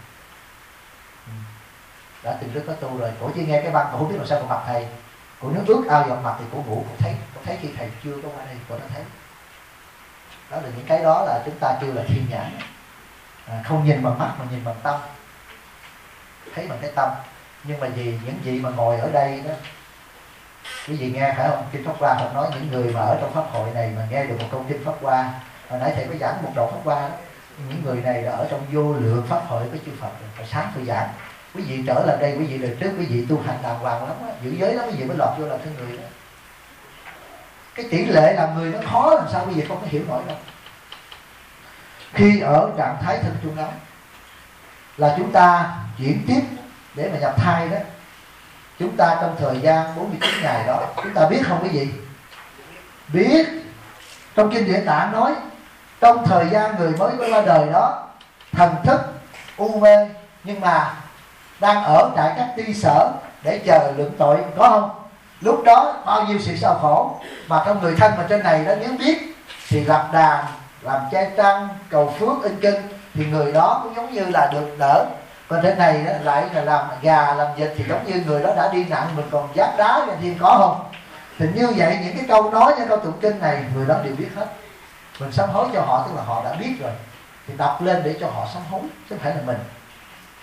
đã từng rất có tu rồi. Cổ chỉ nghe cái băng, cổ không biết làm sao cổ gặp thầy. Cổ nếu ước ao gặp mặt thì cổ ngủ, cổ thấy khi thầy chưa có qua đây, cổ đã thấy. Đó là những cái đó là chúng ta kêu là thiên nhãn. Không nhìn bằng mắt mà nhìn bằng tâm, thấy bằng cái tâm. Nhưng mà vì những vị mà ngồi ở đây đó, quý vị nghe phải không? Kinh Pháp Hoa Phật nói những người mà ở trong pháp hội này mà nghe được một câu kinh Pháp Hoa, hồi nãy thầy có giảng một đoạn Pháp Hoa đó, những người này là ở trong vô lượng pháp hội với chư Phật rồi. Phải sáng tôi giảng, quý vị trở lại đây, quý vị đời trước quý vị tu hành đàng hoàng lắm đó, giữ giới lắm, quý vị mới lọt vô làm thân người đó. Cái tỷ lệ làm người nó khó làm sao quý vị không có hiểu nổi đâu. Khi ở trạng thái thân trung ấm là chúng ta chuyển tiếp để mà nhập thai đó. Chúng ta trong thời gian 49 ngày đó, chúng ta biết không quý vị? Biết. Trong kinh Địa Tạng nói trong thời gian người mới qua đời đó, thần thức u mê, nhưng mà đang ở tại các ti sở để chờ lượng tội, có không? Lúc đó bao nhiêu sự đau khổ, mà trong người thân mà trên này đó nếu biết thì lập đàn, làm chay trăng, cầu phước, in kinh, thì người đó cũng giống như là được đỡ. Còn trên này đó, lại là làm gà, làm vịt thì giống như người đó đã đi nặng, mình còn giáp đá trên thiên, có không? Thì như vậy những cái câu nói, những câu tụng kinh này người đó đều biết hết. Mình sám hối cho họ tức là họ đã biết rồi, thì đọc lên để cho họ sám hối, chứ không phải là mình.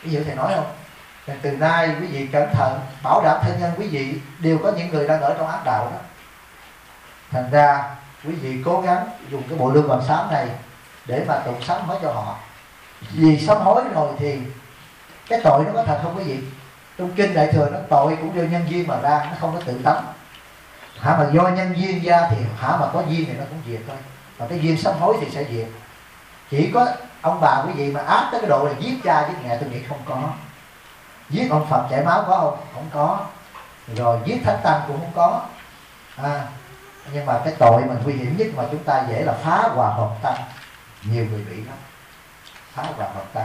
ví dụ thầy nói không, từ nay quý vị cẩn thận, bảo đảm thân nhân quý vị đều có những người đang ở trong ác đạo đó. Thành ra quý vị cố gắng dùng cái bộ lương bằng sám này để mà tụng sám hối cho họ. Vì sám hối rồi thì cái tội nó có thật không quý vị? Trong kinh Đại Thừa nó tội cũng do nhân duyên mà ra, nó không có tự tánh. Hả mà do nhân duyên ra thì hả mà có duyên thì nó cũng diệt thôi. Và cái duyên sám hối thì sẽ diệt. Chỉ có ông bà quý vị mà ác tới cái độ là giết cha giết mẹ tôi nghĩ không có. Giết ông Phật chảy máu có không? Không có. Rồi giết thánh tăng cũng không có. Nhưng mà cái tội mà nguy hiểm nhất mà chúng ta dễ là phá hòa hợp tăng. Nhiều người bị lắm. Phá hòa hợp tăng.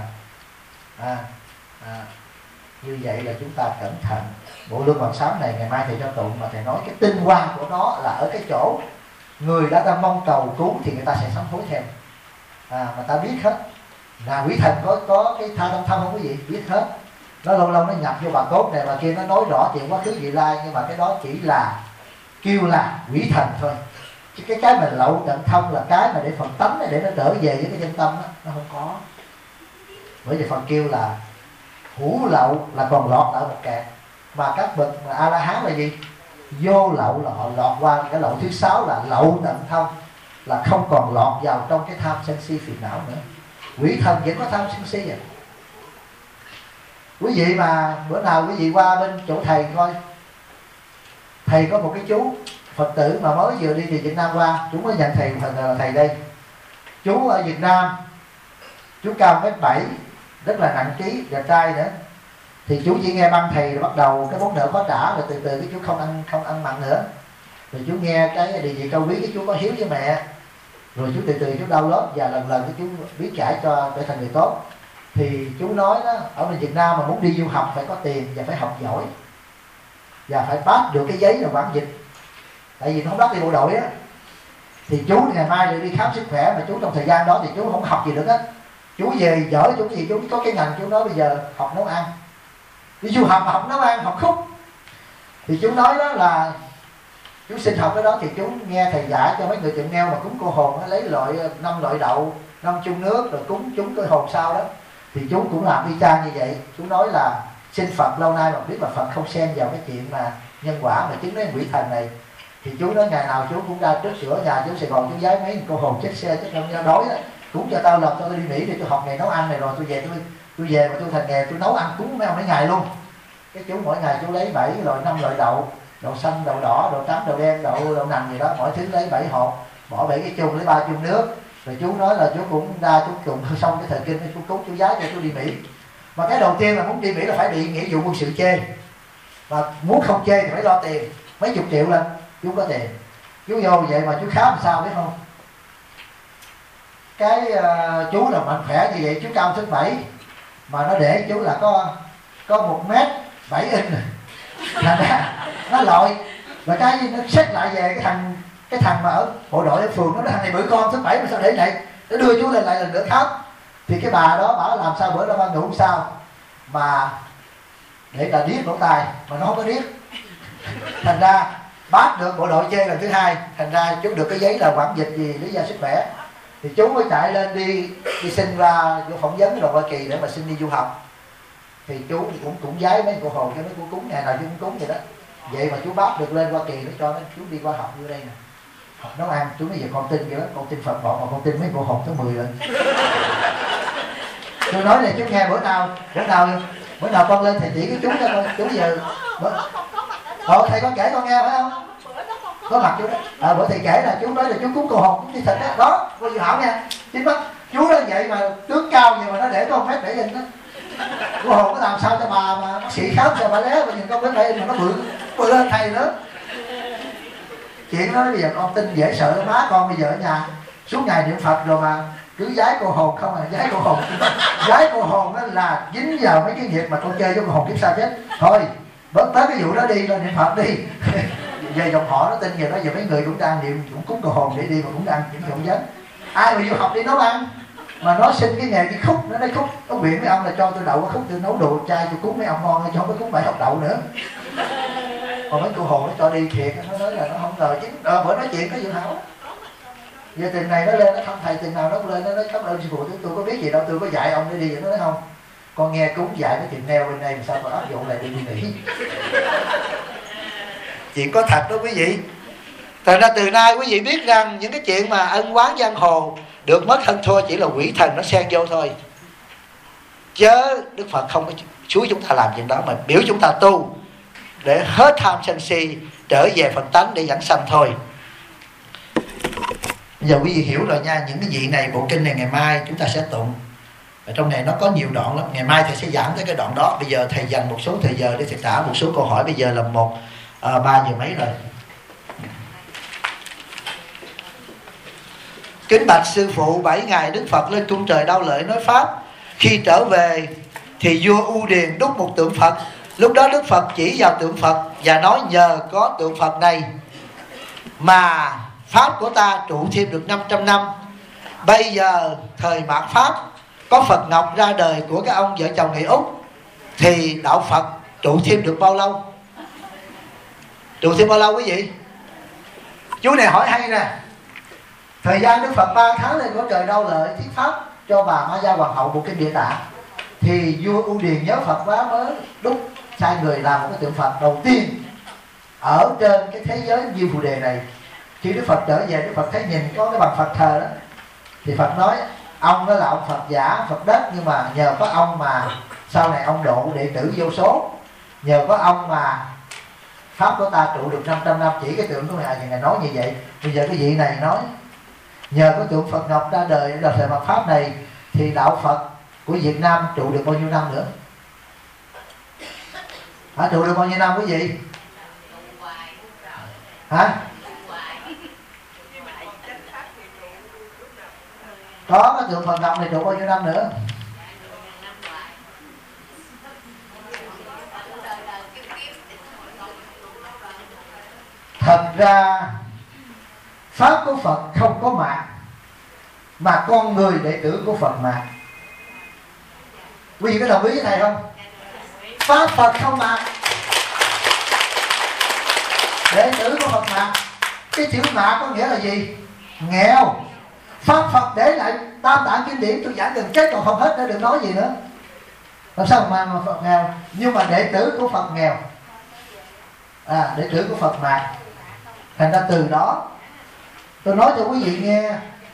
Như vậy là chúng ta cẩn thận. Bộ lương bằng sám này ngày mai thầy cho tụng, mà thầy nói cái tinh hoa của nó là ở cái chỗ người đã đang mong cầu cứu thì người ta sẽ sám hối theo. Mà ta biết hết là quỷ thần có cái tha tâm thâm không quý vị? Biết hết. Nó lâu lâu nó nhập vô bà cốt này, bà kia nó nói rõ chuyện quá khứ vị lai, nhưng mà cái đó chỉ là kêu là quỷ thần thôi. Chứ cái mà lậu tận thông là cái mà để phần tánh này, để nó trở về với cái chân tâm đó, nó không có. Bởi vì phần kêu là hữu lậu là còn lọt ở một kẹt. Mà các bậc A La Hán là gì? Vô lậu là họ lọt qua cái lậu thứ 6 là lậu tận thông, là không còn lọt vào trong cái tham sân si phiền não nữa. Quỷ thần vẫn có tham sân si à. Quý vị mà bữa nào quý vị qua bên chỗ thầy coi, thầy có một cái chú Phật tử mà mới vừa đi từ Việt Nam qua, chú mới nhận thầy là thầy đây. Chú ở Việt Nam, chú cao 1m7, rất là nặng ký, đẹp trai nữa. Thì chú chỉ nghe băng thầy rồi bắt đầu cái món nợ khó trả, rồi từ từ cái chú không ăn mặn nữa. Rồi chú nghe cái địa vị cao quý, cái chú có hiếu với mẹ. Rồi chú từ từ chú đau lớp và lần lần cái chú biết trải cho trở thành người tốt. Thì chú nói đó, ở bên Việt Nam mà muốn đi du học phải có tiền và phải học giỏi và phải pass được cái giấy là quản dịch, tại vì nó không bắt đi bộ đội á. Thì chú ngày mai lại đi khám sức khỏe, mà chú trong thời gian đó thì chú không học gì được á. Chú về giỏi chú gì, chú có cái ngành chú nói bây giờ học nấu ăn, đi du học mà học nấu ăn, học khúc. Thì chú nói đó là chú xin học cái đó, thì chú nghe thầy dạy cho mấy người chịu nghèo mà cúng cô hồn, nó lấy 5 loại đậu, 5 chung nước rồi cúng chúng cái hồn sau đó. Thì chú cũng làm y chang như vậy. Chú nói là xin Phật lâu nay mà biết là Phật không xen vào cái chuyện mà nhân quả mà chứng đến quỷ thần này. Thì chú nói ngày nào chú cũng ra trước cửa nhà chú Sài Gòn, chú giái mấy cô hồn chết xe chết không đói đó, cúng cho tao, làm cho tôi đi Mỹ để tôi học nghề nấu ăn này, rồi tôi về mà tôi thành nghề tôi nấu ăn cúng mấy ông mấy ngày luôn. Cái chú mỗi ngày chú lấy 7 loại 5 loại đậu, đậu xanh, đậu đỏ, đậu trắng, đậu đen, đậu nành gì đó, mỗi thứ lấy 7 hộp, bỏ 7 cái chung, lấy 3 chung nước. Rồi chú nói là chú cũng ra chú tụng xong cái thời kinh, chú cúng chú giái cho tôi đi Mỹ. Mà cái đầu tiên là muốn đi Mỹ là phải bị nghĩa vụ quân sự chê, và muốn không chê thì phải lo tiền mấy chục triệu lên. Chú có tiền, chú vô vậy mà chú khám làm sao biết không? Cái chú là mạnh khỏe như vậy, chú cao 1m7 mà nó để chú là có 1m7 thành ra nó lội. Và cái nó xét lại về cái thằng mà ở bộ đội ở phường, nó nói thằng này bự con 1m7 mà sao để này, nó đưa chú lên lại lần nữa khám. Thì cái bà đó bảo làm sao bữa đó ba ngủ sao mà để là điếc lỗ tai mà nó không có điếc. Thành ra bác được bộ đội chê lần thứ 2, thành ra chú được cái giấy là quản dịch gì lý do sức khỏe. Thì chú mới chạy lên đi xin ra vô phỏng vấn ở Hoa Kỳ để mà xin đi du học. Thì chú thì cũng giái mấy cô hồn cho mấy cô cúng, ngày nào chú cũng cúng vậy đó. Vậy mà chú bác được lên Hoa Kỳ nó cho nó chú đi qua học vô đây nè, học nấu ăn. Chú nói giờ con tin vậy đó, con tin Phật bọn mà con tin mấy cô hồn thứ 10 rồi. Tôi nói này chú nghe bữa nào con lên thầy chỉ cái chú cho con, chú giờ thầy con kể con nghe phải không? Có mặt chú đó. Bữa thầy kể là chú nói là chú cúng cô hồn, cúng đi thịt đó. Đó, cô dự Hảo nha. Chính mắt chú nói vậy mà tướng cao vậy mà nó để có 1m7 inch đó. Cô hồn có làm sao cho bà mà bác sĩ khám cho bà lé mà nhìn con 1m7 inch mà nó bự lên thầy nữa. Chuyện đó bây giờ con tin dễ sợ lắm, má con bây giờ ở nhà suốt ngày niệm Phật rồi mà cứ giái cô hồn không à, giái cô hồn. Giái cô hồn đó là dính vào mấy cái nghiệp mà con chơi với cô hồn kiếp sao chết. Thôi bớt tới cái vụ đó đi, lên niệm Phật đi. Về dòng họ nó tin về đó, giờ mấy người cũng đang niệm cũng cúng cô hồn để đi mà cũng đang những dòng dấn. Ai mà vô học đi nấu ăn mà nó xin cái nghề đi khúc, nó nói khúc, nó nguyện mấy ông là cho tôi đậu cái khúc, tôi nấu đồ chai tôi cúng mấy ông ngon, cho không có cúng 7 học đậu nữa. Còn mấy cô hồn nó cho đi thiệt, nó nói là nó không ngờ chính. Bữa nói chuyện có Dự Hảo giờ tình này nó lên nó thăm thầy, tình nào nó lên nó nói cảm ơn sư phụ, tôi có biết gì đâu, tôi có dạy ông để đi vậy. Nó nói không, Con nghe cúng dạy cái tiệm nail bên đây, sao con áp dụng lại đi nghỉ. Chuyện có thật đó quý vị. Thành ra từ nay quý vị biết rằng những cái chuyện mà ân oán giang hồ, được mất hơn thua chỉ là quỷ thần nó xen vô thôi. Chớ Đức Phật không có xúi chúng ta làm chuyện đó, mà biểu chúng ta tu để hết tham sân si, trở về Phật tánh để dẫn sanh thôi. Bây giờ quý vị hiểu rồi nha. Những cái vị này, bộ kinh này ngày mai chúng ta sẽ tụng. Ở trong này nó có nhiều đoạn lắm. Ngày mai thầy sẽ giảng tới cái đoạn đó. Bây giờ thầy dành một số thời giờ để thầy trả một số câu hỏi. Bây giờ là 3 giờ mấy rồi. Kính bạch sư phụ, 7 ngày Đức Phật lên cung trời Đao Lợi nói pháp. Khi trở về thì vua U Điền đúc một tượng Phật. Lúc đó Đức Phật chỉ vào tượng Phật và nói nhờ có tượng Phật này mà pháp của ta trụ thêm được 500 năm. Bây giờ thời mạt pháp có Phật Ngọc ra đời của các ông vợ chồng người Úc, thì đạo Phật trụ thêm được bao lâu? Trụ thêm bao lâu quý vị? Chú này hỏi hay nè. Thời gian Đức Phật 3 tháng lên của trời Đao Lợi thuyết pháp cho bà Ma Gia Hoàng hậu bộ kinh Địa Tạng, thì vua U Điền nhớ Phật quá mới đúc sai người làm một cái tượng Phật đầu tiên ở trên cái thế giới Diêm Phù Đề này. Khi Đức Phật trở về, Đức Phật thấy nhìn có cái bằng Phật thờ đó, thì Phật nói ông đó là ông Phật giả, Phật đất, nhưng mà nhờ có ông mà sau này ông độ đệ tử vô số, nhờ có ông mà pháp của ta trụ được 500 năm. Chỉ cái tượng của Ngài nói như vậy. Bây giờ cái vị này nói nhờ có tượng Phật Ngọc ra đời là thời mạt pháp này, thì đạo Phật của Việt Nam trụ được bao nhiêu năm nữa? Hả? Trụ được bao nhiêu năm quý vị? Hả? Có cái tượng Phật Ngọc này trụ bao nhiêu năm nữa? Thật ra pháp của Phật không có mạt, mà con người đệ tử của Phật mạt. Quý vị có đồng ý với thầy không? Pháp Phật không mạt, đệ tử của Phật mạt. Cái chữ mạt có nghĩa là gì? Nghèo. Pháp Phật để lại Tam Tạng kinh điển, tôi giảng gần chết còn không hết nữa, đừng nói gì nữa. Làm sao mà Phật nghèo? Nhưng mà đệ tử của Phật nghèo. Đệ tử của Phật mạt. Thành ra từ đó tôi nói cho quý vị nghe,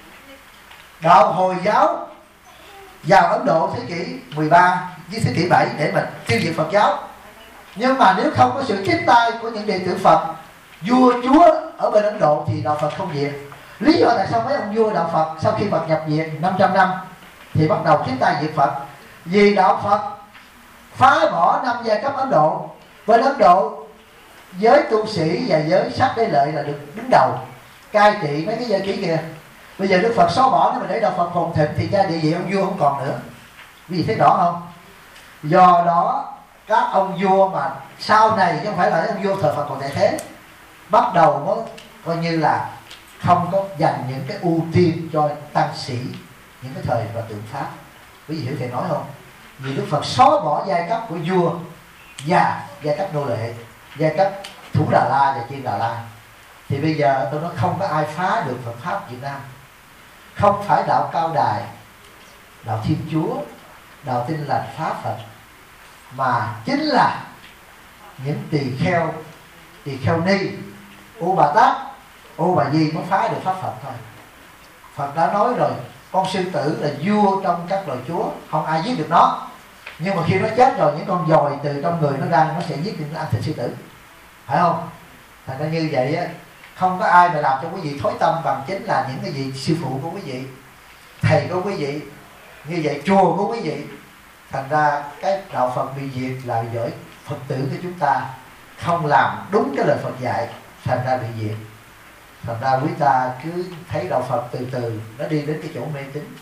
đạo Hồi giáo vào Ấn Độ thế kỷ 13 với thế kỷ 7 để mà tiêu diệt Phật giáo. Nhưng mà nếu không có sự tiếp tay của những đệ tử Phật, vua chúa ở bên Ấn Độ, thì đạo Phật không diệt. Lý do tại sao mấy ông vua đạo Phật sau khi Phật nhập viện 500 năm thì bắt đầu tiếp tay diệt Phật? Vì đạo Phật phá bỏ 5 giai cấp Ấn Độ. Bên Ấn Độ, giới tu sĩ và giới sát đế lợi là được đứng đầu cai trị mấy cái giới kỹ kia. Bây giờ Đức Phật xóa bỏ, nếu mà để đạo Phật phồn thịnh thì cha địa vị ông vua không còn nữa. Quý vị thấy rõ không? Do đó các ông vua mà sau này, chứ không phải là ông vua thời Phật còn tại thế, bắt đầu mới coi như là không có dành những cái ưu tiên cho tăng sĩ những cái thời và tượng pháp. Quý vị hiểu thầy nói không? Vì Đức Phật xóa bỏ giai cấp của vua và giai cấp nô lệ, giai cấp Thủ Đà La và Chiên Đà La. Thì bây giờ tôi nói không có ai phá được Phật pháp Việt Nam. Không phải đạo Cao Đài, đạo Thiên Chúa, đạo Tin Lành phá Phật, mà chính là những tỳ kheo ni, U Bà Tát, U Bà Di mới phá được pháp Phật thôi. Phật đã nói rồi, con sư tử là vua trong các loài chúa, không ai giết được nó. Nhưng mà khi nó chết rồi, những con dòi từ trong người nó ra, nó sẽ giết được, nó ăn thịt sư tử, phải không? Thành ra như vậy á, không có ai mà làm cho quý vị thối tâm bằng chính là những cái vị sư phụ của quý vị, thầy của quý vị, như vậy chùa của quý vị. Thành ra cái đạo Phật bị diệt là bởi Phật tử của chúng ta không làm đúng cái lời Phật dạy, thành ra bị diệt. Thành ra quý ta cứ thấy đạo Phật từ từ nó đi đến cái chỗ mê tín.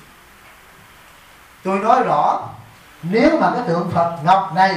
Tôi nói rõ, nếu mà cái tượng Phật Ngọc này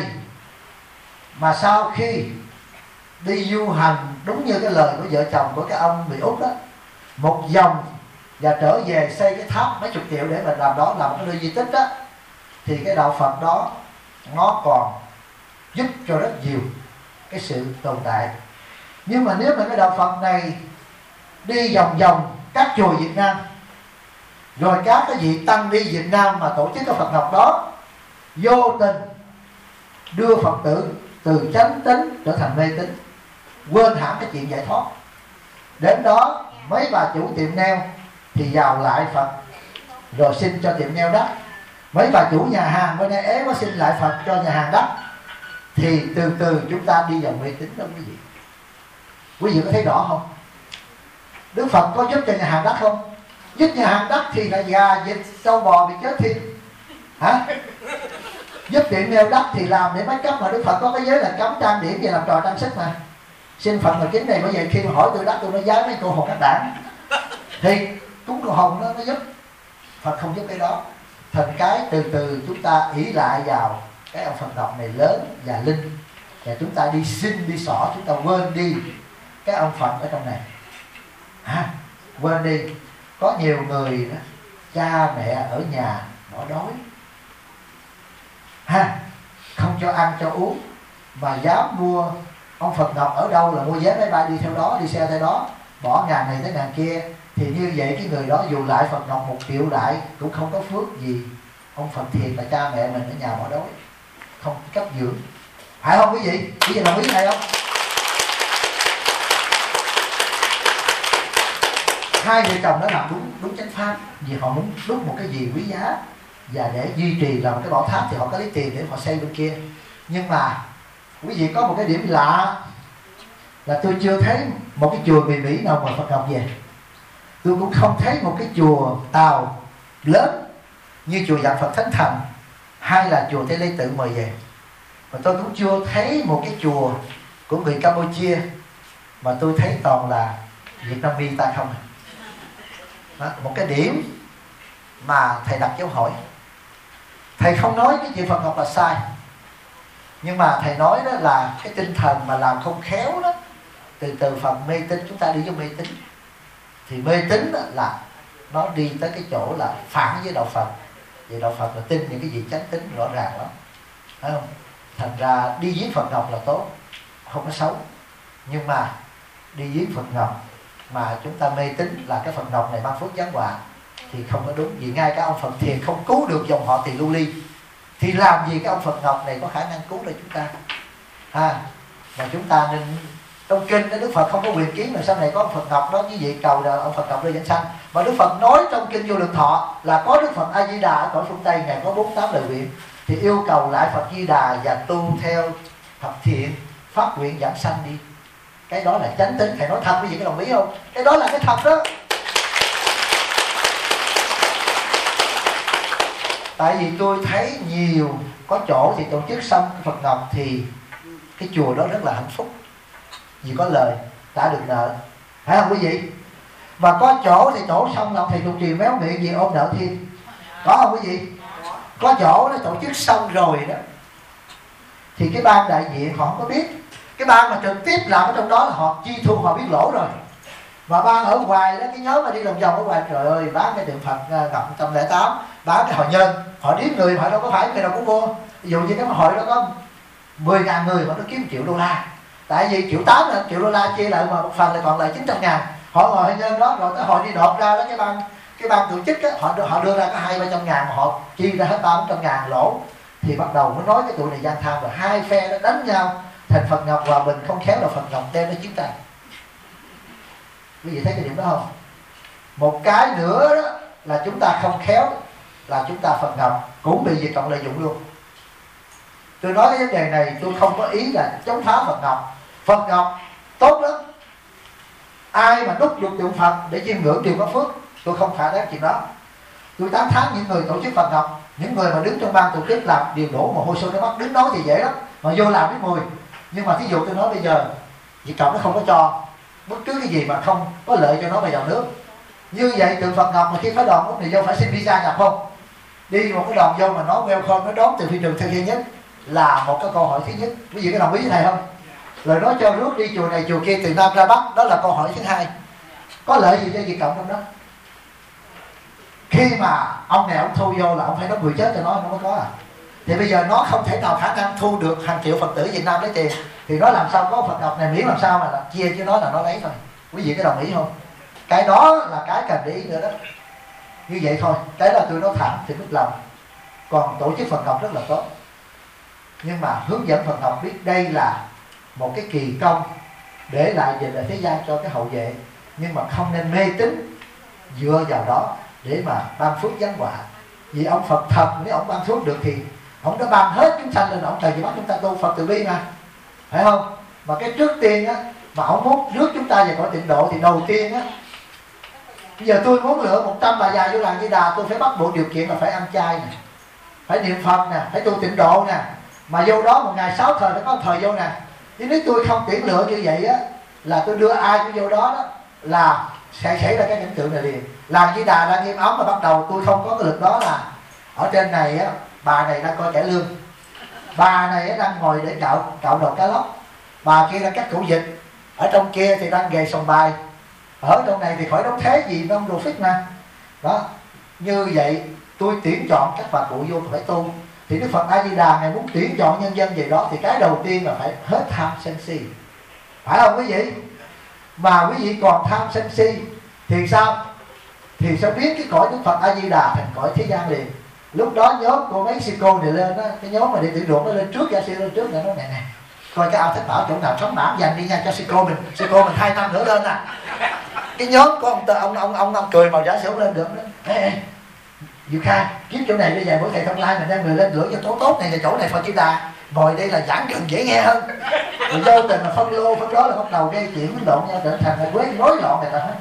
mà sau khi đi du hành đúng như cái lời của vợ chồng của cái ông người Úc đó, một vòng và trở về xây cái tháp mấy chục triệu để mình làm đó, làm một cái nơi di tích đó, thì cái đạo Phật đó nó còn giúp cho rất nhiều cái sự tồn tại. Nhưng mà nếu mà cái đạo Phật này đi vòng vòng các chùa Việt Nam, rồi các cái vị tăng đi Việt Nam mà tổ chức cái Phật Ngọc đó, vô tình đưa Phật tử từ chánh tín trở thành mê tín, quên hẳn cái chuyện giải thoát. Đến đó mấy bà chủ tiệm nail thì vào lại Phật rồi xin cho tiệm nail đắt. Mấy bà chủ nhà hàng bên đây ế có xin lại Phật cho nhà hàng đắt. Thì từ từ chúng ta đi vào mê tín đó quý vị. Quý vị có thấy rõ không? Đức Phật có giúp cho nhà hàng đắt không? Giúp nhà hàng đắt thì là gà, vịt, trâu bò bị chết thêm. Hả? Giúp tiệm nail đắt thì làm để make up, mà Đức Phật có cái giới là cấm trang điểm và làm trò trang sức mà. Xin Phật mà kính này, bởi vậy khi mà hỏi tôi đắt tôi nói giá mấy cô hồn các đảng thì cúng cô hồn nó giúp. Phật không giúp cái đó. Thành cái từ từ chúng ta ỷ lại vào cái ông Phật Ngọc này lớn và linh, và chúng ta đi xin đi xỏ, chúng ta quên đi cái ông Phật ở trong này. Quên đi. Có nhiều người đó, cha mẹ ở nhà bỏ đói, không cho ăn cho uống, mà dám mua ông Phật Ngọc ở đâu là mua vé máy bay đi theo đó, đi xe theo đó, bỏ ngàn này tới ngàn kia. Thì như vậy cái người đó dù lại Phật Ngọc 1 triệu lại cũng không có phước gì. Ông Phật thiệt là cha mẹ mình ở nhà bỏ đói, không cấp dưỡng. Phải không quý vị? Quý vị đồng ý này không? Hai vợ chồng đó làm đúng chánh pháp, vì họ muốn đúc một cái gì quý giá, và để duy trì làm cái bảo tháp thì họ có lấy tiền để họ xây bên kia. Nhưng mà quý vị có một cái điểm lạ là tôi chưa thấy một cái chùa người Mỹ nào mời Phật Ngọc về. Tôi cũng không thấy một cái chùa Tàu lớn như chùa Vạn Phật Thánh Thành hay là chùa Tây Lê Tự mời về. Và tôi cũng chưa thấy một cái chùa của người Campuchia, mà tôi thấy toàn là Việt Nam mi ta không. Đó, một cái điểm mà thầy đặt dấu hỏi. Thầy không nói cái chuyện Phật Ngọc là sai, nhưng mà thầy nói đó là cái tinh thần mà làm không khéo đó. Từ từ phần mê tín chúng ta đi vô mê tín, thì mê tín là nó đi tới cái chỗ là phản với đạo Phật. Vì đạo Phật là tin những cái gì chánh tín rõ ràng lắm, phải không? Thành ra đi giết Phật Ngọc là tốt, không có xấu. Nhưng mà đi giết Phật Ngọc mà chúng ta mê tín là cái Phật Ngọc này mang phước giáng họa thì không có đúng. Vì ngay cả ông Phật Thiền không cứu được dòng họ Tỳ Lưu Ly, thì làm gì cái ông Phật Ngọc này có khả năng cứu được chúng ta. Mà chúng ta nên trong kinh đó Đức Phật không có quyền kiến mà sau này có ông Phật Ngọc đó, như vậy cầu là ông Phật Ngọc lên vãng sanh. Mà Đức Phật nói trong kinh Vô Lượng Thọ là có Đức Phật A Di Đà ở cõi phương Tây, ngài có 48 lời nguyện, thì yêu cầu lại Phật Di Đà và tu theo thập thiện phát nguyện vãng sanh đi. Cái đó là chánh tín. Thầy nói thật, quý vị có đồng ý không? Cái đó là cái thật đó. Tại vì tôi thấy nhiều có chỗ thì tổ chức xong Phật Ngọc thì cái chùa đó rất là hạnh phúc, vì có lời đã được nợ, phải không quý vị? Mà có chỗ thì tổ xong là thầy trụ trì méo miệng gì ôm nợ thêm, có không quý vị? Có chỗ nó tổ chức xong rồi đó thì cái ban đại diện họ không có biết. Cái ban mà trực tiếp làm ở trong đó là họ chi thu, họ biết lỗ rồi. Mà ban ở ngoài đó, cái nhóm mà đi lòng vòng ở ngoài, trời ơi, bán cái tượng Phật Ngọc 108, bán cái hội nhân, họ điếm người, họ đâu có phải người nào cũng mua. Ví dụ như cái hội đó có 10.000 người mà nó kiếm $1 triệu. Tại vì $1.8 triệu là $1 chia lại mà một phần là còn lại 900.000. Họ ngồi hội nhân đó, rồi tới hội đi nộp ra đó, cái ban tổ chức đó, họ đưa ra có 200-300 ngàn mà họ chi ra hết 300 ngàn lỗ. Thì bắt đầu mới nói cái tụi này gian tham, rồi hai phe nó đánh nhau thành Phật Ngọc hòa bình, không khéo là Phật Ngọc đem nó chiến tranh. Quý vị thấy cái điểm đó không? Một cái nữa đó là chúng ta không khéo là chúng ta Phật Ngọc cũng bị Việt Cộng lợi dụng luôn. Tôi nói cái vấn đề này tôi không có ý là chống phá Phật Ngọc. Phật Ngọc tốt lắm, ai mà đúc được tượng Phật để chiêm ngưỡng đều có phước. Tôi không phản đối chuyện đó. Tôi tán thán những người tổ chức Phật Ngọc, những người mà đứng trong ban tổ chức làm điều đổ mồ hôi sôi nước mắt. Đứng nói thì dễ lắm, mà vô làm biết mùi. Nhưng mà thí dụ tôi nói bây giờ Việt Cộng nó không có cho bất cứ cái gì mà không có lợi cho nó vào dòng nước. Như vậy tượng Phật Ngọc mà khi phái đoàn thì vô phải xin visa nhập không? Đi một cái đoàn vô mà nó welcome, nó đón từ phi trường Tân Thiên Nhất là một cái câu hỏi thứ nhất. Quý vị có đồng ý với thầy không? Lời nói cho rước đi chùa này chùa kia từ Nam ra Bắc, đó là câu hỏi thứ hai. Có lợi gì cho Việt Cộng trong đó? Khi mà ông này ông thu vô là ông phải đóng người chết cho nó mới có à. Thì bây giờ nó không thể nào khả năng thu được hàng triệu Phật tử Việt Nam lấy tiền, thì nó làm sao có Phật Ngọc này, miễn làm sao mà chia cho nó là nó lấy thôi. Quý vị có đồng ý không? Cái đó là cái cần để ý nữa đó. Như vậy thôi, cái là tôi nói thẳng thì mất lòng. Còn tổ chức Phật học rất là tốt, nhưng mà hướng dẫn Phật học biết đây là một cái kỳ công để lại về lại thế gian cho cái hậu vệ, nhưng mà không nên mê tín dựa vào đó để mà ban phước giáng họa. Vì ông Phật thật, nếu ông ban phước được thì ông đã ban hết chúng sanh lên, ông cần gì bắt chúng ta tu Phật từ bi mà, phải không? Mà cái trước tiên á, mà ông muốn rước chúng ta về cõi tịnh độ thì đầu tiên á, bây giờ tôi muốn lựa 100 bà già vô làng Di Đà, tôi phải bắt buộc điều kiện là phải ăn chay nè, phải niệm Phật nè, phải tu tịnh độ nè, mà vô đó một ngày 6 thời phải có thời vô nè. Chứ nếu tôi không tuyển lựa như vậy á, là tôi đưa ai cũng vô đó đó, là sẽ xảy ra cái cảnh tượng này liền. Làng Di Đà đang nghiêm ấm mà bắt đầu tôi không có cái lực đó, là ở trên này á, bà này đang coi cải lương, bà này á, đang ngồi để cạo đầu cá lóc, bà kia đang cắt củ vịt, ở trong kia thì đang ghề sòng bài, ở trong này thì khỏi đóng thế gì, nó không đồ phích mà đó. Như vậy tôi tuyển chọn các bà cụ vô phải tu, thì Đức Phật A Di Đà ngài muốn tuyển chọn nhân dân về đó thì cái đầu tiên là phải hết tham sân si, phải không quý vị? Mà quý vị còn tham sân si thì sao? Thì sẽ biến cái cõi Đức Phật A Di Đà thành cõi thế gian liền. Lúc đó nhóm cô mấy sư cô này lên đó, cái nhóm mà đi tuyển ruộng nó lên trước, gia sư lên trước này, nó này coi cái ao Thất Bảo chỗ nào sống mãn dành đi nha cho sư cô mình 2 năm nữa lên nè. Cái nhóm có ông cười màu giả sử lên được đó. Ê, Diệu Khai kiếm chỗ này bây giờ mỗi thầy Thông Lai mình đem người lên lửa cho tốt này, là chỗ này Phật Di Đà ngồi đây là giảng gần dễ nghe hơn. Rồi vô tình là phân lô phân đó là bắt đầu gây chuyện lộn nhau, trở thành là quấy rối loạn người ta hết.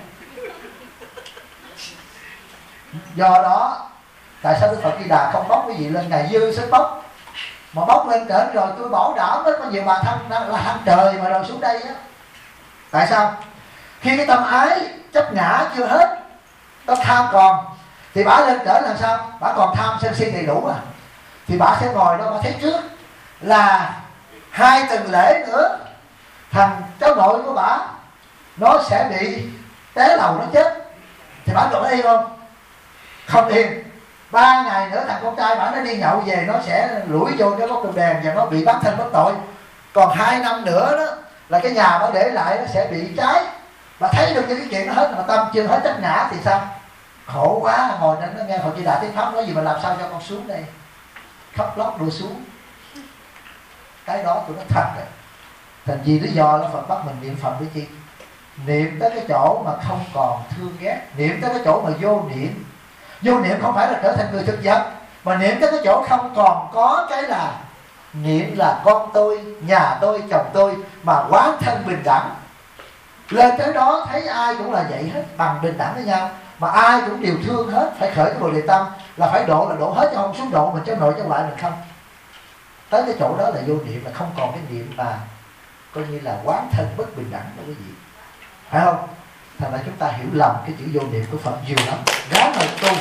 Do đó tại sao Đức Phật Di Đà không bóc quý vị lên, ngày dư sức bóc, mà bóc lên trển rồi tôi bảo đảm rất có nhiều bà thân là hăng trời mà rồi xuống đây á. Tại sao? Khi cái tâm ái chấp ngã chưa hết, tâm tham còn, thì bả lên trển làm sao? Bả còn tham sân si đầy đủ à, thì bả sẽ ngồi đó, bả thấy trước là 2 tuần lễ nữa thằng cháu nội của bả nó sẽ bị té lầu nó chết, thì bả còn yên không? Không yên. 3 ngày nữa thằng con trai bả nó đi nhậu về, nó sẽ lủi vô cái gốc đồng đèn và nó bị bắt thân bất tội. Còn 2 năm nữa đó là cái nhà bả để lại nó sẽ bị cháy. Bà thấy được những cái chuyện đó hết, mà tâm chưa hết chấp ngã thì sao? Khổ quá, ngồi đó nó nghe Phật Di Đà thuyết pháp nói gì mà làm sao cho con xuống đây, khóc lóc đổ xuống. Cái đó tụi nó thật đấy. Thành vì lý do là Phật bắt mình niệm Phật để chi? Niệm tới cái chỗ mà không còn thương ghét, niệm tới cái chỗ mà vô niệm. Vô niệm không phải là trở thành người thực vật, mà niệm tới cái chỗ không còn có cái là niệm là con tôi, nhà tôi, chồng tôi, mà quán thân bình đẳng. Lên tới đó thấy ai cũng là vậy hết, bằng bình đẳng với nhau, mà ai cũng đều thương hết. Phải khởi cái bồ đề tâm là phải độ, là độ hết, chứ không xuống độ mình cho nội cho ngoại mình không. Tới cái chỗ đó là vô niệm, là không còn cái niệm mà coi như là quán thân bất bình đẳng đó quý vị, phải không? Thành ra chúng ta hiểu lầm cái chữ vô niệm của Phật nhiều lắm, ráng mà tu.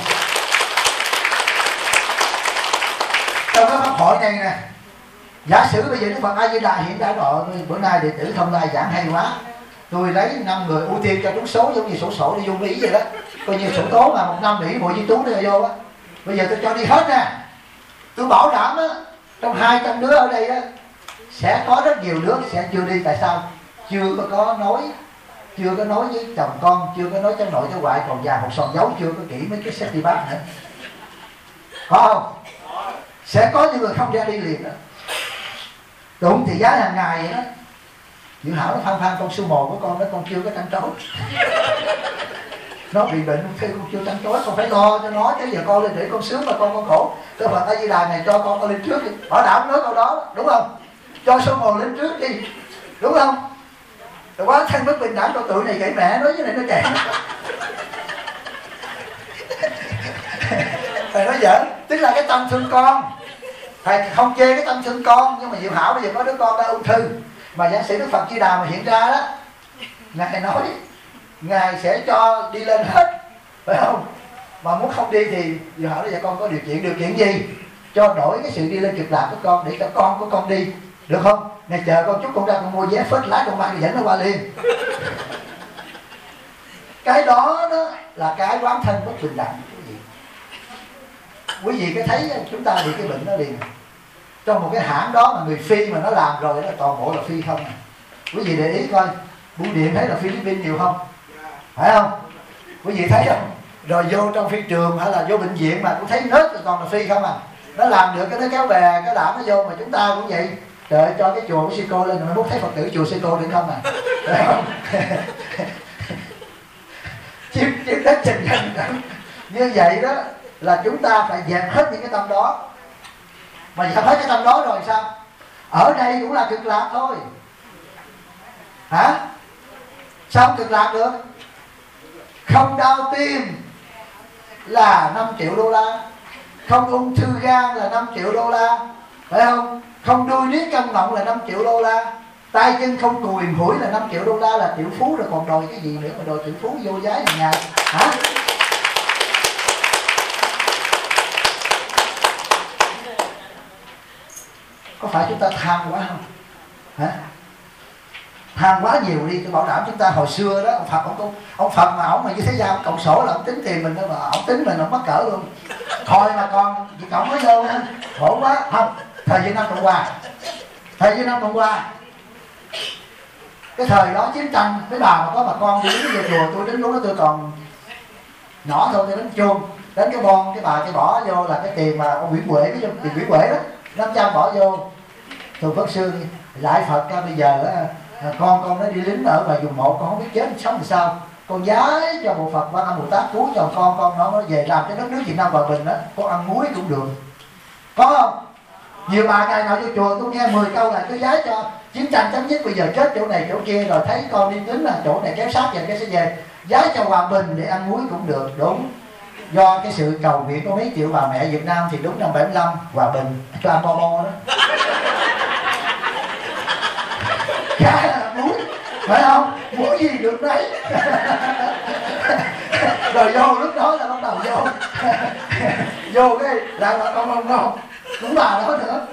Trong cái pháp hội này nè, giả sử bây giờ Đức Phật A Di Đà hiện đại độ, bữa nay đệ tử Thông Lai giảng hay quá, tôi lấy 5 người ưu tiên cho trúng số, giống như sổ sổ đi vô Mỹ vậy đó, coi như sổ tố mà 1 năm Mỹ bộ di trú để vô á. Bây giờ tôi cho đi hết nè, tôi bảo đảm á, trong 200 đứa ở đây á sẽ có rất nhiều đứa sẽ chưa đi. Tại sao? Chưa có nói với chồng con, chưa có nói cháu nội cháu ngoại, còn già một sòn dấu, chưa có kỹ mấy cái set đi bác nữa, có không? Sẽ có những người không ra đi liền đó. Đúng thì giá hàng ngày vậy đó. Dự Hảo nó phan con sư mồ của con đó, con chưa có trăn trối. Nó bị bệnh khi con chưa trăn trối, con phải lo cho nó, chứ giờ con lên để con sướng mà con khổ. Cái Phật A Di Đà này cho con lên trước đi, bảo đảm nói câu đó, đúng không? Cho sư mồ lên trước đi, đúng không? Rồi quá thân bất bình đẳng, con tụi này gãy mẹ nói với này nó chạy. Thầy nói giỡn, tức là cái tâm thương con. Thầy không chê cái tâm thương con, nhưng mà Diệu Hảo bây giờ có đứa con đã ung thư, mà giả sử Đức Phật Di Đà mà hiện ra đó, Ngài nói Ngài sẽ cho đi lên hết, phải không? Mà muốn không đi thì Diệu Hảo nói: dạ con có điều kiện gì cho đổi cái sự đi lên cực lạc của con để cho con của con đi, được không? Ngày chờ con chút con ra con mua vé phết lái con mang dẫn nó qua liền. Cái đó đó là cái quán thân bất bình đẳng. Quý vị có thấy chúng ta bị cái bệnh đó liền. Trong một cái hãng đó mà người Phi mà nó làm rồi đó, toàn bộ là Phi không à. Quý vị để ý coi, Bưu Điện thấy là Philippines nhiều không? Phải không? Quý vị thấy không? Rồi vô trong phi trường hay là vô bệnh viện mà cũng thấy nết là toàn là Phi không à. nó làm được cái nó kéo bè cái đảm nó vô. Mà chúng ta cũng vậy. Trời ơi, cho cái chùa của Sư Cô lên rồi mới mốt thấy Phật tử chùa Sư Cô được không à? Phải không? chiếm đất trình danh. Như vậy đó là chúng ta phải dẹp hết những cái tâm đó. Mà dẹp hết cái tâm đó rồi sao? Ở đây cũng là cực lạc thôi. Hả? Sao cực lạc được? Không đau tim là 5 triệu đô la, không ung thư gan là 5 triệu đô la, phải không? Không đuôi niết căng ngọng là 5 triệu đô la, tay chân không cùi hủi là 5 triệu đô la, là triệu phú rồi, còn đòi cái gì nữa mà đòi triệu phú vô giá gì ngày? Hả? Có phải chúng ta tham quá không? Hả? Tham quá nhiều đi, tôi bảo đảm chúng ta hồi xưa đó, ông Phật mà ổng mà như thế gian ông cộng sổ là ông tính tiền mình đó, mà ổng tính mình ổng mắc cỡ luôn. Thôi mà con chỉ cộng mới vô ha, khổ quá. Không, thời Việt Nam Cộng Hòa, cái thời đó chiến tranh, cái bà mà có bà con đi về chùa, tôi đến lúc đó tôi còn nhỏ thôi, tôi đến chôn, đến cái bon cái bà cái bỏ vô là cái tiền mà ông Nguyễn Huệ, cái tiền Nguyễn Huệ đó, 500 bỏ vô. Tôi Phất Sương lại Phật ra bây giờ á, con nó đi lính ở ngoài vùng 1, con không biết chết sống thì sao, con giái cho bộ Phật Quan Âm Bồ Tát cứu cho con nó về làm cho đất nước Việt Nam hòa bình đó, con ăn muối cũng được, có không? Nhiều bà ngày nào vô chùa tôi nghe 10 câu là cứ giái cho chiến tranh chấm dứt, bây giờ chết chỗ này chỗ kia, rồi thấy con đi lính là chỗ này kéo sát về cái sẽ về, giái cho hòa bình để ăn muối cũng được. Đúng, do cái sự cầu nguyện của mấy triệu bà mẹ Việt Nam thì đúng năm 75 hòa bình cho ăn bo bo đó. Cái là muối, phải không? Muối gì được đấy. Rồi vô lúc đó là bắt đầu vô cái lại bà con không cũng bà đó nữa.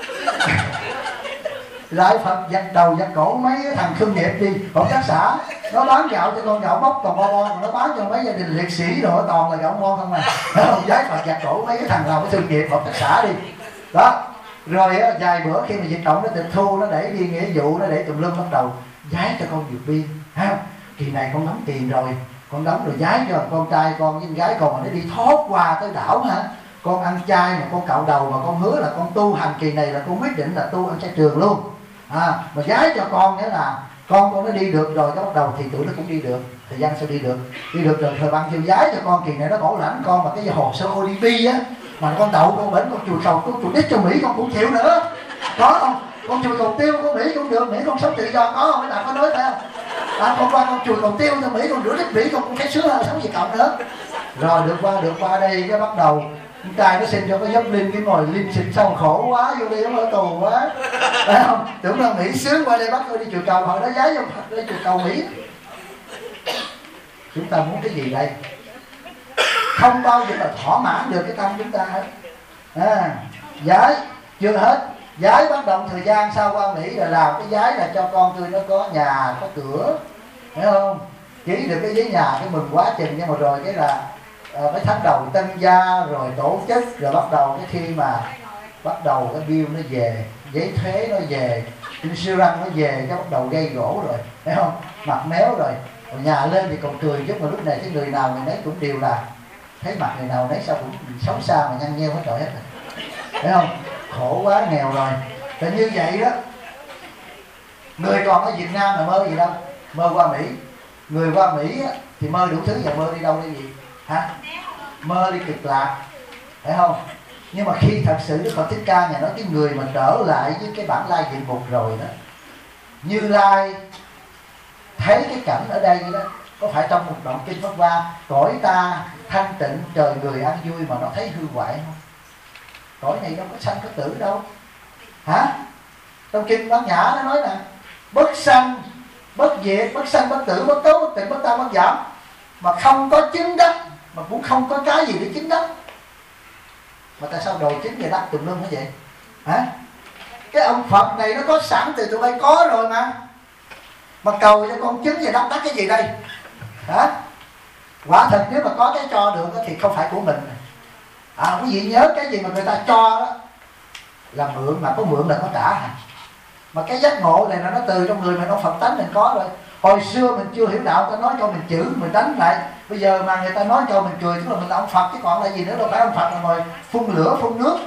Lại Phật giật đầu giật cổ mấy thằng thương nghiệp đi hợp tác xã, nó bán gạo cho con gạo bốc toàn bo bo, nó bán cho mấy gia đình liệt sĩ rồi toàn là gạo ngon không à. Giái Phật giật cổ mấy cái thằng nào cái thương nghiệp hợp tác xã đi đó. Rồi á, vài bữa khi mà dịch động nó tịch thu, nó để đi nghĩa vụ, nó để tùm lum, bắt đầu giái cho con vượt biên. Kỳ này con đóng tiền rồi, con đóng rồi giái cho con trai con với con gái con mà nó đi thoát qua tới đảo hả? Con ăn chay mà con cạo đầu mà con hứa là con tu hành kỳ này là con quyết định là tu ăn chay trường luôn. Mà giái cho con nghĩa là con nó đi được rồi, cái bắt đầu thì tụi nó cũng đi được. Thời gian sau đi được rồi thời ban kêu giái cho con kỳ này nó bảo lãnh con mà cái hồ sơ ODP á, mà con đậu con bển con chùi cầu con chùi đít cho Mỹ con cũng chịu nữa, có không? Con chùi cầu tiêu của Mỹ cũng được, Mỹ con sống tự do, có không? Mấy bạn có nói phải không? Con qua con chùi cầu tiêu cho Mỹ, con rửa đít Mỹ con cũng thấy sướng hơn sống gì cộng nữa. Rồi được qua đây cái bắt đầu con trai nó xin cho cái dốc linh, cái ngồi linh xịt xong khổ quá, vô đi nó ở tù quá, phải không? Tưởng là Mỹ sướng, qua đây bắt tôi đi chùi cầu, hồi đó giái cho Phật đi chùi cầu Mỹ. Chúng ta muốn cái gì đây? Không bao giờ là thỏa mãn được cái tâm chúng ta hết. Giái chưa hết, giái bắt đầu thời gian sau qua Mỹ rồi làm cái giái là cho con tôi nó có nhà có cửa, thấy không? Ký được cái giấy nhà cái mừng quá trình, nhưng mà rồi cái là mấy tháng đầu tân gia rồi tổ chức, rồi bắt đầu cái khi mà bắt đầu cái bill nó về, giấy thuế nó về, insurance nó về, cái bắt đầu gây gỗ rồi, thấy không? Mặt méo rồi nhà lên thì còn cười chút, mà lúc này cái người nào người nấy cũng đều là thấy mặt người nào nấy sao cũng xấu xa mà nhăn nheo hết trọi hết rồi, thấy không? Khổ quá, nghèo rồi. Thì như vậy đó, người còn ở Việt Nam là mơ gì đâu, mơ qua Mỹ. Người qua Mỹ á, thì mơ đủ thứ, và mơ đi đâu đi gì hả? Mơ đi cực lạc, phải không? Nhưng mà khi thật sự Đức Phật Thích Ca nhà nói cái người mà trở lại với cái bản lai diện mục rồi đó, Như Lai thấy cái cảnh ở đây đó, có phải trong một đoạn kinh Pháp Hoa cõi ta thanh tịnh trời người an vui mà nó thấy hư hoại không? Cõi này đâu có sanh có tử đâu hả? Trong kinh Bát Nhã nó nói nè, bất sanh bất diệt, bất sanh bất tử, bất tấu bất tịnh, bất tam bất giảm, mà không có chứng đắc, mà cũng không có cái gì để chứng đắc. Mà tại sao đồ chứng về đắc tùm lum như vậy hả? Cái ông Phật này nó có sẵn từ tụi bay có rồi mà cầu cho con chứng về đắc cái gì đây hả? Quả thật nếu mà có cái cho được thì không phải của mình. Quý vị nhớ cái gì mà người ta cho đó là mượn, mà có mượn là có trả hả? Mà cái giác ngộ này là nó từ trong người mình, ông Phật tánh mình có rồi. Hồi xưa mình chưa hiểu đạo, ta nói cho mình chữ mình đánh lại. Bây giờ mà người ta nói cho mình cười, tức là mình là ông Phật chứ còn là gì nữa đâu, phải ông Phật là ngồi phun lửa phun nước.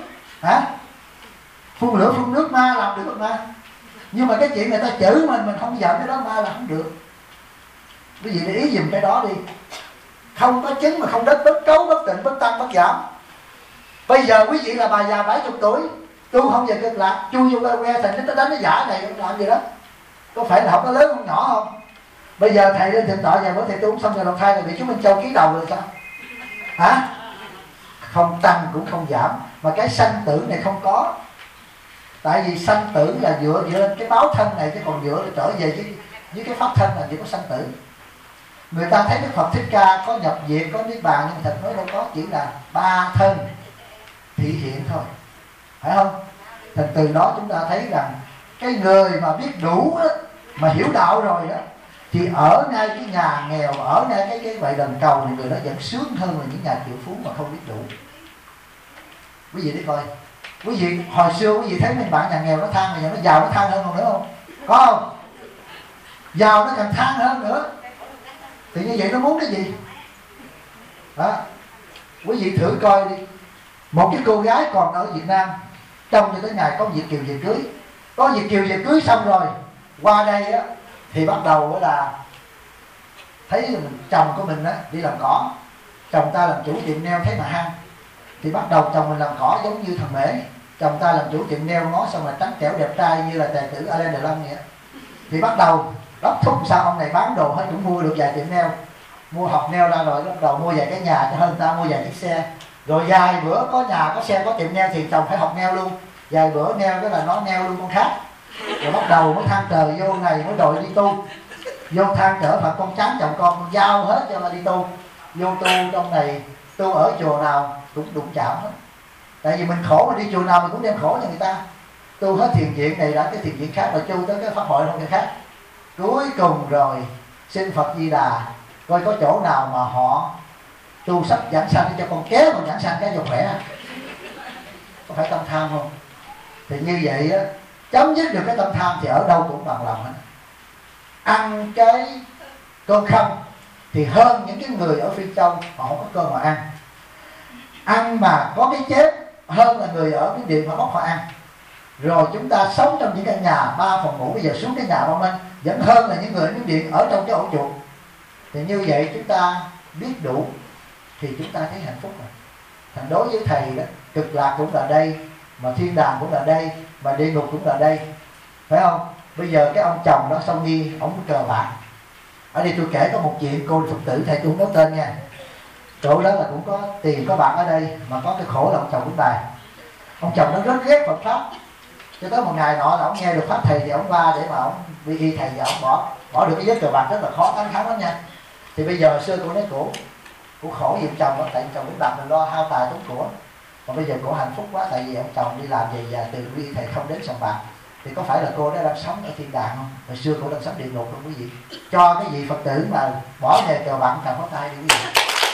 hả? Phun lửa phun nước ma làm được mà. Nhưng mà cái chuyện người ta chửi mình không giận cái đó ma là không được. Quý vị để ý dùm cái đó đi. Không có chứng mà không đất, bất cấu, bất tịnh, bất tăng, bất giảm. Bây giờ quý vị là bà già 70 tuổi, tu không về Cực Lạc, chui vô que thành nó đánh nó giả này làm gì đó, có phải là học nó lớn không nhỏ không? Bây giờ thầy lên thượng tọa vài bữa thầy tu xong rồi đầu thai là bị chú Minh Châu ký đầu rồi sao? Hả? Không tăng cũng không giảm, mà cái sanh tử này không có. Tại vì sanh tử là dựa lên cái báo thân này, chứ còn dựa trở về với cái pháp thân là chỉ có sanh tử. Người ta thấy Đức Phật Thích Ca có nhập viện, có niết bàn, nhưng mà thật nói đâu có, chỉ là 3 thân thị hiện thôi, phải không? Thành từ đó chúng ta thấy rằng cái người mà biết đủ đó, mà hiểu đạo rồi đó, thì ở ngay cái nhà nghèo, ở ngay cái vậy đần cầu thì người đó vẫn sướng hơn là những nhà triệu phú mà không biết đủ. Quý vị đi coi, quý vị hồi xưa quý vị thấy mấy bạn nhà nghèo nó than, bây giờ nó giàu nó than hơn còn nữa không? Có không? Giàu nó càng than hơn nữa. Thì như vậy nó muốn cái gì đó? Quý vị thử coi đi, một cái cô gái còn ở Việt Nam trông cho tới ngày có Việt kiều về cưới, có Việt kiều về cưới xong rồi qua đây á, thì bắt đầu là thấy chồng của mình á đi làm cỏ, chồng ta làm chủ tiệm nail thấy mà ham, thì bắt đầu chồng mình làm cỏ giống như thằng Mễ, chồng ta làm chủ tiệm nail ngó xong là trắng trẻo đẹp trai như là tài tử Alain Delon vậy. Thì bắt đầu đốc thúc sao ông này bán đồ hết cũng mua được vài tiệm nail, mua học nail ra rồi bắt đầu mua vài cái nhà cho hơn ta, mua vài chiếc xe, rồi vài bữa có nhà có xe có tiệm nail thì chồng phải học nail luôn, vài bữa nail cái là nó nail luôn con khác, rồi bắt đầu mới than trời vô này mới đòi đi tu, vô than trở Phật con trắng chồng con giao hết cho là đi tu, vô tu trong này tu ở chùa nào cũng đụng chạm hết, tại vì mình khổ mà đi chùa nào mình cũng đem khổ cho người ta, tu hết thiền viện này đã cái thiền viện khác, rồi tu tới cái pháp hội không cái khác, cuối cùng rồi xin Phật Di Đà coi có chỗ nào mà họ tu sắp giảng sanh cho con kéo mà giảng sanh cái cho khỏe, có phải tâm tham không? Thì như vậy á, chấm dứt được cái tâm tham thì ở đâu cũng bằng lòng hết. Ăn cái cơm không thì hơn những cái người ở Phi Châu họ không có cơm mà ăn, ăn mà có cái chết hơn là người ở cái điện mà bóc họ ăn. Rồi chúng ta sống trong những căn nhà 3 phòng ngủ, bây giờ xuống cái nhà bao mình vẫn hơn là những người ở miếng điện ở trong cái ổ chuột. Thì như vậy chúng ta biết đủ thì chúng ta thấy hạnh phúc rồi. Thành đối với thầy đó, Cực Lạc cũng là đây, mà thiên đàng cũng là đây, mà địa ngục cũng là đây, phải không? Bây giờ cái ông chồng đó xong đi, ông cờ bạc. Ở đây tôi kể có một chuyện cô Phật tử, thầy tôi không nói tên nha. Chỗ đó là cũng có tiền có bạc ở đây, mà có cái khổ là ông chồng cũng tài. Ông chồng nó rất ghét Phật pháp. Cho tới một ngày nọ là ông nghe được pháp thầy thì ông qua để mà ông đi y thầy và ông bỏ được cái giấc cờ bạc rất là khó tán thắng lắm nha. Thì bây giờ xưa cô nói cổ khổ vì ông chồng đó, tại ông chồng cũng đặt mình lo hao tài tốn của. Còn bây giờ cổ hạnh phúc quá, tại vì ông chồng đi làm về và từ y thầy không đến sòng bạc. Thì có phải là cô đã đang sống ở thiên đàng không? Hồi xưa cô đang sống địa ngục không quý vị? Cho cái vị Phật tử mà bỏ nghề cờ bạc chồng có tay đi quý vị.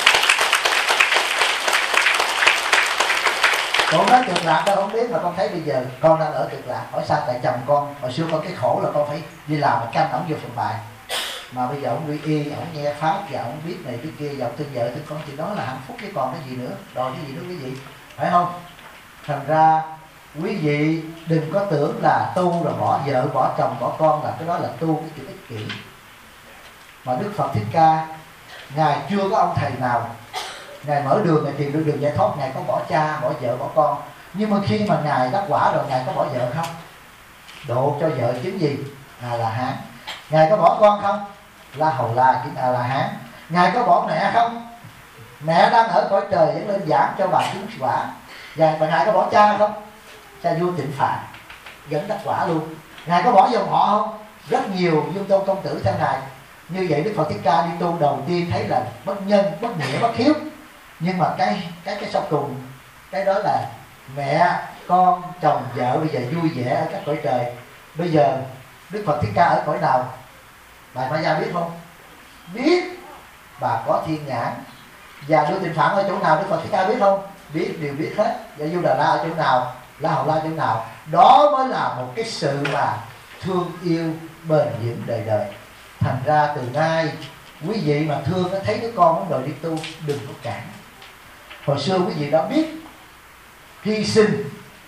Con nói Cực Lạc đâu không biết, mà con thấy bây giờ con đang ở Cực Lạc. Hỏi sao? Tại chồng con hồi xưa con cái khổ là con phải đi làm mà canh ổng vô phòng bài, mà bây giờ ổng quy y, ổng nghe pháp và ổng biết này biết kia, và ổng thương vợ thương con, thì đó là hạnh phúc chứ còn cái gì nữa, đòi cái gì nữa quý vị, phải không? Thành ra quý vị đừng có tưởng là tu rồi bỏ vợ bỏ chồng bỏ con là cái đó là tu cái chữ ích kỷ. Mà Đức Phật Thích Ca ngài chưa có ông thầy nào ngài mở đường, ngài tìm được đường giải thoát, ngài có bỏ cha bỏ vợ bỏ con. Nhưng mà khi mà ngài đắc quả rồi ngài có bỏ vợ không? Độ cho vợ chứng gì? Ngài là Hán. Ngài có bỏ con không? La Hầu La chứng A La Hán. Ngài có bỏ mẹ không? Mẹ đang ở cõi trời vẫn lên giảng cho bà chứng quả. Và ngài có bỏ cha không? Cha vua Tịnh Phạn vẫn đắc quả luôn. Ngài có bỏ dòng họ không? Rất nhiều Dương Tôn công tử theo ngài. Như vậy Đức Phật Thích Ca đi tu đầu tiên thấy là bất nhân, bất nghĩa, bất hiếu. Nhưng mà cái sau cùng, cái đó là mẹ, con, chồng, vợ bây giờ vui vẻ ở các cõi trời. Bây giờ Đức Phật Thích Ca ở cõi nào? Bà Ma Gia biết không? Biết. Bà có thiên nhãn. Và vua Tịnh Phạn ở chỗ nào Đức Phật Thích Ca biết không? Biết, đều biết hết. Và vua Đà La ở chỗ nào? La Hầu La chỗ nào? Đó mới là một cái sự mà thương yêu bền vững đời đời. Thành ra từ nay quý vị mà thương nó thấy đứa con muốn đòi đi tu, đừng có cản. Hồi xưa quý vị đã biết hy sinh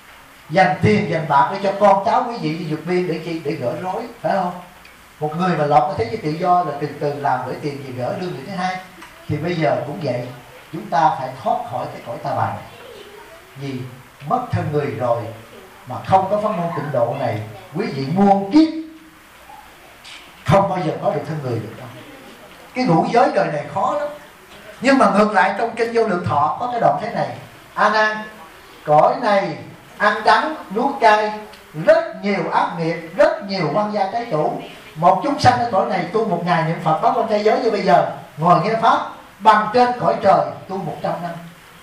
dành tiền dành bạc để cho con cháu quý vị đi vượt biên để chi? Để gỡ rối, phải không? Một người mà lọt cái thế giới tự do là từ từ làm gửi tiền gì gỡ lương người thứ hai. Thì bây giờ cũng vậy, chúng ta phải thoát khỏi cái cõi ta bà này. Vì mất thân người rồi mà không có pháp môn tịnh độ này, quý vị muôn kiếp không bao giờ có được thân người được đâu. Cái ngũ giới đời này khó lắm. Nhưng mà ngược lại trong kinh Vô Lượng Thọ có cái đoạn thế này: A Nan, cõi này ăn đắng nuốt cay, rất nhiều ác nghiệp, rất nhiều quan gia trái chủ. Một chúng sanh ở cõi này tu một ngày niệm Phật pháp trong thế giới như bây giờ, ngồi nghe pháp bằng trên cõi trời tu 100 năm.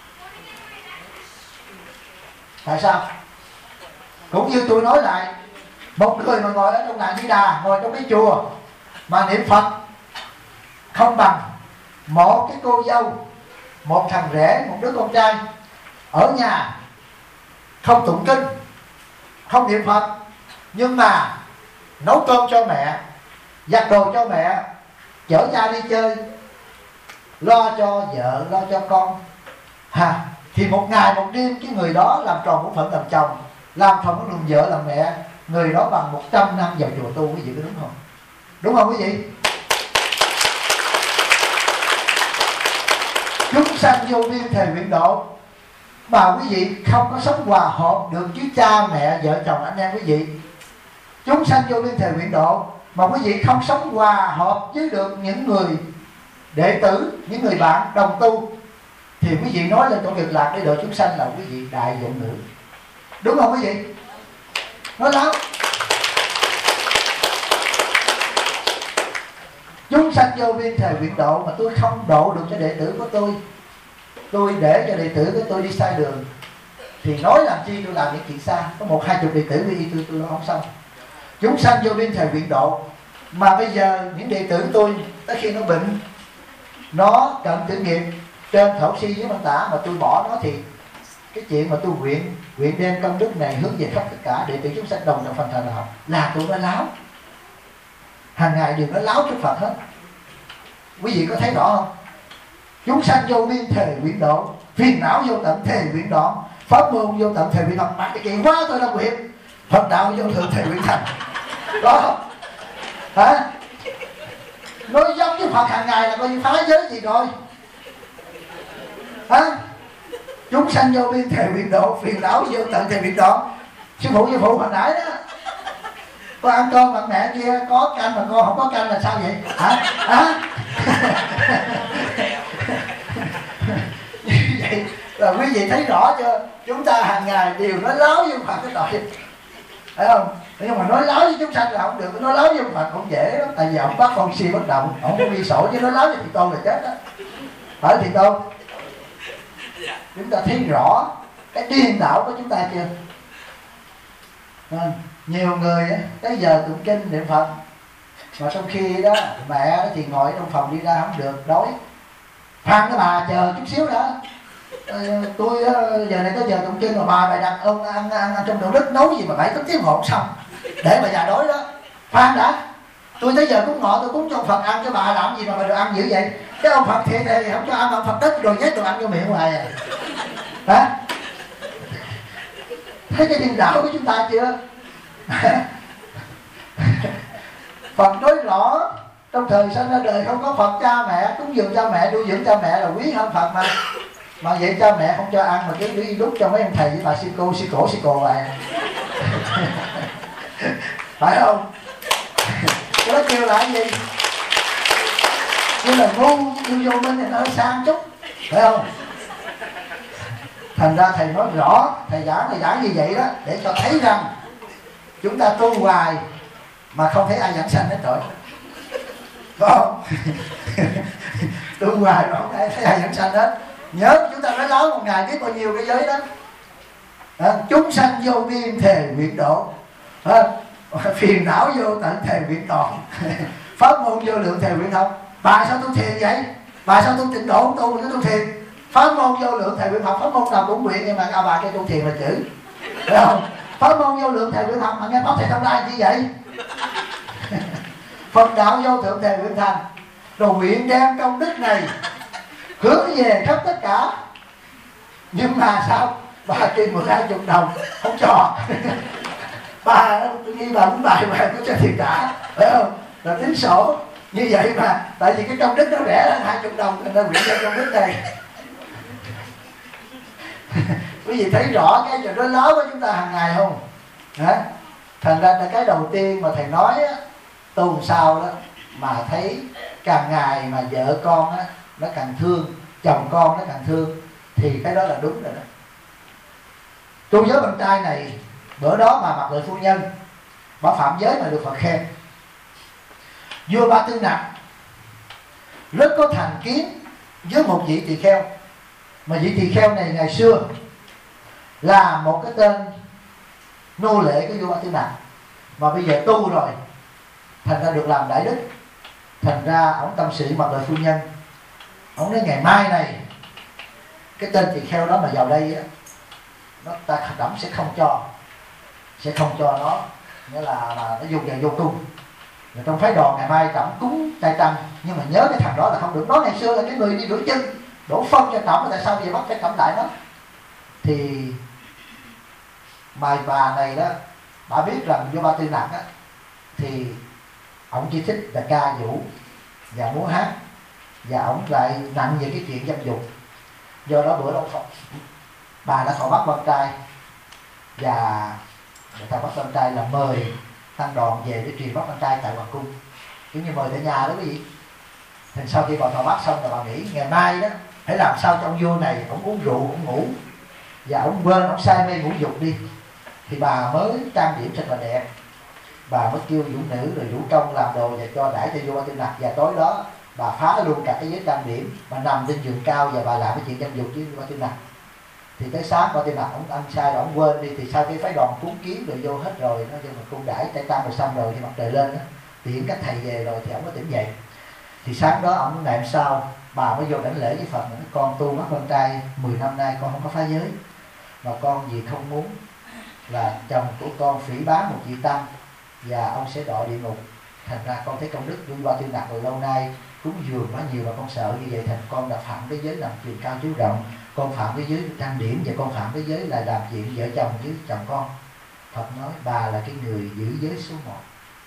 Tại sao? Cũng như tôi nói lại, một người mà ngồi ở trong làng Di Đà, ngồi trong cái chùa mà niệm Phật không bằng một cái cô dâu, một thằng rể, một đứa con trai ở nhà không tụng kinh, không niệm Phật, nhưng mà nấu cơm cho mẹ, giặt đồ cho mẹ, chở cha đi chơi, lo cho vợ, lo cho con, thì một ngày một đêm cái người đó làm tròn bổn phận làm chồng, làm tròn bổn phận vợ làm mẹ, người đó bằng 100 năm vào chùa tu. Quý vị có đúng không? Đúng không quý vị? Chúng sanh vô biên thề nguyện độ, mà quý vị không có sống hòa hợp được với cha mẹ, vợ chồng, anh em quý vị. Chúng sanh vô biên thề nguyện độ mà quý vị không sống hòa hợp với được những người đệ tử, những người bạn đồng tu, thì quý vị nói lên chỗ Cực Lạc để độ chúng sanh là quý vị đại dụng nữ. Đúng không quý vị? Nói lắm. Chúng sanh vô biên thề nguyện độ mà tôi không độ được cho đệ tử của tôi để cho đệ tử của tôi đi sai đường, thì nói làm chi tôi làm những chuyện xa. Có 1-20 đệ tử đi tôi không xong. Chúng sanh vô biên thề nguyện độ mà bây giờ những đệ tử tôi tới khi nó bệnh, nó cần tử nghiệp trên thổ si với Mân Tả mà tôi bỏ nó, thì cái chuyện mà tôi nguyện đem công đức này hướng về khắp tất cả đệ tử chúng sanh đồng trong phần thờ đạo là tụi nó láo. Hàng ngày đều nó láo trước Phật hết. Quý vị có thấy rõ không? Chúng sanh vô biên thề nguyện độ, phiền não vô tận thề nguyện đoạn, pháp môn vô tận thề nguyện thành. Mà cái chuyện quá tôi đã nguyện, Phật đạo vô thượng thề nguyện thành. Đó không? Hả? Nói giống với Phật hàng ngày là coi như phá giới gì rồi. Hả? Chúng sanh vô biên thề nguyện độ, phiền não vô tận thề nguyện đoạn. Sư phụ hồi nãy đó, con ăn cơm bằng mẹ kia có canh mà con không có canh là sao vậy? Hả? Như vậy là quý vị thấy rõ chưa? Chúng ta hàng ngày đều nói láo với Phật cái tội, phải không? Nhưng mà nói láo với chúng sanh là không được, nói láo với Phật cũng dễ lắm. Tại vì ông bắt con si bất động, ông không ghi sổ, chứ nói láo với Thị Tôn là chết đó. Phải Thị Tôn? Chúng ta thấy rõ cái điên đảo của chúng ta chưa? Nhiều người tới giờ tụng kinh niệm Phật mà trong khi đó mẹ thì ngồi trong phòng đi ra không được, đói. Phan cái bà chờ chút xíu đã, tôi giờ này có giờ tụng kinh mà bà đặt ơn ăn trong đạo đức, nấu gì mà 7-8 tiếng hộp xong để bà già đói đó. Phan đã, tôi tới giờ cúng ngọ tôi cúng cho Phật ăn, cho bà làm gì mà bà được ăn dữ vậy? Cái ông Phật thiện thì không cho ăn, ông Phật đất rồi nhét đồ ăn vô miệng hoài à. Hả? Thấy cái điên đảo của chúng ta chưa? Phật nói rõ trong thời sanh ra đời không có Phật cha mẹ, cúng dường cha mẹ, nuôi dưỡng cha mẹ là quý hơn Phật mà. Mà vậy cha mẹ không cho ăn mà cứ đi đút cho mấy ông thầy với bà sư cô hoài. Phải không? Cái đó kêu là cái gì? Kêu là ngu, kêu vô minh thì nó sang chút, phải không? Thành ra thầy nói rõ, thầy giảng như vậy đó để cho thấy rằng chúng ta tu hoài mà không thấy ai giảng sanh hết rồi, có không? Tu hoài mà không thấy ai giảng sanh hết. Nhớ chúng ta nói láo một ngày biết bao nhiêu cái giới đó. Chúng sanh vô biên thề nguyện độ, phiền não vô tận thề nguyện đoạn, pháp môn vô lượng thề nguyện học. Bà sao tu thiền vậy? Bà sao tu tịnh độ không tu mà tu thiền? Pháp môn vô lượng thề nguyện học, pháp môn nào cũng nguyện, nhưng mà bà cái tu thiền là chữ, phải không? Pháp môn vô lượng thề nguyện học mà nghe pháp thầy Thông Lai như vậy. Phật đạo vô thượng thề nguyện thành, rồi nguyện đem công đức này hướng về khắp tất cả. Nhưng mà sao? bà kêu 12 đồng không cho. Bà tự nhiên bà muốn bài mà có cho tiền đã, phải không? Là tính sổ như vậy mà, tại vì cái công đức nó rẻ hơn 20 đồng nên nó quyện cho công đức này. Quý vị thấy rõ cái chuyện đó lớn của chúng ta hàng ngày không? Hả? Thành ra là cái đầu tiên mà thầy nói á, tu sao đó mà thấy càng ngày mà vợ con á nó càng thương, chồng con nó càng thương, thì cái đó là đúng rồi đó. Tu giới bên trai này, bữa đó mà Mặc Lợi phu nhân bà phạm giới mà được Phật khen. Vua Ba Tư Nặc rất có thành kiến với một vị tỳ kheo, mà vị tỳ kheo này ngày xưa là một cái tên nô lệ của vua Ba Tư Nặc, mà bây giờ tu rồi thành ra được làm đại đức. Thành ra ông tâm sự Mặc Lợi phu nhân, ông nói ngày mai này cái tên tỳ kheo đó mà vào đây á, nó ta đẩm sẽ không cho nó, nghĩa là nó dùng về vô cung. Rồi trong phái đoàn ngày mai trẫm cúng trai tăng, nhưng mà nhớ cái thằng đó là không được. Nó ngày xưa là cái người đi rửa chân, đổ phân cho trẫm, tại sao bây giờ bắt phải trẫm lại nó? Thì bà này đó, bà biết rằng vua Ba Tư Nặc á thì ông chỉ thích là ca vũ và múa hát, và ông lại nặng về cái chuyện dâm dục. Do đó bữa đó bà đã thọ bắt con trai, và người ta bắt con trai là mời tăng đoàn về để truyền bắt con trai tại hoàng cung, kiểu như mời tại nhà đó quý vị. Thì sau khi bà thọ bắt xong rồi bà nghĩ ngày mai đó phải làm sao cho ông vua này ông uống rượu, ông ngủ và ông quên, ông say mê ngủ dục đi. Thì bà mới trang điểm thật là đẹp, bà mới kêu vũ nữ rồi vũ công làm đồ và cho đãi cho vua Ba Tư Nặc. Và tối đó bà phá luôn cả cái giới trang điểm, bà nằm trên giường cao và bà làm cái chuyện dâm dục với vua Ba Tư Nặc. Thì tới sáng Ba Tư Nặc ông ăn sai rồi ông quên đi, thì sau khi phái đoàn cúng kiến rồi vô hết rồi, nó vô mà cung đãi trai tăng rồi xong rồi thì mặt trời lên đó, tiễn các thầy về rồi thì ông mới tỉnh dậy. Thì sáng đó ông ngày hôm sau bà mới vô đảnh lễ với Phật, nói con tu bắt con trai 10 năm nay con không có phá giới, mà con vì không muốn là chồng của con phỉ báng một vị tăng và ông sẽ đọa địa ngục. Thành ra con thấy công đức vua Ba Tư Nặc rồi lâu nay cúng dường quá nhiều mà con sợ như vậy, thành con đã phạm cái giới làm truyền cao chiếu rộng, con phạm cái giới trang điểm, và con phạm cái giới là làm chuyện vợ chồng với chồng con. Phật nói bà là cái người giữ giới số 1.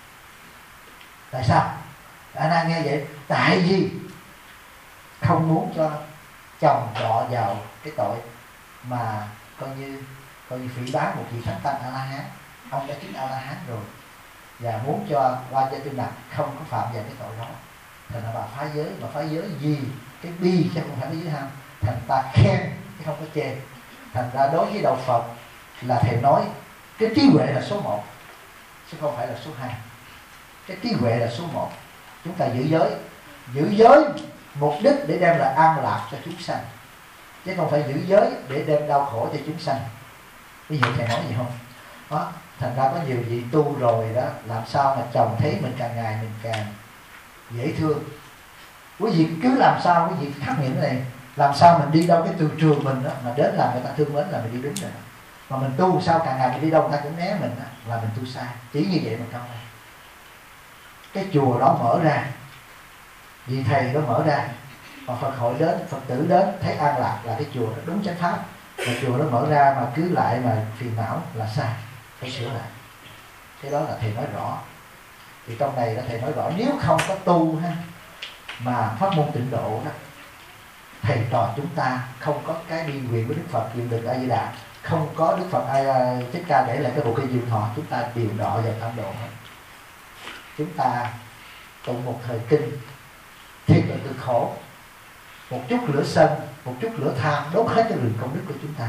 Tại sao? Anh đang nghe vậy, tại vì không muốn cho chồng đọa vào cái tội mà coi như phỉ báng một vị thánh tăng A La Hán. Ông đã chứng A La Hán rồi, và muốn cho Ba Tư Nặc không có phạm vào cái tội đó. Thành ra bà phá giới, mà phá giới gì cái bi chứ không phải cái giới ham. Thành ta khen chứ không có chê. Thành ra đối với đạo Phật là thầy nói cái trí huệ là số 1 chứ không phải là số 2. Cái trí huệ là số 1. Chúng ta giữ giới mục đích để đem lại an lạc cho chúng sanh, chứ không phải giữ giới để đem đau khổ cho chúng sanh. Ví dụ thầy nói gì không đó. Thành ra có nhiều vị tu rồi đó, làm sao mà chồng thấy mình càng ngày mình càng dễ thương. Quý vị cứ làm sao quý vị khắc nghiệm cái này, làm sao mình đi đâu cái từ trường mình đó mà đến làm người ta thương mến là mình đi đúng rồi. Mà mình tu sao càng ngày mình đi đâu người ta cũng né mình đó, là mình tu sai. Chỉ như vậy mà không. Cái chùa đó mở ra, vị thầy đó mở ra, mà Phật hội đến, Phật tử đến thấy an lạc là cái chùa đó đúng chánh pháp. Mà chùa đó mở ra mà cứ lại mà phiền não là sai, phải sửa lại. Cái đó là thầy nói rõ. Thì trong này là thầy nói rõ, nếu không có tu ha, mà pháp môn tịnh độ đó, thầy trò chúng ta không có cái bi nguyện của Đức Phật dựng được A Di Đà, không có Đức Phật Thích Ca để lại cái bộ kinh diệu thọ, chúng ta đều đọa vào tam độ hết. Chúng ta tụng một thời kinh thiệt là cực khổ, một chút lửa sân, một chút lửa tham đốt hết cái rừng công đức của chúng ta.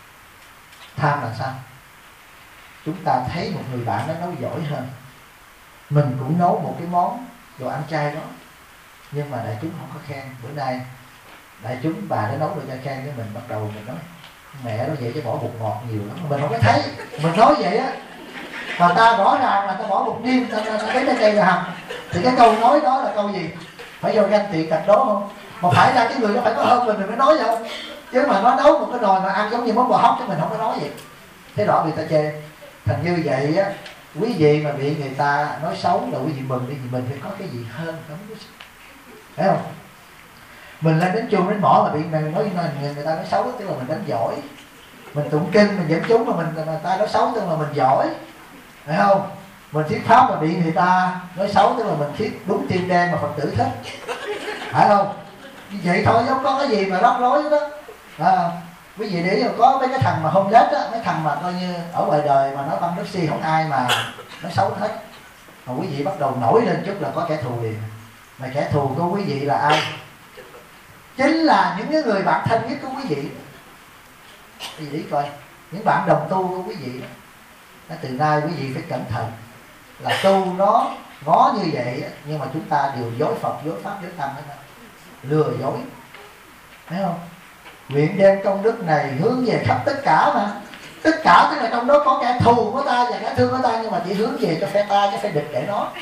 Tham là sao? Chúng ta thấy một người bạn nó nấu giỏi hơn, mình cũng nấu một cái món đồ ăn chay đó, nhưng mà đại chúng không có khen. Bữa nay đại chúng bà đã nấu đồ cho khen, với mình bắt đầu mình nói mẹ nó vậy chứ bỏ bột ngọt nhiều lắm, mình không có thấy. Mình nói vậy á, mà ta rõ ràng là ta bỏ bột niêm, ta thấy nó chay là hầm. Thì cái câu nói đó là câu gì? Phải do ganh tị cạch đố không? Mà phải ra cái người nó phải có hơn mình mới nói vậy không? Chứ mà nó nấu một cái nồi mà ăn giống như món bò hóc chứ mình không có nói vậy. Thế rõ người ta chê. Thành như vậy á, quý vị mà bị người ta nói xấu là quý vị mừng đi, vì mình phải có cái gì hơn, không có. Thấy không? Mình lên đến chuông đến mỏ mà bị người ta nói xấu tức là mình đánh giỏi. mình tụng kinh mình dẫn chúng mà người ta nói xấu tức là mình giỏi, phải không? Mình thuyết pháp mà bị người ta nói xấu tức là mình thuyết đúng tim đen mà Phật tử thích, phải không? Như vậy thôi, không có cái gì mà rắc rối đó. Quý vị để có mấy cái thằng mà homeless á, mấy thằng mà coi như ở ngoài đời mà nó tâm đức si không ai mà nói xấu hết, mà quý vị bắt đầu nổi lên chút là có kẻ thù liền. Mà kẻ thù của quý vị là ai? Chính là những cái người bạn thân nhất của quý vị. Quý vị coi, những bạn đồng tu của quý vị đó. Từ nay quý vị phải cẩn thận, là tu nó ngó như vậy nhưng mà chúng ta đều dối Phật, dối Pháp, dối Tăng hết đó. Lừa dối, thấy không? Nguyện đem công đức này hướng về khắp tất cả mà. Tất cả tức là trong đó có kẻ thù của ta và kẻ thương của ta, nhưng mà chỉ hướng về cho phe ta chứ phe địch để nó.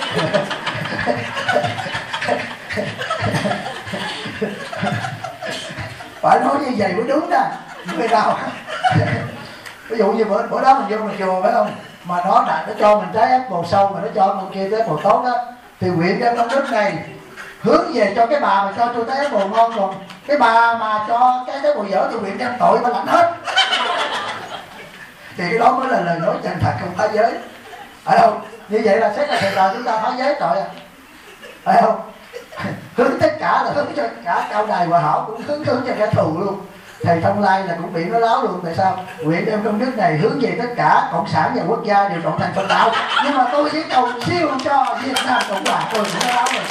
Phải nói như vậy mới đúng đó. Người nào ví dụ như bữa đó mình vô mình chùa phải không, mà nó cho mình trái apple sâu mà nó cho mình kia trái apple tốt đó, thì nguyện đem công đức này hướng về cho cái bà mà cho tôi trái apple ngon, còn cái bà mà cho cái apple dở thì nguyện đem tội bà lãnh hết. Thì cái đó mới là lời nói chân thật, không phá giới, phải không? Như vậy là xét là thầy trò chúng ta phá giới tội à, phải không? Hướng tất cả là hướng cho cả cao đài hòa hảo, cũng hướng cho kẻ thù luôn. Thầy Thông Lai là cũng bị nó láo luôn. Tại sao? Nguyện đem công đức này hướng về tất cả cộng sản và quốc gia đều trọn thành Phật đạo. Nhưng mà tôi chỉ cầu siêu cho Việt Nam Cộng Hòa, tôi cũng láo rồi.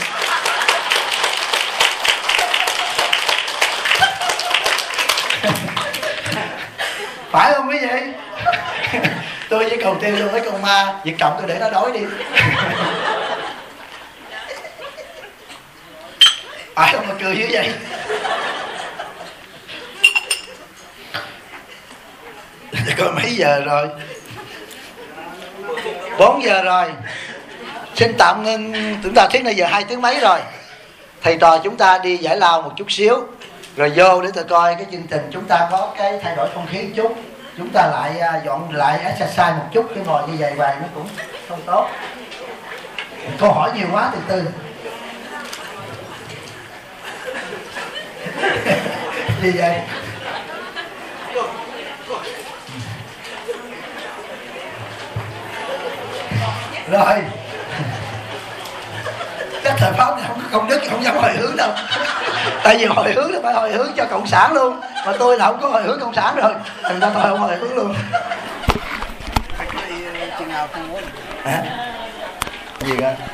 Phải không quý vị? Tôi chỉ cầu tiêu luôn với con ma Việt Cộng, tôi để nó đói đi. Phải không mà cười như vậy? Coi mấy giờ rồi? 4 giờ rồi. Xin tạm ngưng. Chúng ta thiết này giờ 2 tiếng mấy rồi. Thầy trò chúng ta đi giải lao một chút xíu, rồi vô để tôi coi cái chương trình chúng ta có cái thay đổi không khí một chút. Chúng ta lại dọn lại exercise một chút, cái ngồi như vậy hoài nó cũng không tốt. Câu hỏi nhiều quá, từ từ. Gì vậy? Rồi, các thầy pháp này không có công đức, không dám hồi hướng đâu. Tại vì hồi hướng là phải hồi hướng cho cộng sản luôn, mà tôi là không có hồi hướng cộng sản rồi, thành ra tôi không hồi hướng luôn. Hả? Gì cơ?